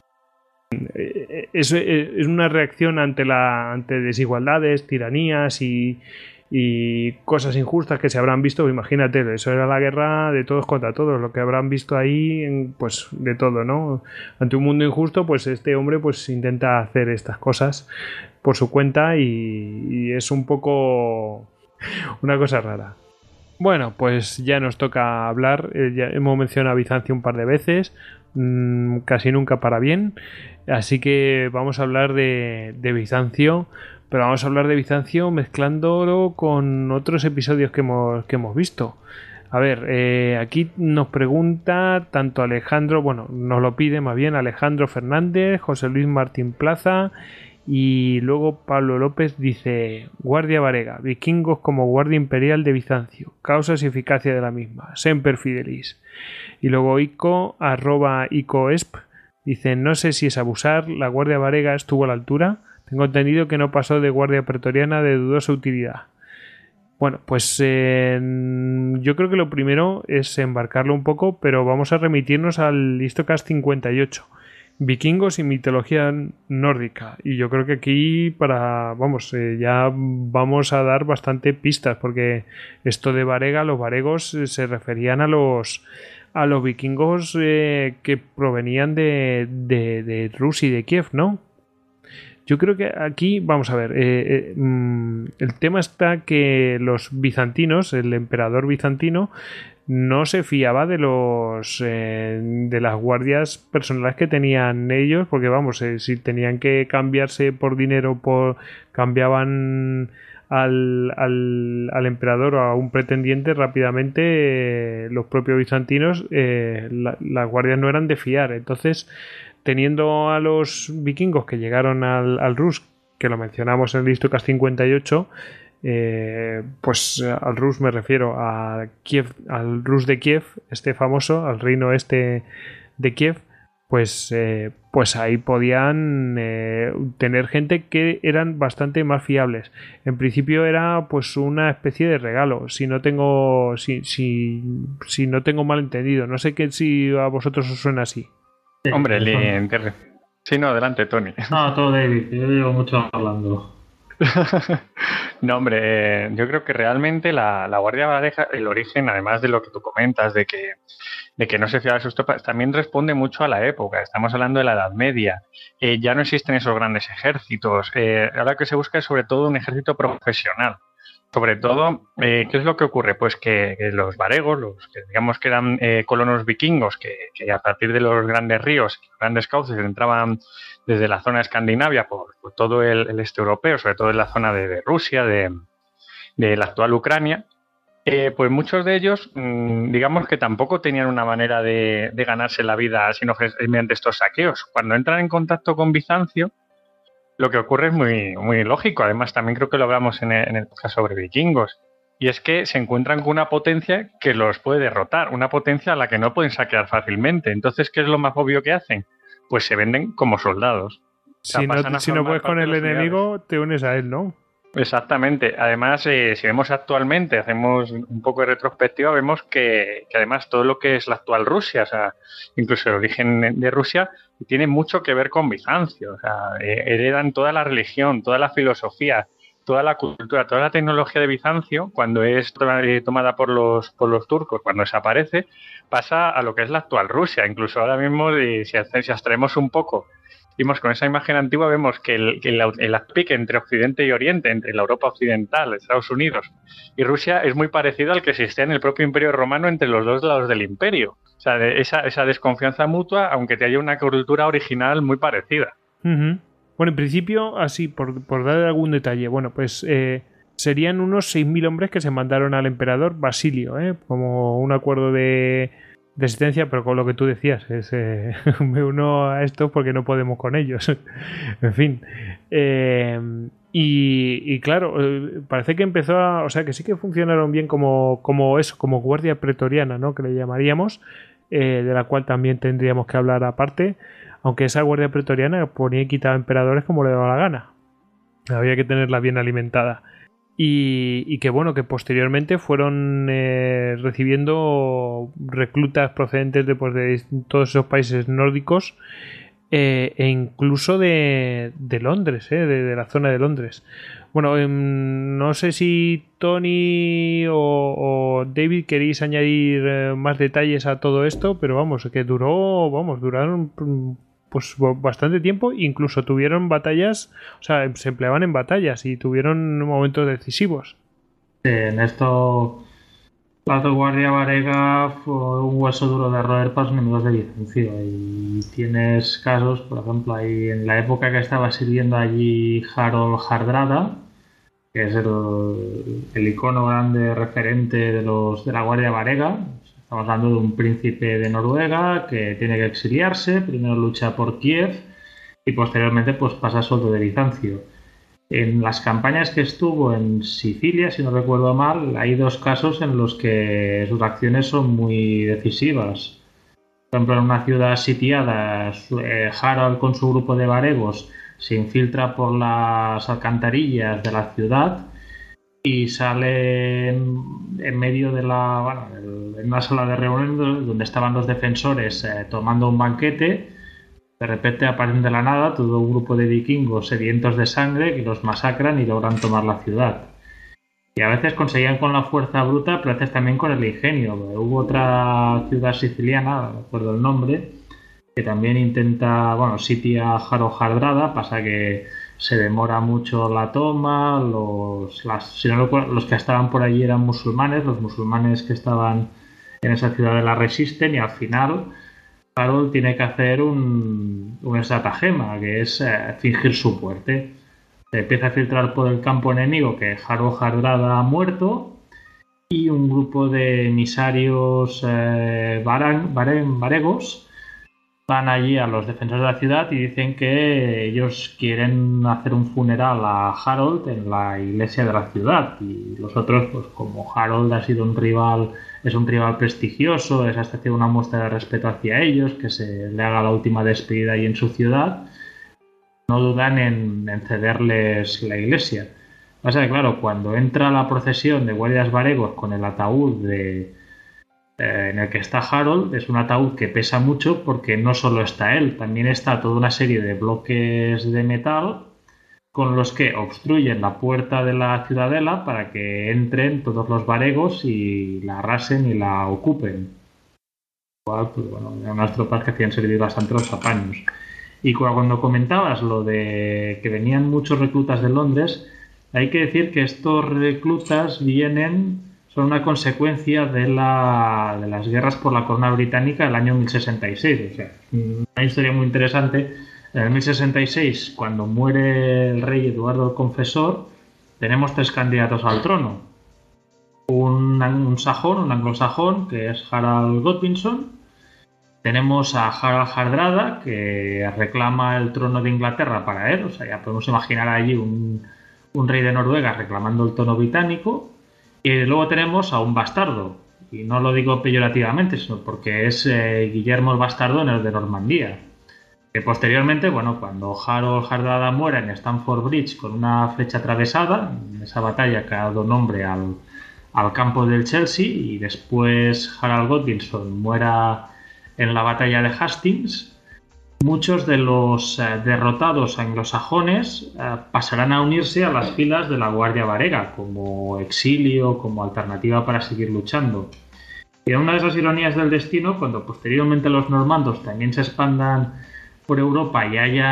Es una reacción ante desigualdades, tiranías y cosas injustas que se habrán visto. Imagínate, eso era la guerra de todos contra todos, lo que habrán visto ahí, pues de todo, ¿no? Ante un mundo injusto, pues este hombre pues intenta hacer estas cosas por su cuenta y es un poco una cosa rara. Bueno, pues ya nos toca hablar. Ya hemos mencionado a Bizancio un par de veces, casi nunca para bien. Así que vamos a hablar de Bizancio, pero vamos a hablar de Bizancio mezclándolo con otros episodios que hemos visto. A ver, aquí nos pregunta tanto Alejandro, nos lo pide más bien Alejandro Fernández, José Luis Martín Plaza, y luego Pablo López dice: Guardia Varega, vikingos como guardia imperial de Bizancio, causas y eficacia de la misma, semper fidelis. Y luego @icoesp dice: no sé si es abusar, la Guardia Varega estuvo a la altura, tengo entendido que no pasó de guardia pretoriana de dudosa utilidad. Bueno, pues yo creo que lo primero es embarcarlo un poco, pero vamos a remitirnos al Histocast 58, vikingos y mitología nórdica, y yo creo que aquí ya vamos a dar bastante pistas, porque esto de Varega, los varegos se referían a los vikingos que provenían de Rusia y de Kiev, ¿no? Yo creo que aquí, vamos a ver, el tema está que los bizantinos, el emperador bizantino, no se fiaba de las guardias personales que tenían ellos, porque si tenían que cambiarse por dinero, cambiaban al emperador o a un pretendiente rápidamente, los propios bizantinos, las guardias no eran de fiar. Entonces, teniendo a los vikingos que llegaron al Rus, que lo mencionamos en el Histocast 58, pues al Rus me refiero a Kiev, al Rus de Kiev, este famoso, al reino este de Kiev, pues ahí podían tener gente que eran bastante más fiables. En principio era pues una especie de regalo, si no tengo mal entendido. No sé si a vosotros os suena así. Sí, hombre, sí, no, adelante, Tony. No, todo David, yo llevo mucho hablando. No, hombre, yo creo que realmente la Guardia Varega, el origen, además de lo que tú comentas, de que no se fiaba de sus tropas, también responde mucho a la época. Estamos hablando de la Edad Media. Ya no existen esos grandes ejércitos. Ahora que se busca es sobre todo un ejército profesional. Sobre todo, ¿qué es lo que ocurre? Pues que los varegos, los que digamos que eran colonos vikingos, que a partir de los grandes ríos, grandes cauces, entraban desde la zona de Escandinavia por todo el este europeo, sobre todo en la zona de Rusia, de la actual Ucrania, pues muchos de ellos, digamos que tampoco tenían una manera de ganarse la vida sino mediante estos saqueos. Cuando entran en contacto con Bizancio, lo que ocurre es muy, muy lógico. Además, también creo que lo hablamos en el podcast sobre vikingos. Y es que se encuentran con una potencia que los puede derrotar, una potencia a la que no pueden saquear fácilmente. Entonces, ¿qué es lo más obvio que hacen? Pues se venden como soldados. Si no puedes con el enemigo, te unes a él, ¿no? Exactamente. Además, si vemos actualmente, hacemos un poco de retrospectiva, vemos que además todo lo que es la actual Rusia, o sea, incluso el origen de Rusia, tiene mucho que ver con Bizancio. O sea, heredan toda la religión, toda la filosofía. toda la cultura, toda la tecnología de Bizancio, cuando es tomada por los turcos, cuando desaparece, pasa a lo que es la actual Rusia. Incluso ahora mismo, si abstraemos un poco, vimos con esa imagen antigua, vemos que el pique entre Occidente y Oriente, entre la Europa occidental, Estados Unidos y Rusia, es muy parecido al que existía en el propio Imperio Romano entre los dos lados del imperio. O sea, esa desconfianza mutua, aunque te haya una cultura original muy parecida. Uh-huh. Bueno, en principio, así, por dar algún detalle, bueno, pues serían unos 6.000 hombres que se mandaron al emperador Basilio, como un acuerdo de existencia, pero con lo que tú decías, me uno a esto porque no podemos con ellos. En fin. Y claro, parece que empezó o sea, que sí que funcionaron bien como guardia pretoriana, ¿no? Que le llamaríamos, de la cual también tendríamos que hablar aparte. Aunque esa guardia pretoriana ponía y quitaba emperadores como le daba la gana. Había que tenerla bien alimentada. Y que bueno, que posteriormente fueron recibiendo reclutas procedentes de todos esos países nórdicos e incluso de Londres, de la zona de Londres. Bueno, no sé si Tony o David queréis añadir más detalles a todo esto, pero vamos, que duraron pues bastante tiempo, incluso tuvieron batallas, o sea, se empleaban en batallas y tuvieron momentos decisivos. En esto, la Guardia Varega fue un hueso duro de roer para los enemigos de Bizancio, y tienes casos, por ejemplo, ahí en la época que estaba sirviendo allí Harold Hardrada, que es el icono grande referente de la Guardia Varega. Estamos hablando de un príncipe de Noruega que tiene que exiliarse, primero lucha por Kiev y posteriormente pues pasa a sueldo de Bizancio. En las campañas que estuvo en Sicilia, si no recuerdo mal, hay dos casos en los que sus acciones son muy decisivas. Por ejemplo, en una ciudad sitiada, Harald con su grupo de varegos se infiltra por las alcantarillas de la ciudad y sale en medio de en una sala de reunión donde estaban los defensores tomando un banquete. De repente aparecen de la nada todo un grupo de vikingos sedientos de sangre que los masacran y logran tomar la ciudad. Y a veces conseguían con la fuerza bruta, pero a veces también con el ingenio. Hubo otra ciudad siciliana, no recuerdo el nombre, que también sitia Harold Hardrada, pasa que se demora mucho la toma, los que estaban por allí eran musulmanes, los musulmanes que estaban en esa ciudad la resisten y al final Harold tiene que hacer un estratagema, que es fingir su muerte. Se empieza a filtrar por el campo enemigo que Harold Hardrada ha muerto y un grupo de emisarios varegos van allí a los defensores de la ciudad y dicen que ellos quieren hacer un funeral a Harold en la iglesia de la ciudad, y los otros, pues como Harold es un rival prestigioso, es hasta hacer una muestra de respeto hacia ellos, que se le haga la última despedida ahí en su ciudad, no dudan en cederles la iglesia. Pasa que claro, cuando entra la procesión de guardias varegos con el ataúd en el que está Harold, es un ataúd que pesa mucho porque no solo está él, también está toda una serie de bloques de metal con los que obstruyen la puerta de la ciudadela para que entren todos los varegos y la arrasen y la ocupen. Igual, pues bueno, eran unas tropas que hacían servir bastante los apaños. Y cuando comentabas lo de que venían muchos reclutas de Londres, hay que decir que estos reclutas son una consecuencia de las guerras por la corona británica del año 1066. O sea, una historia muy interesante. En el 1066, cuando muere el rey Eduardo el Confesor, tenemos 3 candidatos al trono. Un anglosajón, que es Harald Godwinson. Tenemos a Harald Hardrada, que reclama el trono de Inglaterra para él. O sea, ya podemos imaginar allí un rey de Noruega reclamando el trono británico. Y luego tenemos a un bastardo, y no lo digo peyorativamente, sino porque es Guillermo el Bastardo en el de Normandía, que posteriormente, cuando Harold Hardrada muera en Stamford Bridge con una flecha atravesada, en esa batalla que ha dado nombre al campo del Chelsea, y después Harald Godwinson muera en la batalla de Hastings, muchos de los derrotados anglosajones pasarán a unirse a las filas de la Guardia Varega como exilio, como alternativa para seguir luchando. Y una de esas ironías del destino, cuando posteriormente los normandos también se expandan por Europa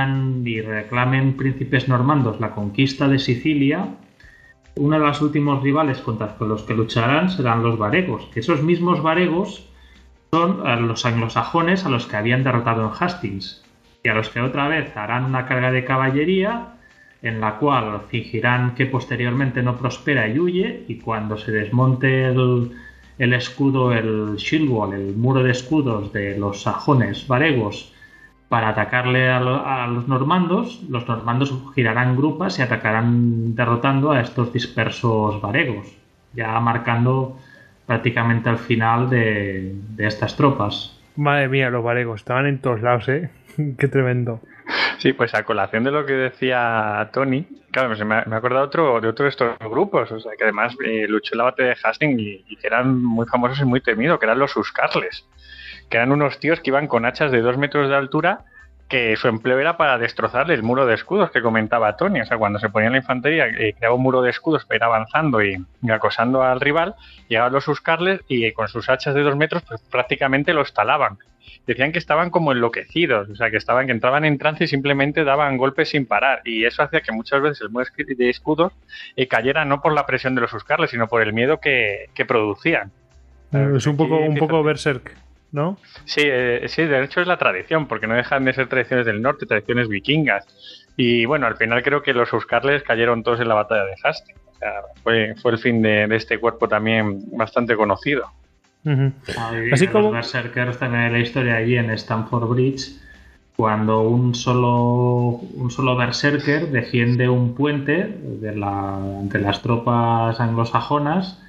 y reclamen príncipes normandos la conquista de Sicilia, uno de los últimos rivales contra los que lucharán serán los varegos, que esos mismos varegos son los anglosajones a los que habían derrotado en Hastings y a los que otra vez harán una carga de caballería en la cual fingirán que posteriormente no prospera y huye, y cuando se desmonte el escudo, el shield wall, el muro de escudos de los sajones varegos para atacarle a los normandos girarán grupas y atacarán derrotando a estos dispersos varegos, ya marcando prácticamente al final de estas tropas. Madre mía, los varegos estaban en todos lados, ¿eh? Qué tremendo. Sí, pues a colación de lo que decía Tony, claro, me ha acordado de otro de estos grupos, o sea, que además luchó en la batalla de Hastings y que eran muy famosos y muy temidos, que eran los Huscarles, que eran unos tíos que iban con hachas de 2 metros de altura, que su empleo era para destrozar el muro de escudos que comentaba Tony. O sea, cuando se ponía la infantería, creaba un muro de escudos para ir avanzando y acosando al rival, llegaban los Huscarles y con sus hachas de 2 metros pues prácticamente los talaban. Decían que estaban como enloquecidos, o sea, que entraban en trance y simplemente daban golpes sin parar, y eso hacía que muchas veces el muro de escudos cayera no por la presión de los Huscarles, sino por el miedo que producían. Es un poco berserk, ¿no? Sí, de hecho es la tradición, porque no dejan de ser tradiciones del norte, tradiciones vikingas. Y bueno, al final creo que los Huscarles cayeron todos en la batalla de Hastings. O sea, fue el fin de este cuerpo también bastante conocido. Uh-huh. Así como los berserkers también hay la historia allí en Stamford Bridge, cuando un solo berserker defiende un puente entre las tropas anglosajonas,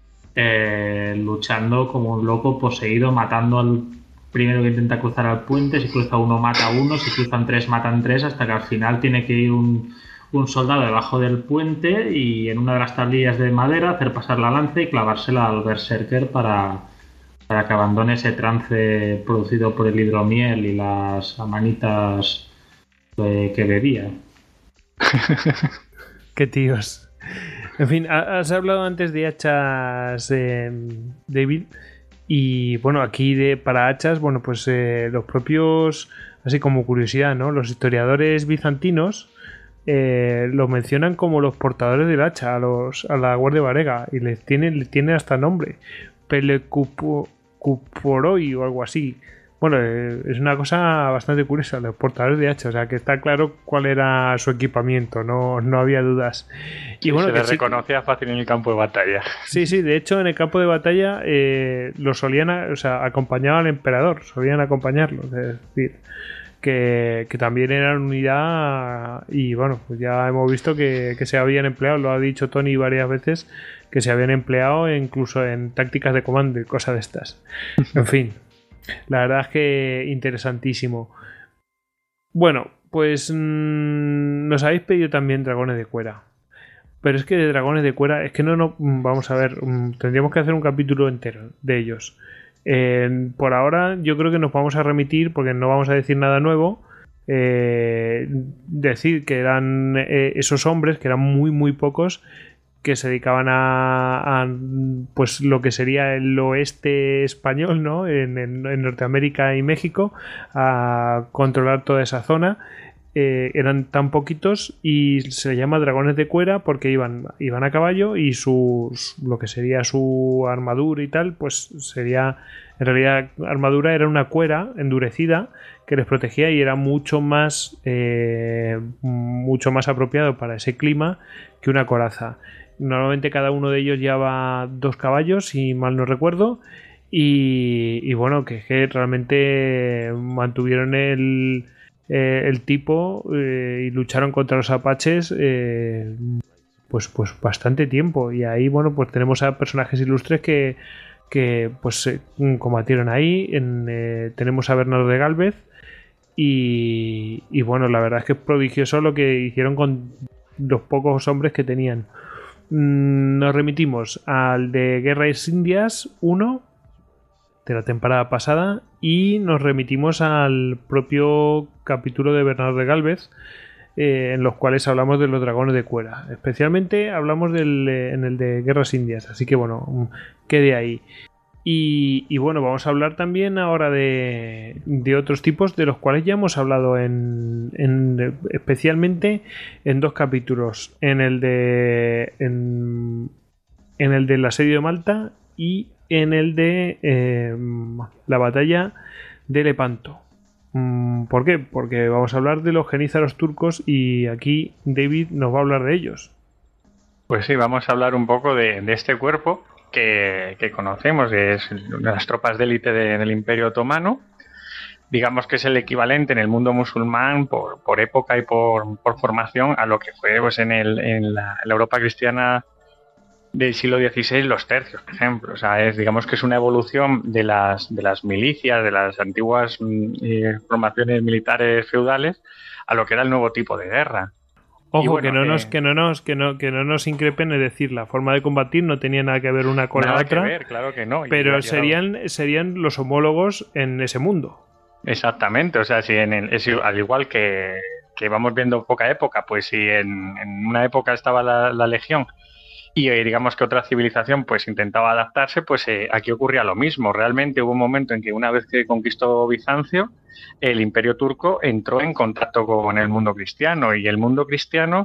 luchando como un loco poseído, matando al primero que intenta cruzar el puente. Si cruza uno mata a uno, si cruzan 3 matan 3, hasta que al final tiene que ir un soldado debajo del puente y en una de las tablillas de madera hacer pasar la lanza y clavársela al berserker para que abandone ese trance producido por el hidromiel y las amanitas que bebía. Qué tíos. En fin, has hablado antes de hachas, David, y bueno, aquí para hachas, bueno, pues los propios, así como curiosidad, ¿no? Los historiadores bizantinos los mencionan como los portadores del hacha a la Guardia Varega, y le tiene hasta nombre, Pelecuporoi o algo así. Bueno, es una cosa bastante curiosa, los portadores de hacha, o sea que está claro cuál era su equipamiento, no había dudas. Y bueno, se les reconocía fácil en el campo de batalla. Sí, de hecho en el campo de batalla lo solían, acompañaba al emperador, solían acompañarlo, es decir, que también eran unidad, y bueno, pues ya hemos visto que se habían empleado, lo ha dicho Tony varias veces, que se habían empleado incluso en tácticas de comando y cosas de estas. En fin. La verdad es que interesantísimo. Bueno, pues nos habéis pedido también dragones de cuera. Pero es que de dragones de cuera, es que no vamos a ver, tendríamos que hacer un capítulo entero de ellos. Por ahora yo creo que nos vamos a remitir, porque no vamos a decir nada nuevo. Decir que eran esos hombres, que eran muy muy pocos, que se dedicaban a pues lo que sería el oeste español, ¿no? En Norteamérica y México, a controlar toda esa zona. Eran tan poquitos y se llama dragones de cuera porque iban a caballo, y lo que sería su armadura y tal, pues sería, en realidad armadura era una cuera endurecida que les protegía y era mucho más apropiado para ese clima que una coraza. Normalmente cada uno de ellos lleva 2 caballos, si mal no recuerdo, y bueno, que realmente mantuvieron el tipo y lucharon contra los apaches pues bastante tiempo. Y ahí, bueno, pues tenemos a personajes ilustres que pues combatieron ahí. Tenemos a Bernardo de Gálvez y bueno, la verdad es que es prodigioso lo que hicieron con los pocos hombres que tenían. Nos remitimos al de Guerras Indias 1, de la temporada pasada y nos remitimos al propio capítulo de Bernardo de Gálvez, en los cuales hablamos de los dragones de Cuera. Especialmente hablamos en el de Guerras Indias, así que bueno, quede ahí. Y bueno, vamos a hablar también ahora de otros tipos de los cuales ya hemos hablado especialmente en 2 capítulos, en el de el asedio de Malta y en el de la batalla de Lepanto. ¿Por qué? Porque vamos a hablar de los genízaros turcos y aquí David nos va a hablar de ellos. Pues sí, vamos a hablar un poco de este cuerpo que conocemos, que es las tropas de élite del Imperio Otomano. Digamos que es el equivalente en el mundo musulmán por época y por formación a lo que fue pues, en la Europa cristiana del siglo XVI, los tercios, por ejemplo. O sea, digamos que es una evolución de las milicias, de las antiguas formaciones militares feudales a lo que era el nuevo tipo de guerra. Ojo, bueno, que no nos increpen, es decir, la forma de combatir no tenía nada que ver una con la otra. Nada que ver, claro que no. Pero serían los homólogos en ese mundo. Exactamente, o sea, si al igual que vamos viendo poca época, pues si en una época estaba la legión y digamos que otra civilización pues intentaba adaptarse, pues aquí ocurría lo mismo. Realmente hubo un momento en que una vez que conquistó Bizancio, el Imperio Turco entró en contacto con el mundo cristiano y el mundo cristiano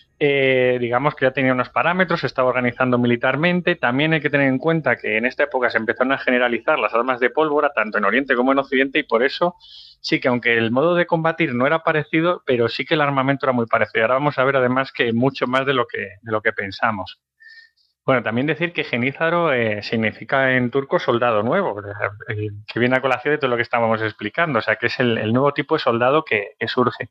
digamos que ya tenía unos parámetros, se estaba organizando militarmente. También hay que tener en cuenta que en esta época se empezaron a generalizar las armas de pólvora tanto en Oriente como en Occidente y por eso sí que aunque el modo de combatir no era parecido, pero sí que el armamento era muy parecido. Ahora vamos a ver además que mucho más de lo que pensamos. Bueno, también decir que genízaro significa en turco soldado nuevo, que viene a colación de todo lo que estábamos explicando, o sea, que es el nuevo tipo de soldado que surge.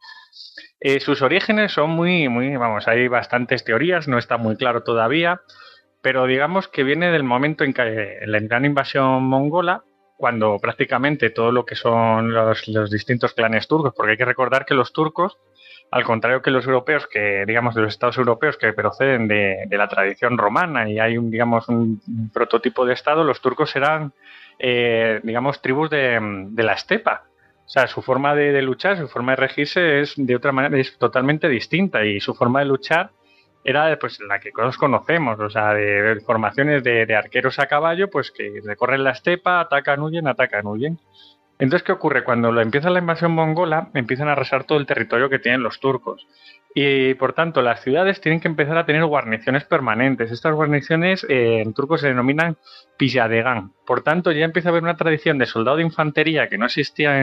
Sus orígenes son muy, hay bastantes teorías, no está muy claro todavía, pero digamos que viene del momento en que la gran invasión mongola, cuando prácticamente todo lo que son los distintos clanes turcos, porque hay que recordar que los turcos, al contrario que los europeos, que digamos de los estados europeos que proceden de la tradición romana y hay un prototipo de estado, los turcos eran, tribus de la estepa. O sea, su forma de luchar, su forma de regirse es de otra manera, es totalmente distinta y su forma de luchar era pues la que todos conocemos, o sea, de formaciones de arqueros a caballo, pues que recorren la estepa, atacan, huyen. Entonces, ¿qué ocurre? Cuando empieza la invasión mongola, empiezan a arrasar todo el territorio que tienen los turcos. Y, por tanto, las ciudades tienen que empezar a tener guarniciones permanentes. Estas guarniciones en turco se denominan piyadegan. Por tanto, ya empieza a haber una tradición de soldado de infantería que no existía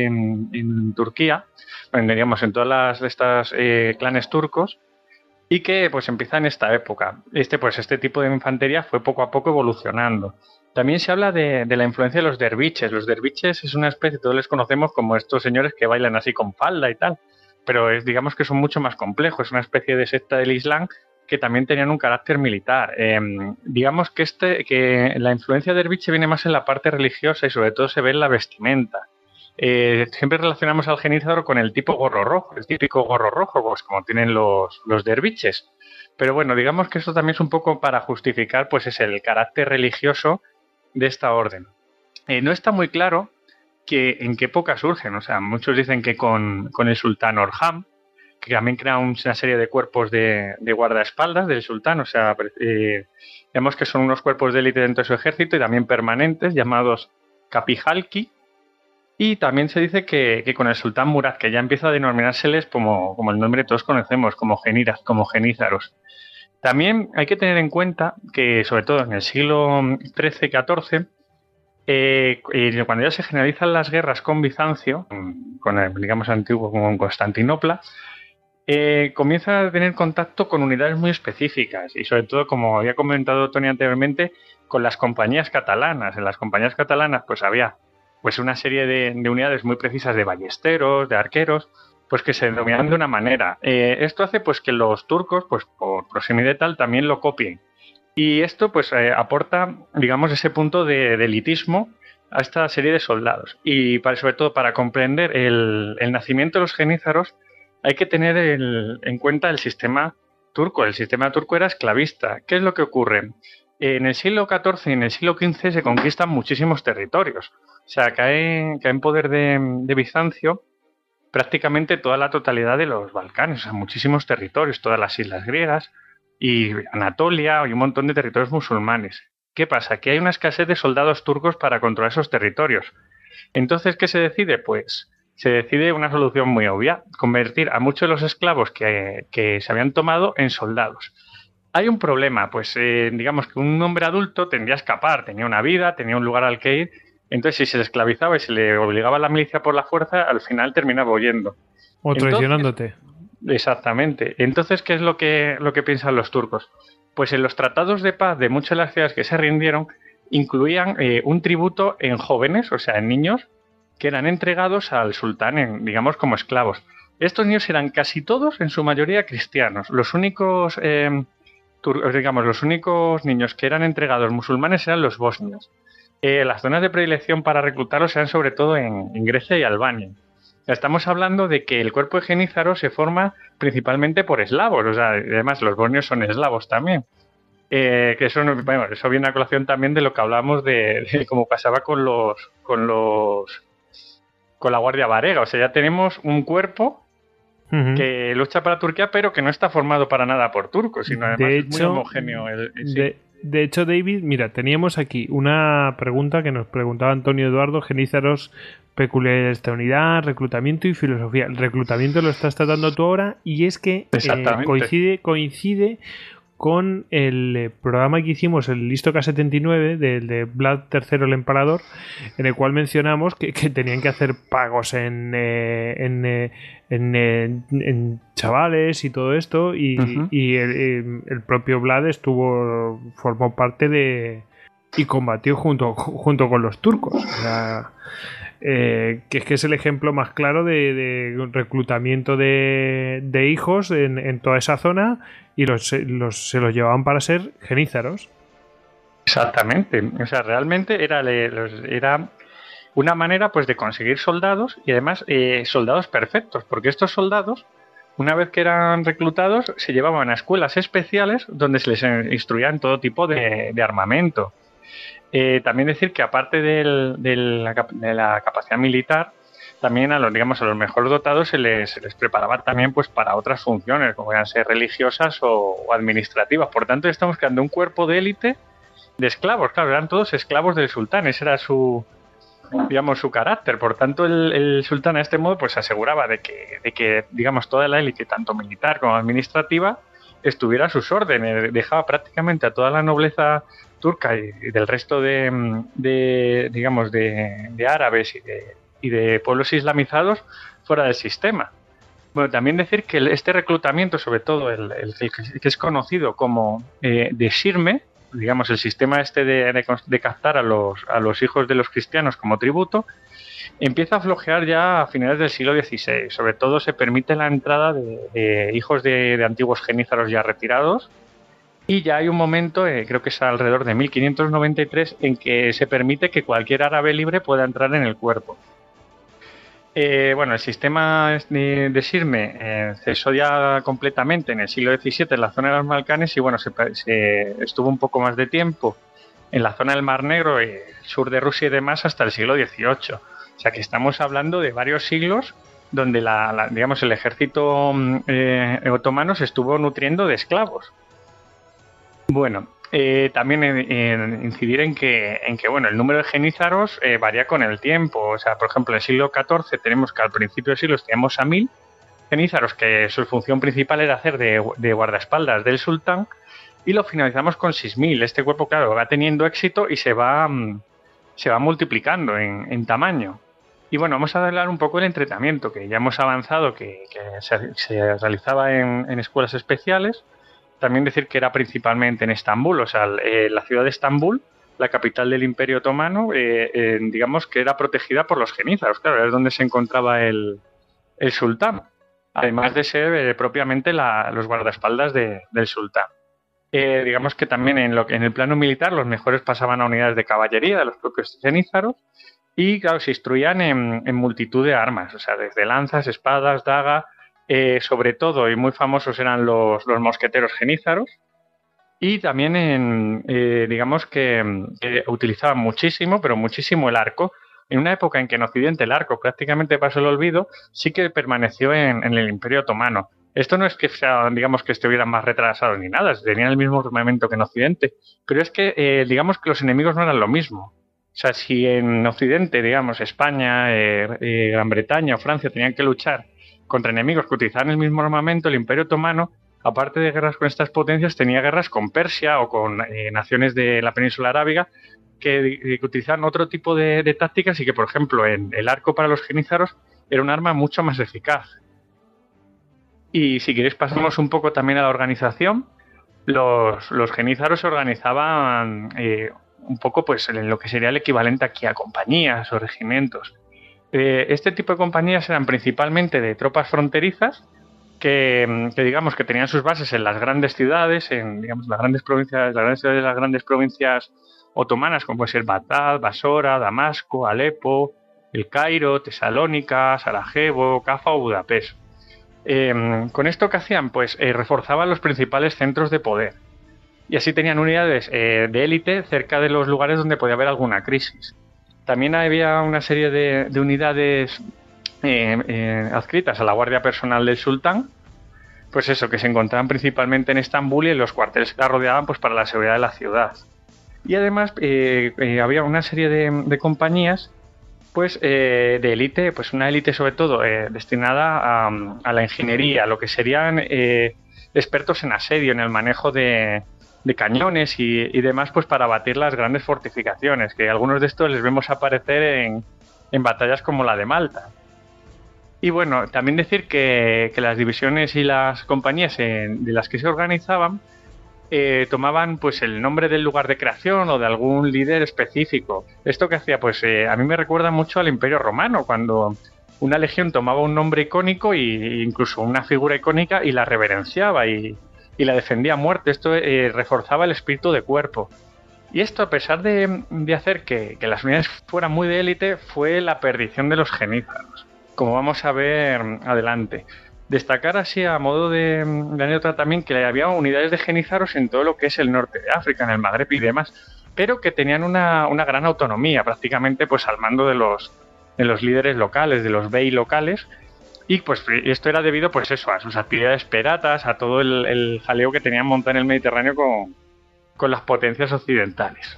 en Turquía, digamos, en todas estas clanes turcos, y que pues empieza en esta época. Este tipo de infantería fue poco a poco evolucionando. También se habla de la influencia de los derviches. Los derviches es una especie, todos les conocemos como estos señores que bailan así con falda y tal, pero digamos que son mucho más complejos. Es una especie de secta del Islam que también tenían un carácter militar. Digamos que la influencia derviche viene más en la parte religiosa y sobre todo se ve en la vestimenta. Siempre relacionamos al genízaro con el tipo gorro rojo, el típico gorro rojo, pues como tienen los derviches. Pero bueno, digamos que esto también es un poco para justificar pues es el carácter religioso de esta orden. No está muy claro en qué época surgen. O sea, muchos dicen que con el sultán Orhan, que también crea una serie de cuerpos de guardaespaldas del sultán. O sea, digamos que son unos cuerpos de élite dentro de su ejército y también permanentes, llamados kapijalki. Y también se dice que con el sultán Murad, que ya empieza a denominársele como el nombre que todos conocemos, como genízaros. También hay que tener en cuenta que, sobre todo en el siglo XIII-XIV, cuando ya se generalizan las guerras con Bizancio, con el, digamos, antiguo, con Constantinopla, comienza a tener contacto con unidades muy específicas y, sobre todo, como había comentado Tony anteriormente, con las compañías catalanas. En las compañías catalanas pues había pues una serie de unidades muy precisas de ballesteros, de arqueros, pues que se denominaban de una manera. Esto hace pues que los turcos, pues por proximidad y tal, también lo copien. Y esto pues aporta, digamos, ese punto de elitismo a esta serie de soldados. Y sobre todo para comprender el nacimiento de los genízaros hay que tener en cuenta el sistema turco. El sistema turco era esclavista. ¿Qué es lo que ocurre? En el siglo XIV y en el siglo XV se conquistan muchísimos territorios. O sea, cae en poder de Bizancio prácticamente toda la totalidad de los Balcanes, o sea, muchísimos territorios, todas las islas griegas y Anatolia y un montón de territorios musulmanes. ¿Qué pasa? Que hay una escasez de soldados turcos para controlar esos territorios. Entonces, ¿qué se decide? Pues se decide una solución muy obvia, convertir a muchos de los esclavos que se habían tomado en soldados. Hay un problema, pues digamos que un hombre adulto tendría a escapar, tenía una vida, tenía un lugar al que ir, entonces si se le esclavizaba y se le obligaba a la milicia por la fuerza, al final terminaba huyendo. O traicionándote. Exactamente. Entonces, ¿qué es lo que piensan los turcos? Pues en los tratados de paz de muchas de las ciudades que se rindieron, incluían un tributo en jóvenes, o sea, en niños, que eran entregados al sultán, digamos, como esclavos. Estos niños eran casi todos, en su mayoría, cristianos. Los únicos niños que eran entregados musulmanes eran los bosnios. Las zonas de predilección para reclutarlos eran sobre todo en Grecia y Albania. Estamos hablando de que el cuerpo de Genízaros se forma principalmente por eslavos, o sea, además los bosnios son eslavos también. Que eso viene a colación también de lo que hablamos de cómo pasaba con la Guardia Varega. O sea, ya tenemos un cuerpo que lucha para Turquía, pero que no está formado para nada por turcos, sino además es muy homogéneo. De hecho, David, mira, teníamos aquí una pregunta que nos preguntaba Antonio Eduardo: Genízaros, peculiaridades de esta unidad, reclutamiento y filosofía. El reclutamiento lo estás tratando tú ahora, y es que coincide con el programa que hicimos, el Istocas 79, de Vlad III el Emperador, en el cual mencionamos que tenían que hacer pagos en chavales y todo esto, y el propio Vlad formó parte y combatió junto con los turcos. O sea, que es el ejemplo más claro de reclutamiento de hijos en toda esa zona, y se los llevaban para ser genízaros. Exactamente. O sea, realmente era una manera, pues, de conseguir soldados, y además soldados perfectos, porque estos soldados, una vez que eran reclutados, se llevaban a escuelas especiales donde se les instruía en todo tipo de armamento. También decir que aparte de la capacidad militar, también a los mejor dotados se les preparaba también, pues, para otras funciones, como puedan ser religiosas o administrativas. Por tanto, estamos creando un cuerpo de élite de esclavos. Claro, eran todos esclavos del sultán, ese era su carácter. Por tanto, el sultán, a este modo, pues aseguraba de que digamos, toda la élite, tanto militar como administrativa, estuviera a sus órdenes. Dejaba prácticamente a toda la nobleza turca y del resto de árabes y de pueblos islamizados fuera del sistema. Bueno, también decir que este reclutamiento, sobre todo el que es conocido como de Shirme, digamos, el sistema este de captar a los hijos de los cristianos como tributo, empieza a flojear ya a finales del siglo XVI. Sobre todo se permite la entrada de hijos de antiguos genízaros ya retirados, y ya hay un momento, creo que es alrededor de 1593, en que se permite que cualquier árabe libre pueda entrar en el cuerpo. El sistema de Shirme cesó ya completamente en el siglo XVII en la zona de los Balcanes, y se estuvo un poco más de tiempo en la zona del Mar Negro, el sur de Rusia y demás, hasta el siglo XVIII. O sea que estamos hablando de varios siglos donde el ejército otomano se estuvo nutriendo de esclavos. Bueno, también incidir en que el número de genízaros varía con el tiempo. O sea, por ejemplo, en el siglo XIV tenemos que al principio del siglo teníamos a 1000 genízaros, que su función principal era hacer de guardaespaldas del sultán, y lo finalizamos con 6000. Este cuerpo, claro, va teniendo éxito y se va multiplicando en tamaño. Y bueno, vamos a hablar un poco del entrenamiento, que ya hemos avanzado, que se realizaba en escuelas especiales. También decir que era principalmente en Estambul, o sea, la ciudad de Estambul, la capital del Imperio Otomano, digamos que era protegida por los genízaros. Claro, es donde se encontraba el sultán, además de ser propiamente los guardaespaldas del sultán. Digamos que también en el plano militar los mejores pasaban a unidades de caballería de los propios genízaros, y claro, se instruían en multitud de armas, o sea, desde lanzas, espadas, daga. Sobre todo, y muy famosos, eran los mosqueteros genízaros, Y también digamos que utilizaban muchísimo, pero muchísimo el arco. En una época en que en Occidente el arco prácticamente pasó el olvido, sí que permaneció en el Imperio Otomano. Esto no es que sea, digamos, que estuvieran más retrasados ni nada, tenían el mismo armamento que en Occidente, pero es que, digamos, que los enemigos no eran lo mismo. O sea, si en Occidente, digamos, España, Gran Bretaña o Francia tenían que luchar contra enemigos que utilizaban el mismo armamento, el Imperio Otomano, aparte de guerras con estas potencias, tenía guerras con Persia o con naciones de la península arábiga que utilizaban otro tipo de tácticas y que, por ejemplo, en el arco para los genízaros era un arma mucho más eficaz. Y si queréis pasamos un poco también a la organización. Los genízaros se organizaban un poco pues en lo que sería el equivalente aquí a compañías o regimientos. Este tipo de compañías eran principalmente de tropas fronterizas que digamos que tenían sus bases en las grandes ciudades, en digamos las grandes provincias, las grandes provincias otomanas, como puede ser Bagdad, Basora, Damasco, Alepo, El Cairo, Tesalónica, Sarajevo, Cafa o Budapest. Con esto que hacían, pues reforzaban los principales centros de poder y así tenían unidades de élite cerca de los lugares donde podía haber alguna crisis. También había una serie de unidades adscritas a la guardia personal del sultán, pues eso, que se encontraban principalmente en Estambul y en los cuarteles que la rodeaban pues para la seguridad de la ciudad. Y además había una serie de compañías pues de élite, pues una élite sobre todo destinada a la ingeniería, lo que serían expertos en asedio, en el manejo de cañones y demás, pues para batir las grandes fortificaciones, que algunos de estos les vemos aparecer en batallas como la de Malta. Y bueno, también decir que las divisiones y las compañías de las que se organizaban tomaban pues el nombre del lugar de creación o de algún líder específico. Esto que hacía, pues a mí me recuerda mucho al Imperio Romano, cuando una legión tomaba un nombre icónico e incluso una figura icónica y la reverenciaba y la defendía a muerte. Esto reforzaba el espíritu de cuerpo. Y esto, a pesar de hacer que las unidades fueran muy de élite, fue la perdición de los genízaros, como vamos a ver adelante. Destacar así a modo de anécdota también que había unidades de genízaros en todo lo que es el norte de África, en el Magreb y demás, pero que tenían una gran autonomía, prácticamente pues al mando de los líderes locales, de los bey locales, y pues esto era debido pues eso, a sus actividades piratas, a todo el jaleo que tenían montado en el Mediterráneo con las potencias occidentales.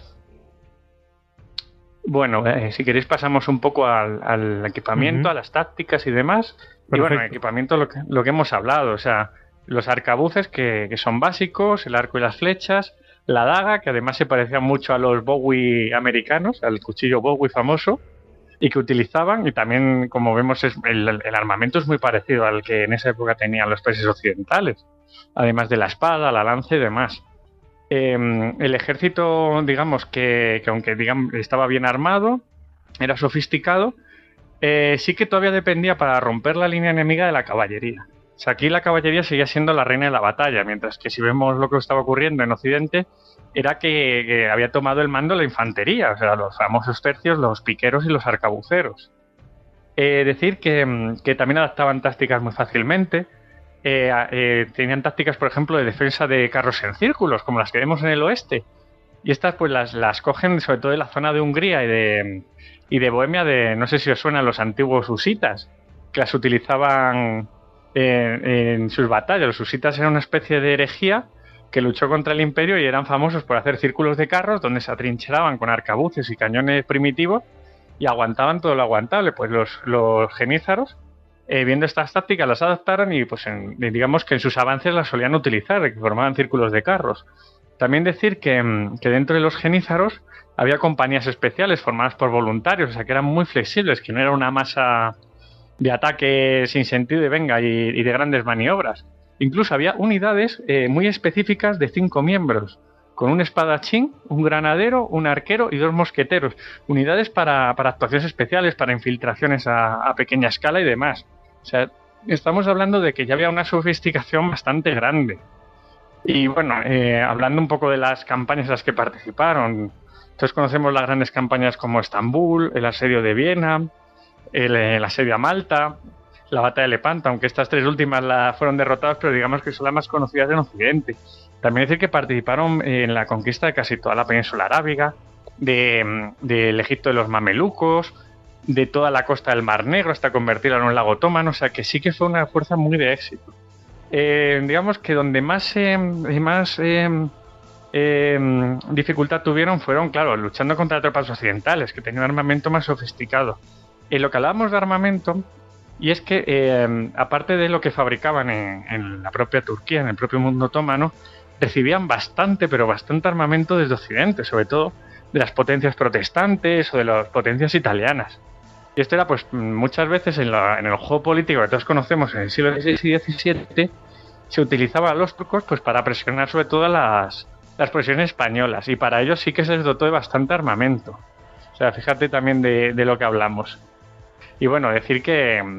Bueno, si queréis pasamos un poco al equipamiento, a las tácticas y demás. Perfecto. Y bueno, el equipamiento lo que hemos hablado, o sea, los arcabuces que son básicos, el arco y las flechas, la daga, que además se parecía mucho a los Bowie americanos, al cuchillo Bowie famoso, y que utilizaban, y también, como vemos, el armamento es muy parecido al que en esa época tenían los países occidentales, además de la espada, la lanza y demás. El ejército, digamos, que aunque estaba bien armado, era sofisticado, sí que todavía dependía para romper la línea enemiga de la caballería. O sea, aquí la caballería seguía siendo la reina de la batalla, mientras que si vemos lo que estaba ocurriendo en Occidente, era que había tomado el mando la infantería, o sea, los famosos tercios, los piqueros y los arcabuceros. Decir que también adaptaban tácticas muy fácilmente. Tenían tácticas, por ejemplo, de defensa de carros en círculos, como las que vemos en el oeste. Y estas pues las cogen sobre todo de la zona de Hungría y de Bohemia, no sé si os suenan los antiguos husitas, que las utilizaban en sus batallas. Los husitas eran una especie de herejía que luchó contra el imperio y eran famosos por hacer círculos de carros donde se atrincheraban con arcabuces y cañones primitivos y aguantaban todo lo aguantable. Pues los genízaros, viendo estas tácticas, las adaptaron y pues digamos que en sus avances las solían utilizar, que formaban círculos de carros. También decir que dentro de los genízaros había compañías especiales formadas por voluntarios, o sea que eran muy flexibles, que no era una masa de ataque sin sentido y de grandes maniobras. Incluso había unidades muy específicas de 5 miembros, con un espadachín, un granadero, un arquero y 2 mosqueteros. Unidades para actuaciones especiales, para infiltraciones a pequeña escala y demás. O sea, estamos hablando de que ya había una sofisticación bastante grande. Y bueno, hablando un poco de las campañas en las que participaron, entonces conocemos las grandes campañas como Estambul, el asedio de Viena, el asedio a Malta, la batalla de Lepanto, aunque estas 3 últimas fueron derrotadas, pero digamos que son las más conocidas en Occidente. También decir que participaron en la conquista de casi toda la península arábiga, del Egipto de los mamelucos, de toda la costa del Mar Negro hasta convertirla en un lago otomano, o sea que sí que fue una fuerza muy de éxito. Digamos que donde más dificultad tuvieron fueron, claro, luchando contra tropas occidentales, que tenían un armamento más sofisticado. Lo que hablábamos de armamento, y es que aparte de lo que fabricaban en la propia Turquía, en el propio mundo otomano, recibían bastante, pero bastante armamento desde Occidente, sobre todo de las potencias protestantes o de las potencias italianas. Y esto era, pues, muchas veces en el juego político que todos conocemos en el siglo XVI y XVII, se utilizaba a los turcos pues para presionar sobre todo las posesiones españolas, y para ello sí que se les dotó de bastante armamento. O sea, fíjate también de lo que hablamos. Y bueno, decir que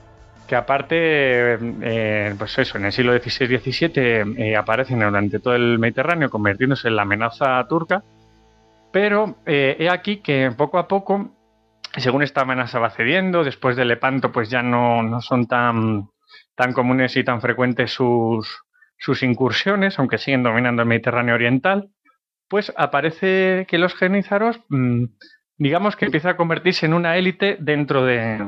aparte, pues eso, en el siglo XVI y XVII aparecen durante todo el Mediterráneo, convirtiéndose en la amenaza turca, pero he aquí que poco a poco, según esta amenaza va cediendo, después de Lepanto pues ya no son tan comunes y tan frecuentes sus incursiones, aunque siguen dominando el Mediterráneo oriental, pues aparece que los genízaros, digamos que empieza a convertirse en una élite dentro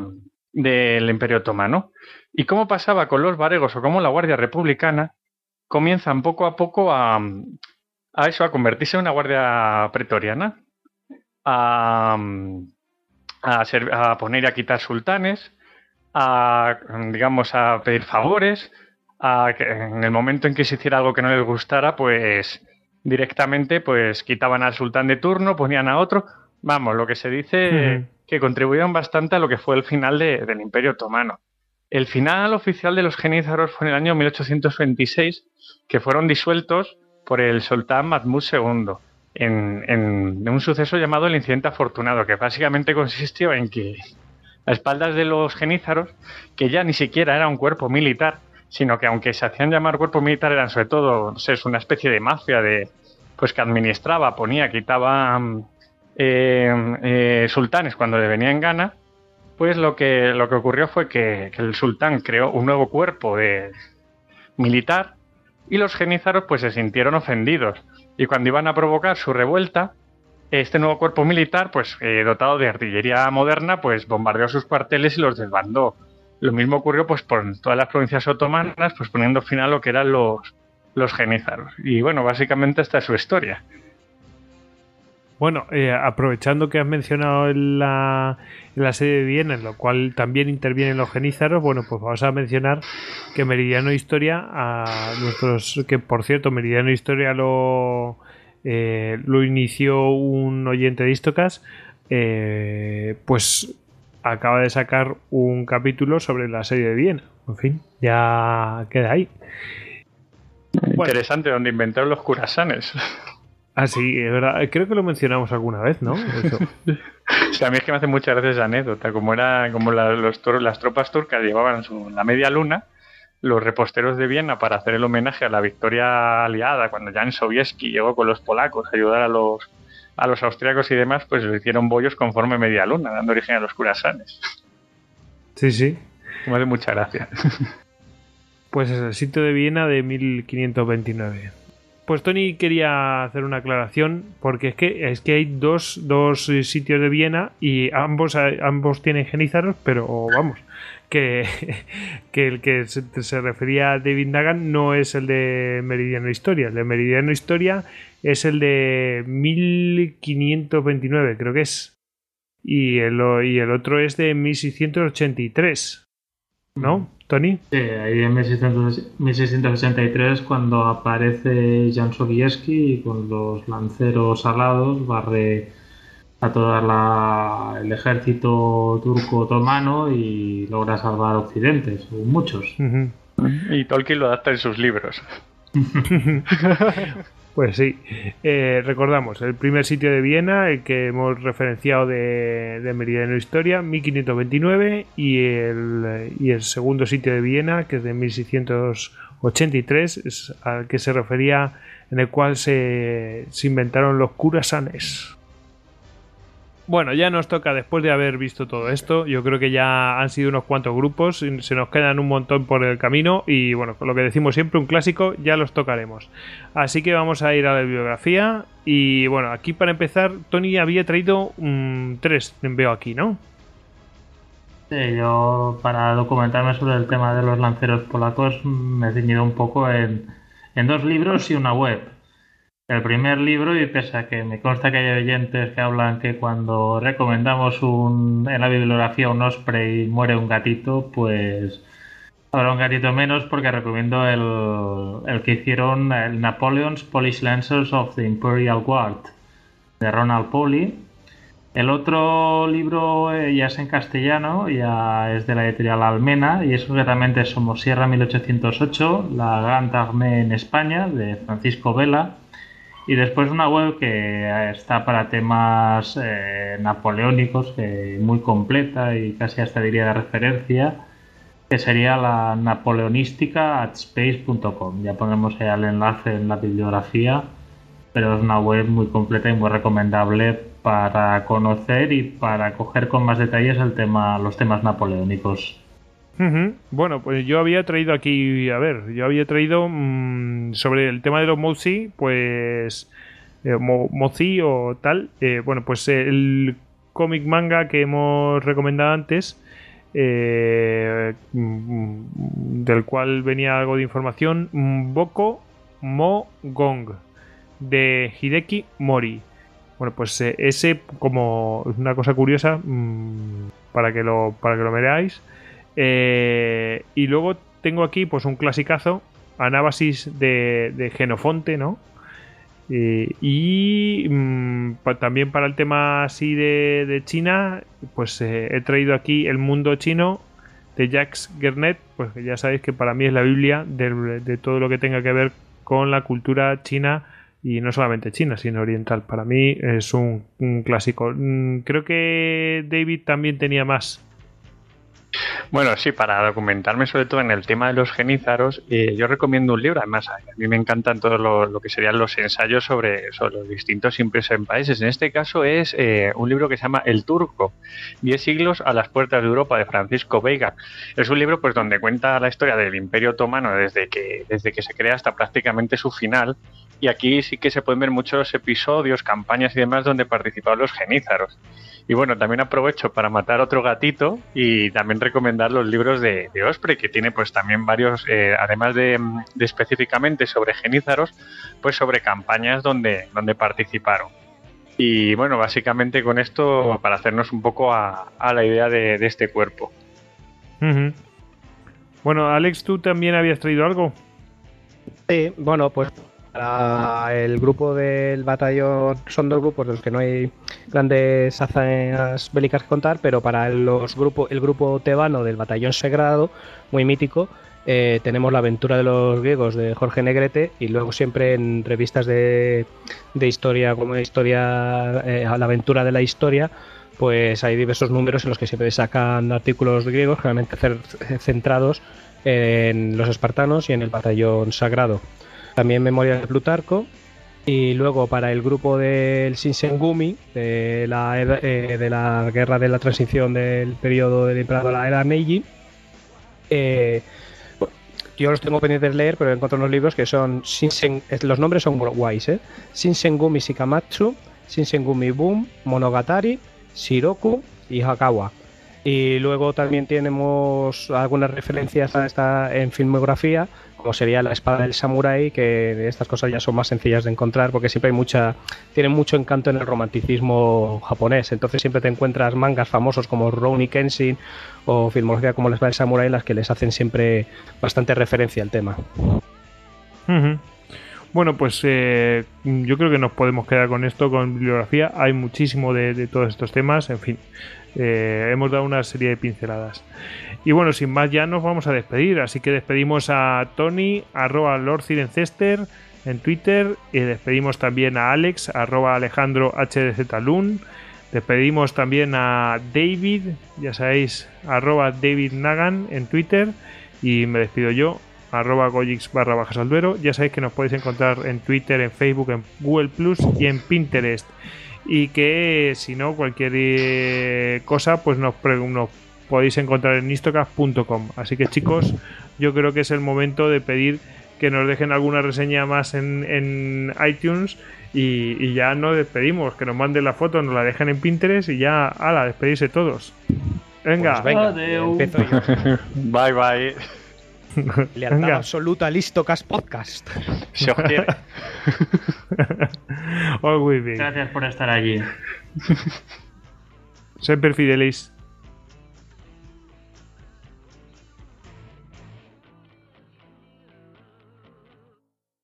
del Imperio Otomano. Y como pasaba con los varegos o como la Guardia Republicana, comienzan poco a poco a convertirse en una guardia pretoriana, a poner y a quitar sultanes, a pedir favores, que en el momento en que se hiciera algo que no les gustara, pues directamente pues quitaban al sultán de turno, ponían a otro. Vamos, lo que se dice que contribuyeron bastante a lo que fue el final del Imperio Otomano. El final oficial de los genízaros fue en el año 1826, que fueron disueltos por el sultán Mahmud II en un suceso llamado el Incidente Afortunado, que básicamente consistió en que a espaldas de los genízaros, que ya ni siquiera era un cuerpo militar, sino que aunque se hacían llamar cuerpo militar, eran sobre todo, no sé, es una especie de mafia pues que administraba, ponía, quitaba sultanes cuando le venía en gana. Pues lo que ocurrió fue que el sultán creó un nuevo cuerpo militar, y los genízaros pues se sintieron ofendidos, y cuando iban a provocar su revuelta, este nuevo cuerpo militar, pues dotado de artillería moderna, pues bombardeó sus cuarteles y los desbandó. Lo mismo ocurrió pues por todas las provincias otomanas, pues poniendo fin a lo que eran los genízaros. Y bueno, básicamente esta es su historia. Bueno, aprovechando que has mencionado la serie de Viena, en lo cual también intervienen los genízaros, bueno, pues vamos a mencionar que Meridiano Historia, que por cierto, Meridiano Historia lo inició un oyente de Istocast, pues acaba de sacar un capítulo sobre la serie de Viena. En fin, ya queda ahí. Interesante, donde inventaron los curasanes. Ah, sí, es verdad. Creo que lo mencionamos alguna vez, ¿no? Eso. Sí, a mí es que me hace muchas veces esa anécdota. Como las tropas turcas llevaban la media luna, los reposteros de Viena, para hacer el homenaje a la victoria aliada, cuando Jan Sobieski llegó con los polacos a ayudar a los austríacos y demás, pues le hicieron bollos conforme media luna, dando origen a los curasanes. Sí, sí. Me hace mucha gracia. Pues es el sitio de Viena de 1529. Pues Tony quería hacer una aclaración, porque es que hay dos sitios de Viena y ambos tienen genízaros, pero vamos, que el que se refería a David Nagan no es el de Meridiano Historia. El de Meridiano Historia es el de 1529, creo que es. Y el otro es de 1683. ¿No, Tony? Sí, ahí en 1683, cuando aparece Jan Sobieski y con los lanceros alados barre a todo el ejército turco otomano y logra salvar Occidente, son muchos. Uh-huh. Y Tolkien lo adapta en sus libros. Pues sí, recordamos el primer sitio de Viena, el que hemos referenciado de Meridiano Historia, 1529, y el segundo sitio de Viena, que es de 1683, es al que se refería, en el cual se inventaron los curasanes. Bueno, ya nos toca, después de haber visto todo esto, yo creo que ya han sido unos cuantos grupos, se nos quedan un montón por el camino y bueno, con lo que decimos siempre, un clásico, ya los tocaremos. Así que vamos a ir a la bibliografía y bueno, aquí para empezar, Tony había traído 3, veo aquí, ¿no? Sí, yo para documentarme sobre el tema de los lanceros polacos me he ceñido un poco en 2 libros y una web. El primer libro, y pese a que me consta que hay oyentes que hablan que cuando recomendamos en la bibliografía un osprey y muere un gatito, pues habrá un gatito menos, porque recomiendo el que hicieron, el Napoleon's Polish Lancers of the Imperial Guard, de Ronald Polly. El otro libro ya es en castellano, ya es de la editorial Almena, y es concretamente Somosierra 1808, la Grande Armée en España, de Francisco Vela. Y después una web que está para temas napoleónicos, muy completa y casi hasta diría de referencia, que sería la napoleonistica@space.com. Ya ponemos el enlace en la bibliografía, pero es una web muy completa y muy recomendable para conocer y para coger con más detalles los temas napoleónicos. Bueno, pues yo había traído aquí, sobre el tema de los Mozi, pues Mozi o tal, bueno, pues el cómic manga que hemos recomendado antes, del cual venía algo de información, Boko Mo Gong, de Hideki Mori. Bueno, pues ese, como una cosa curiosa, para que lo veáis. Y luego tengo aquí pues un clasicazo, Anábasis de Genofonte, ¿no? También para el tema así de China, pues he traído aquí El Mundo Chino de Jacques Gernet, pues que ya sabéis que para mí es la Biblia de todo lo que tenga que ver con la cultura china, y no solamente china, sino oriental. Para mí es un clásico. Creo que David también tenía más. Bueno, sí, para documentarme sobre todo en el tema de los genízaros, yo recomiendo un libro. Además, a mí me encantan todo lo que serían los ensayos sobre los distintos imperios en países. En este caso es un libro que se llama El Turco, 10 siglos a las puertas de Europa, de Francisco Veiga. Es un libro pues donde cuenta la historia del Imperio Otomano desde que se crea hasta prácticamente su final. Y aquí sí que se pueden ver muchos episodios, campañas y demás donde participaban los genízaros. Y bueno, también aprovecho para matar otro gatito y también recomendar los libros de Osprey, que tiene pues también varios, además de específicamente sobre genízaros, pues sobre campañas donde participaron. Y bueno, básicamente con esto para hacernos un poco a la idea de este cuerpo. Bueno, Alex, ¿tú también habías traído algo? Sí, bueno, pues para el grupo del batallón son 2 grupos de los que no hay grandes hazañas bélicas que contar, pero para el grupo tebano del batallón Sagrado, muy mítico, tenemos La aventura de los griegos de Jorge Negrete, y luego siempre en revistas de historia, como La aventura de la historia, pues hay diversos números en los que siempre sacan artículos griegos, generalmente centrados en los espartanos y en el batallón Sagrado. También Memorias de Plutarco, y luego para el grupo del Shinsengumi, de la guerra de la transición del periodo del emperador a la era Meiji, yo los tengo pendientes de leer, pero encuentro unos libros que son los nombres son guays, Shinsengumi Shikamatsu, Shinsengumi Boom, Monogatari, Shiroku y Hakawa. Y luego también tenemos algunas referencias a esta en filmografía, como sería La espada del samurái, que estas cosas ya son más sencillas de encontrar porque siempre tienen mucho encanto en el romanticismo japonés. Entonces siempre te encuentras mangas famosos como Rurouni Kenshin o filmografía como La espada del samurái, en las que les hacen siempre bastante referencia al tema. Bueno, pues yo creo que nos podemos quedar con esto, con bibliografía. Hay muchísimo de todos estos temas, en fin. Hemos dado una serie de pinceladas. Y bueno, sin más ya nos vamos a despedir. Así que despedimos a Tony, @LordCirencester en Twitter. Y despedimos también a Alex, @AlejandroHDZLun. Despedimos también a David, ya sabéis, @DavidNagan en Twitter. Y me despido yo, @Goyix_Salduero. Ya sabéis que nos podéis encontrar en Twitter, en Facebook, en Google Plus y en Pinterest. y que si no, cualquier cosa, pues nos podéis encontrar en istocast.com. Así que chicos, yo creo que es el momento de pedir que nos dejen alguna reseña más en iTunes y ya nos despedimos, que nos manden la foto, nos la dejen en Pinterest y ya, ala, despedirse todos. Venga, pues venga, empiezo yo. Bye bye. Lealtad absoluta al Istocast Podcast. Se os quiere. Always be. Gracias por estar allí. Sempre fidelis.